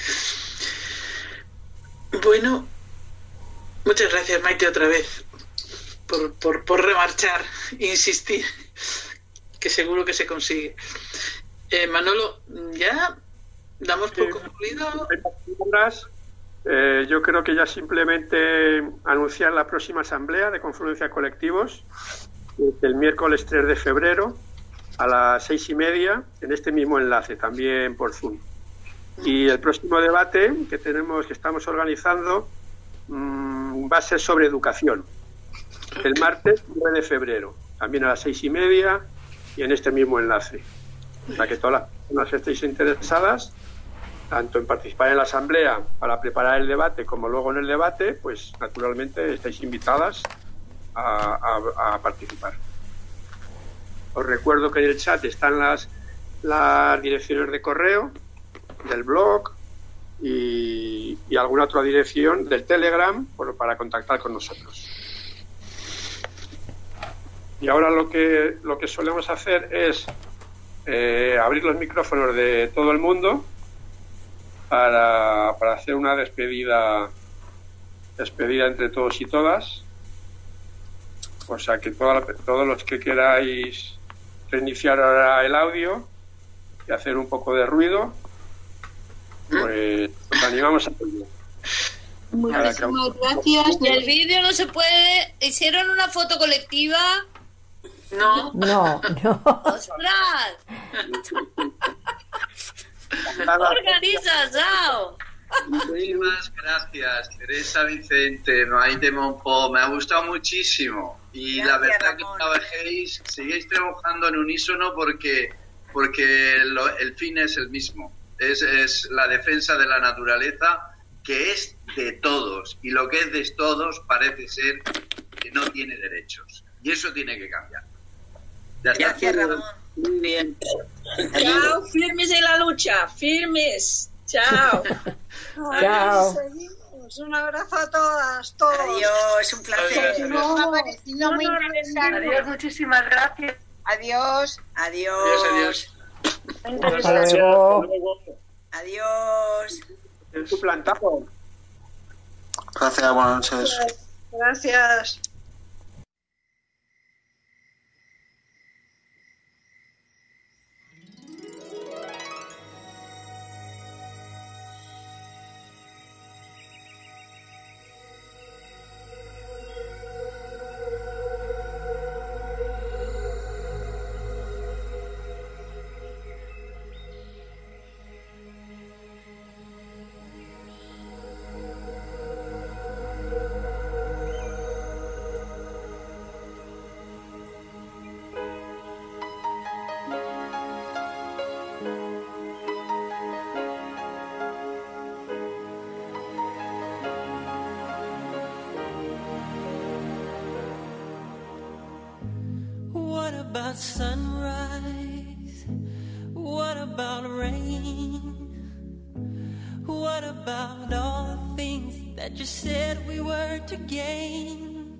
Bueno, muchas gracias, Maite, otra vez por, por, por remarchar e insistir, que seguro que se consigue. Eh, Manolo, ¿ya damos por concluido? Eh, yo creo que ya simplemente anunciar la próxima asamblea de Confluencia Colectivos el miércoles tres de febrero a las seis y media en este mismo enlace, también por Zoom. Y el próximo debate que tenemos, que estamos organizando, mmm, va a ser sobre educación. El martes nueve de febrero, también a las seis y media y en este mismo enlace. O sea que todas las personas que estéis interesadas, tanto en participar en la asamblea para preparar el debate como luego en el debate, pues naturalmente estáis invitadas a, a, a participar. Os recuerdo que en el chat están las, las direcciones de correo del blog y, y alguna otra dirección del Telegram por, para contactar con nosotros. Y ahora lo que, lo que solemos hacer es eh, abrir los micrófonos de todo el mundo Para, para hacer una despedida despedida entre todos y todas. O sea que toda la, todos los que queráis reiniciar ahora el audio y hacer un poco de ruido, pues os animamos a hacerlo. Muchísimas gracias. Y el vídeo no se puede. ¿Hicieron una foto colectiva? No. No, no. ¡Ostras! Organiza, chao. Muchísimas gracias, Teresa, Vicente, Maite Monpó, me ha gustado muchísimo y gracias, la verdad Ramón. Que trabajéis, seguís trabajando en unísono porque porque lo, el fin es el mismo, es, es la defensa de la naturaleza, que es de todos, y lo que es de todos parece ser que no tiene derechos, y eso tiene que cambiar. Ya está. Gracias, Ramón. Muy bien. Chao, firmes en la lucha, firmes. Chao. Chao. Seguimos. Un abrazo a todas, todos. Adiós, un placer. No, me ha parecido muy interesante. Adiós, muchísimas gracias. Adiós. Adiós. Adiós, adiós. Hasta luego. Adiós. En tu plantado. Gracias, buenas noches. Gracias. about sunrise? What about rain? What about all the things that you said we were to gain?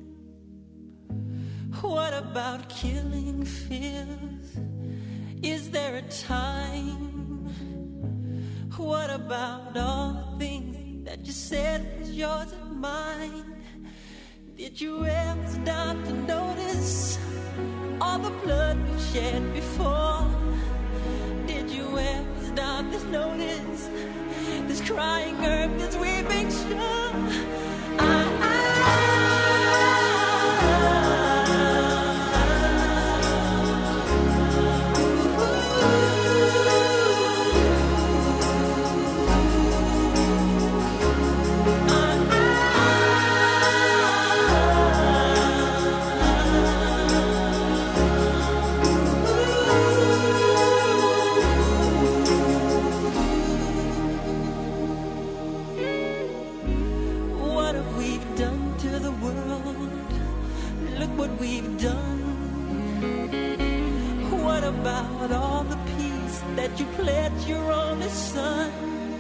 What about killing fears? Is there a time? What about all the things that you said was yours and mine? Did you ever stop to notice all the blood we've shed before? Did you ever stop to notice this crying earth, this weeping shore? I, I we've done? What about all the peace that you pledged your only son?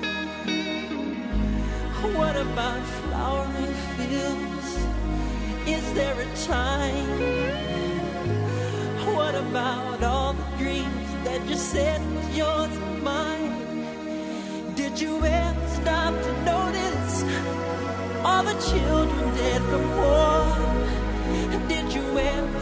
What about flowering fields? Is there a time? What about all the dreams that you said was yours and mine? Did you ever stop to notice all the children dead from war? Did you ever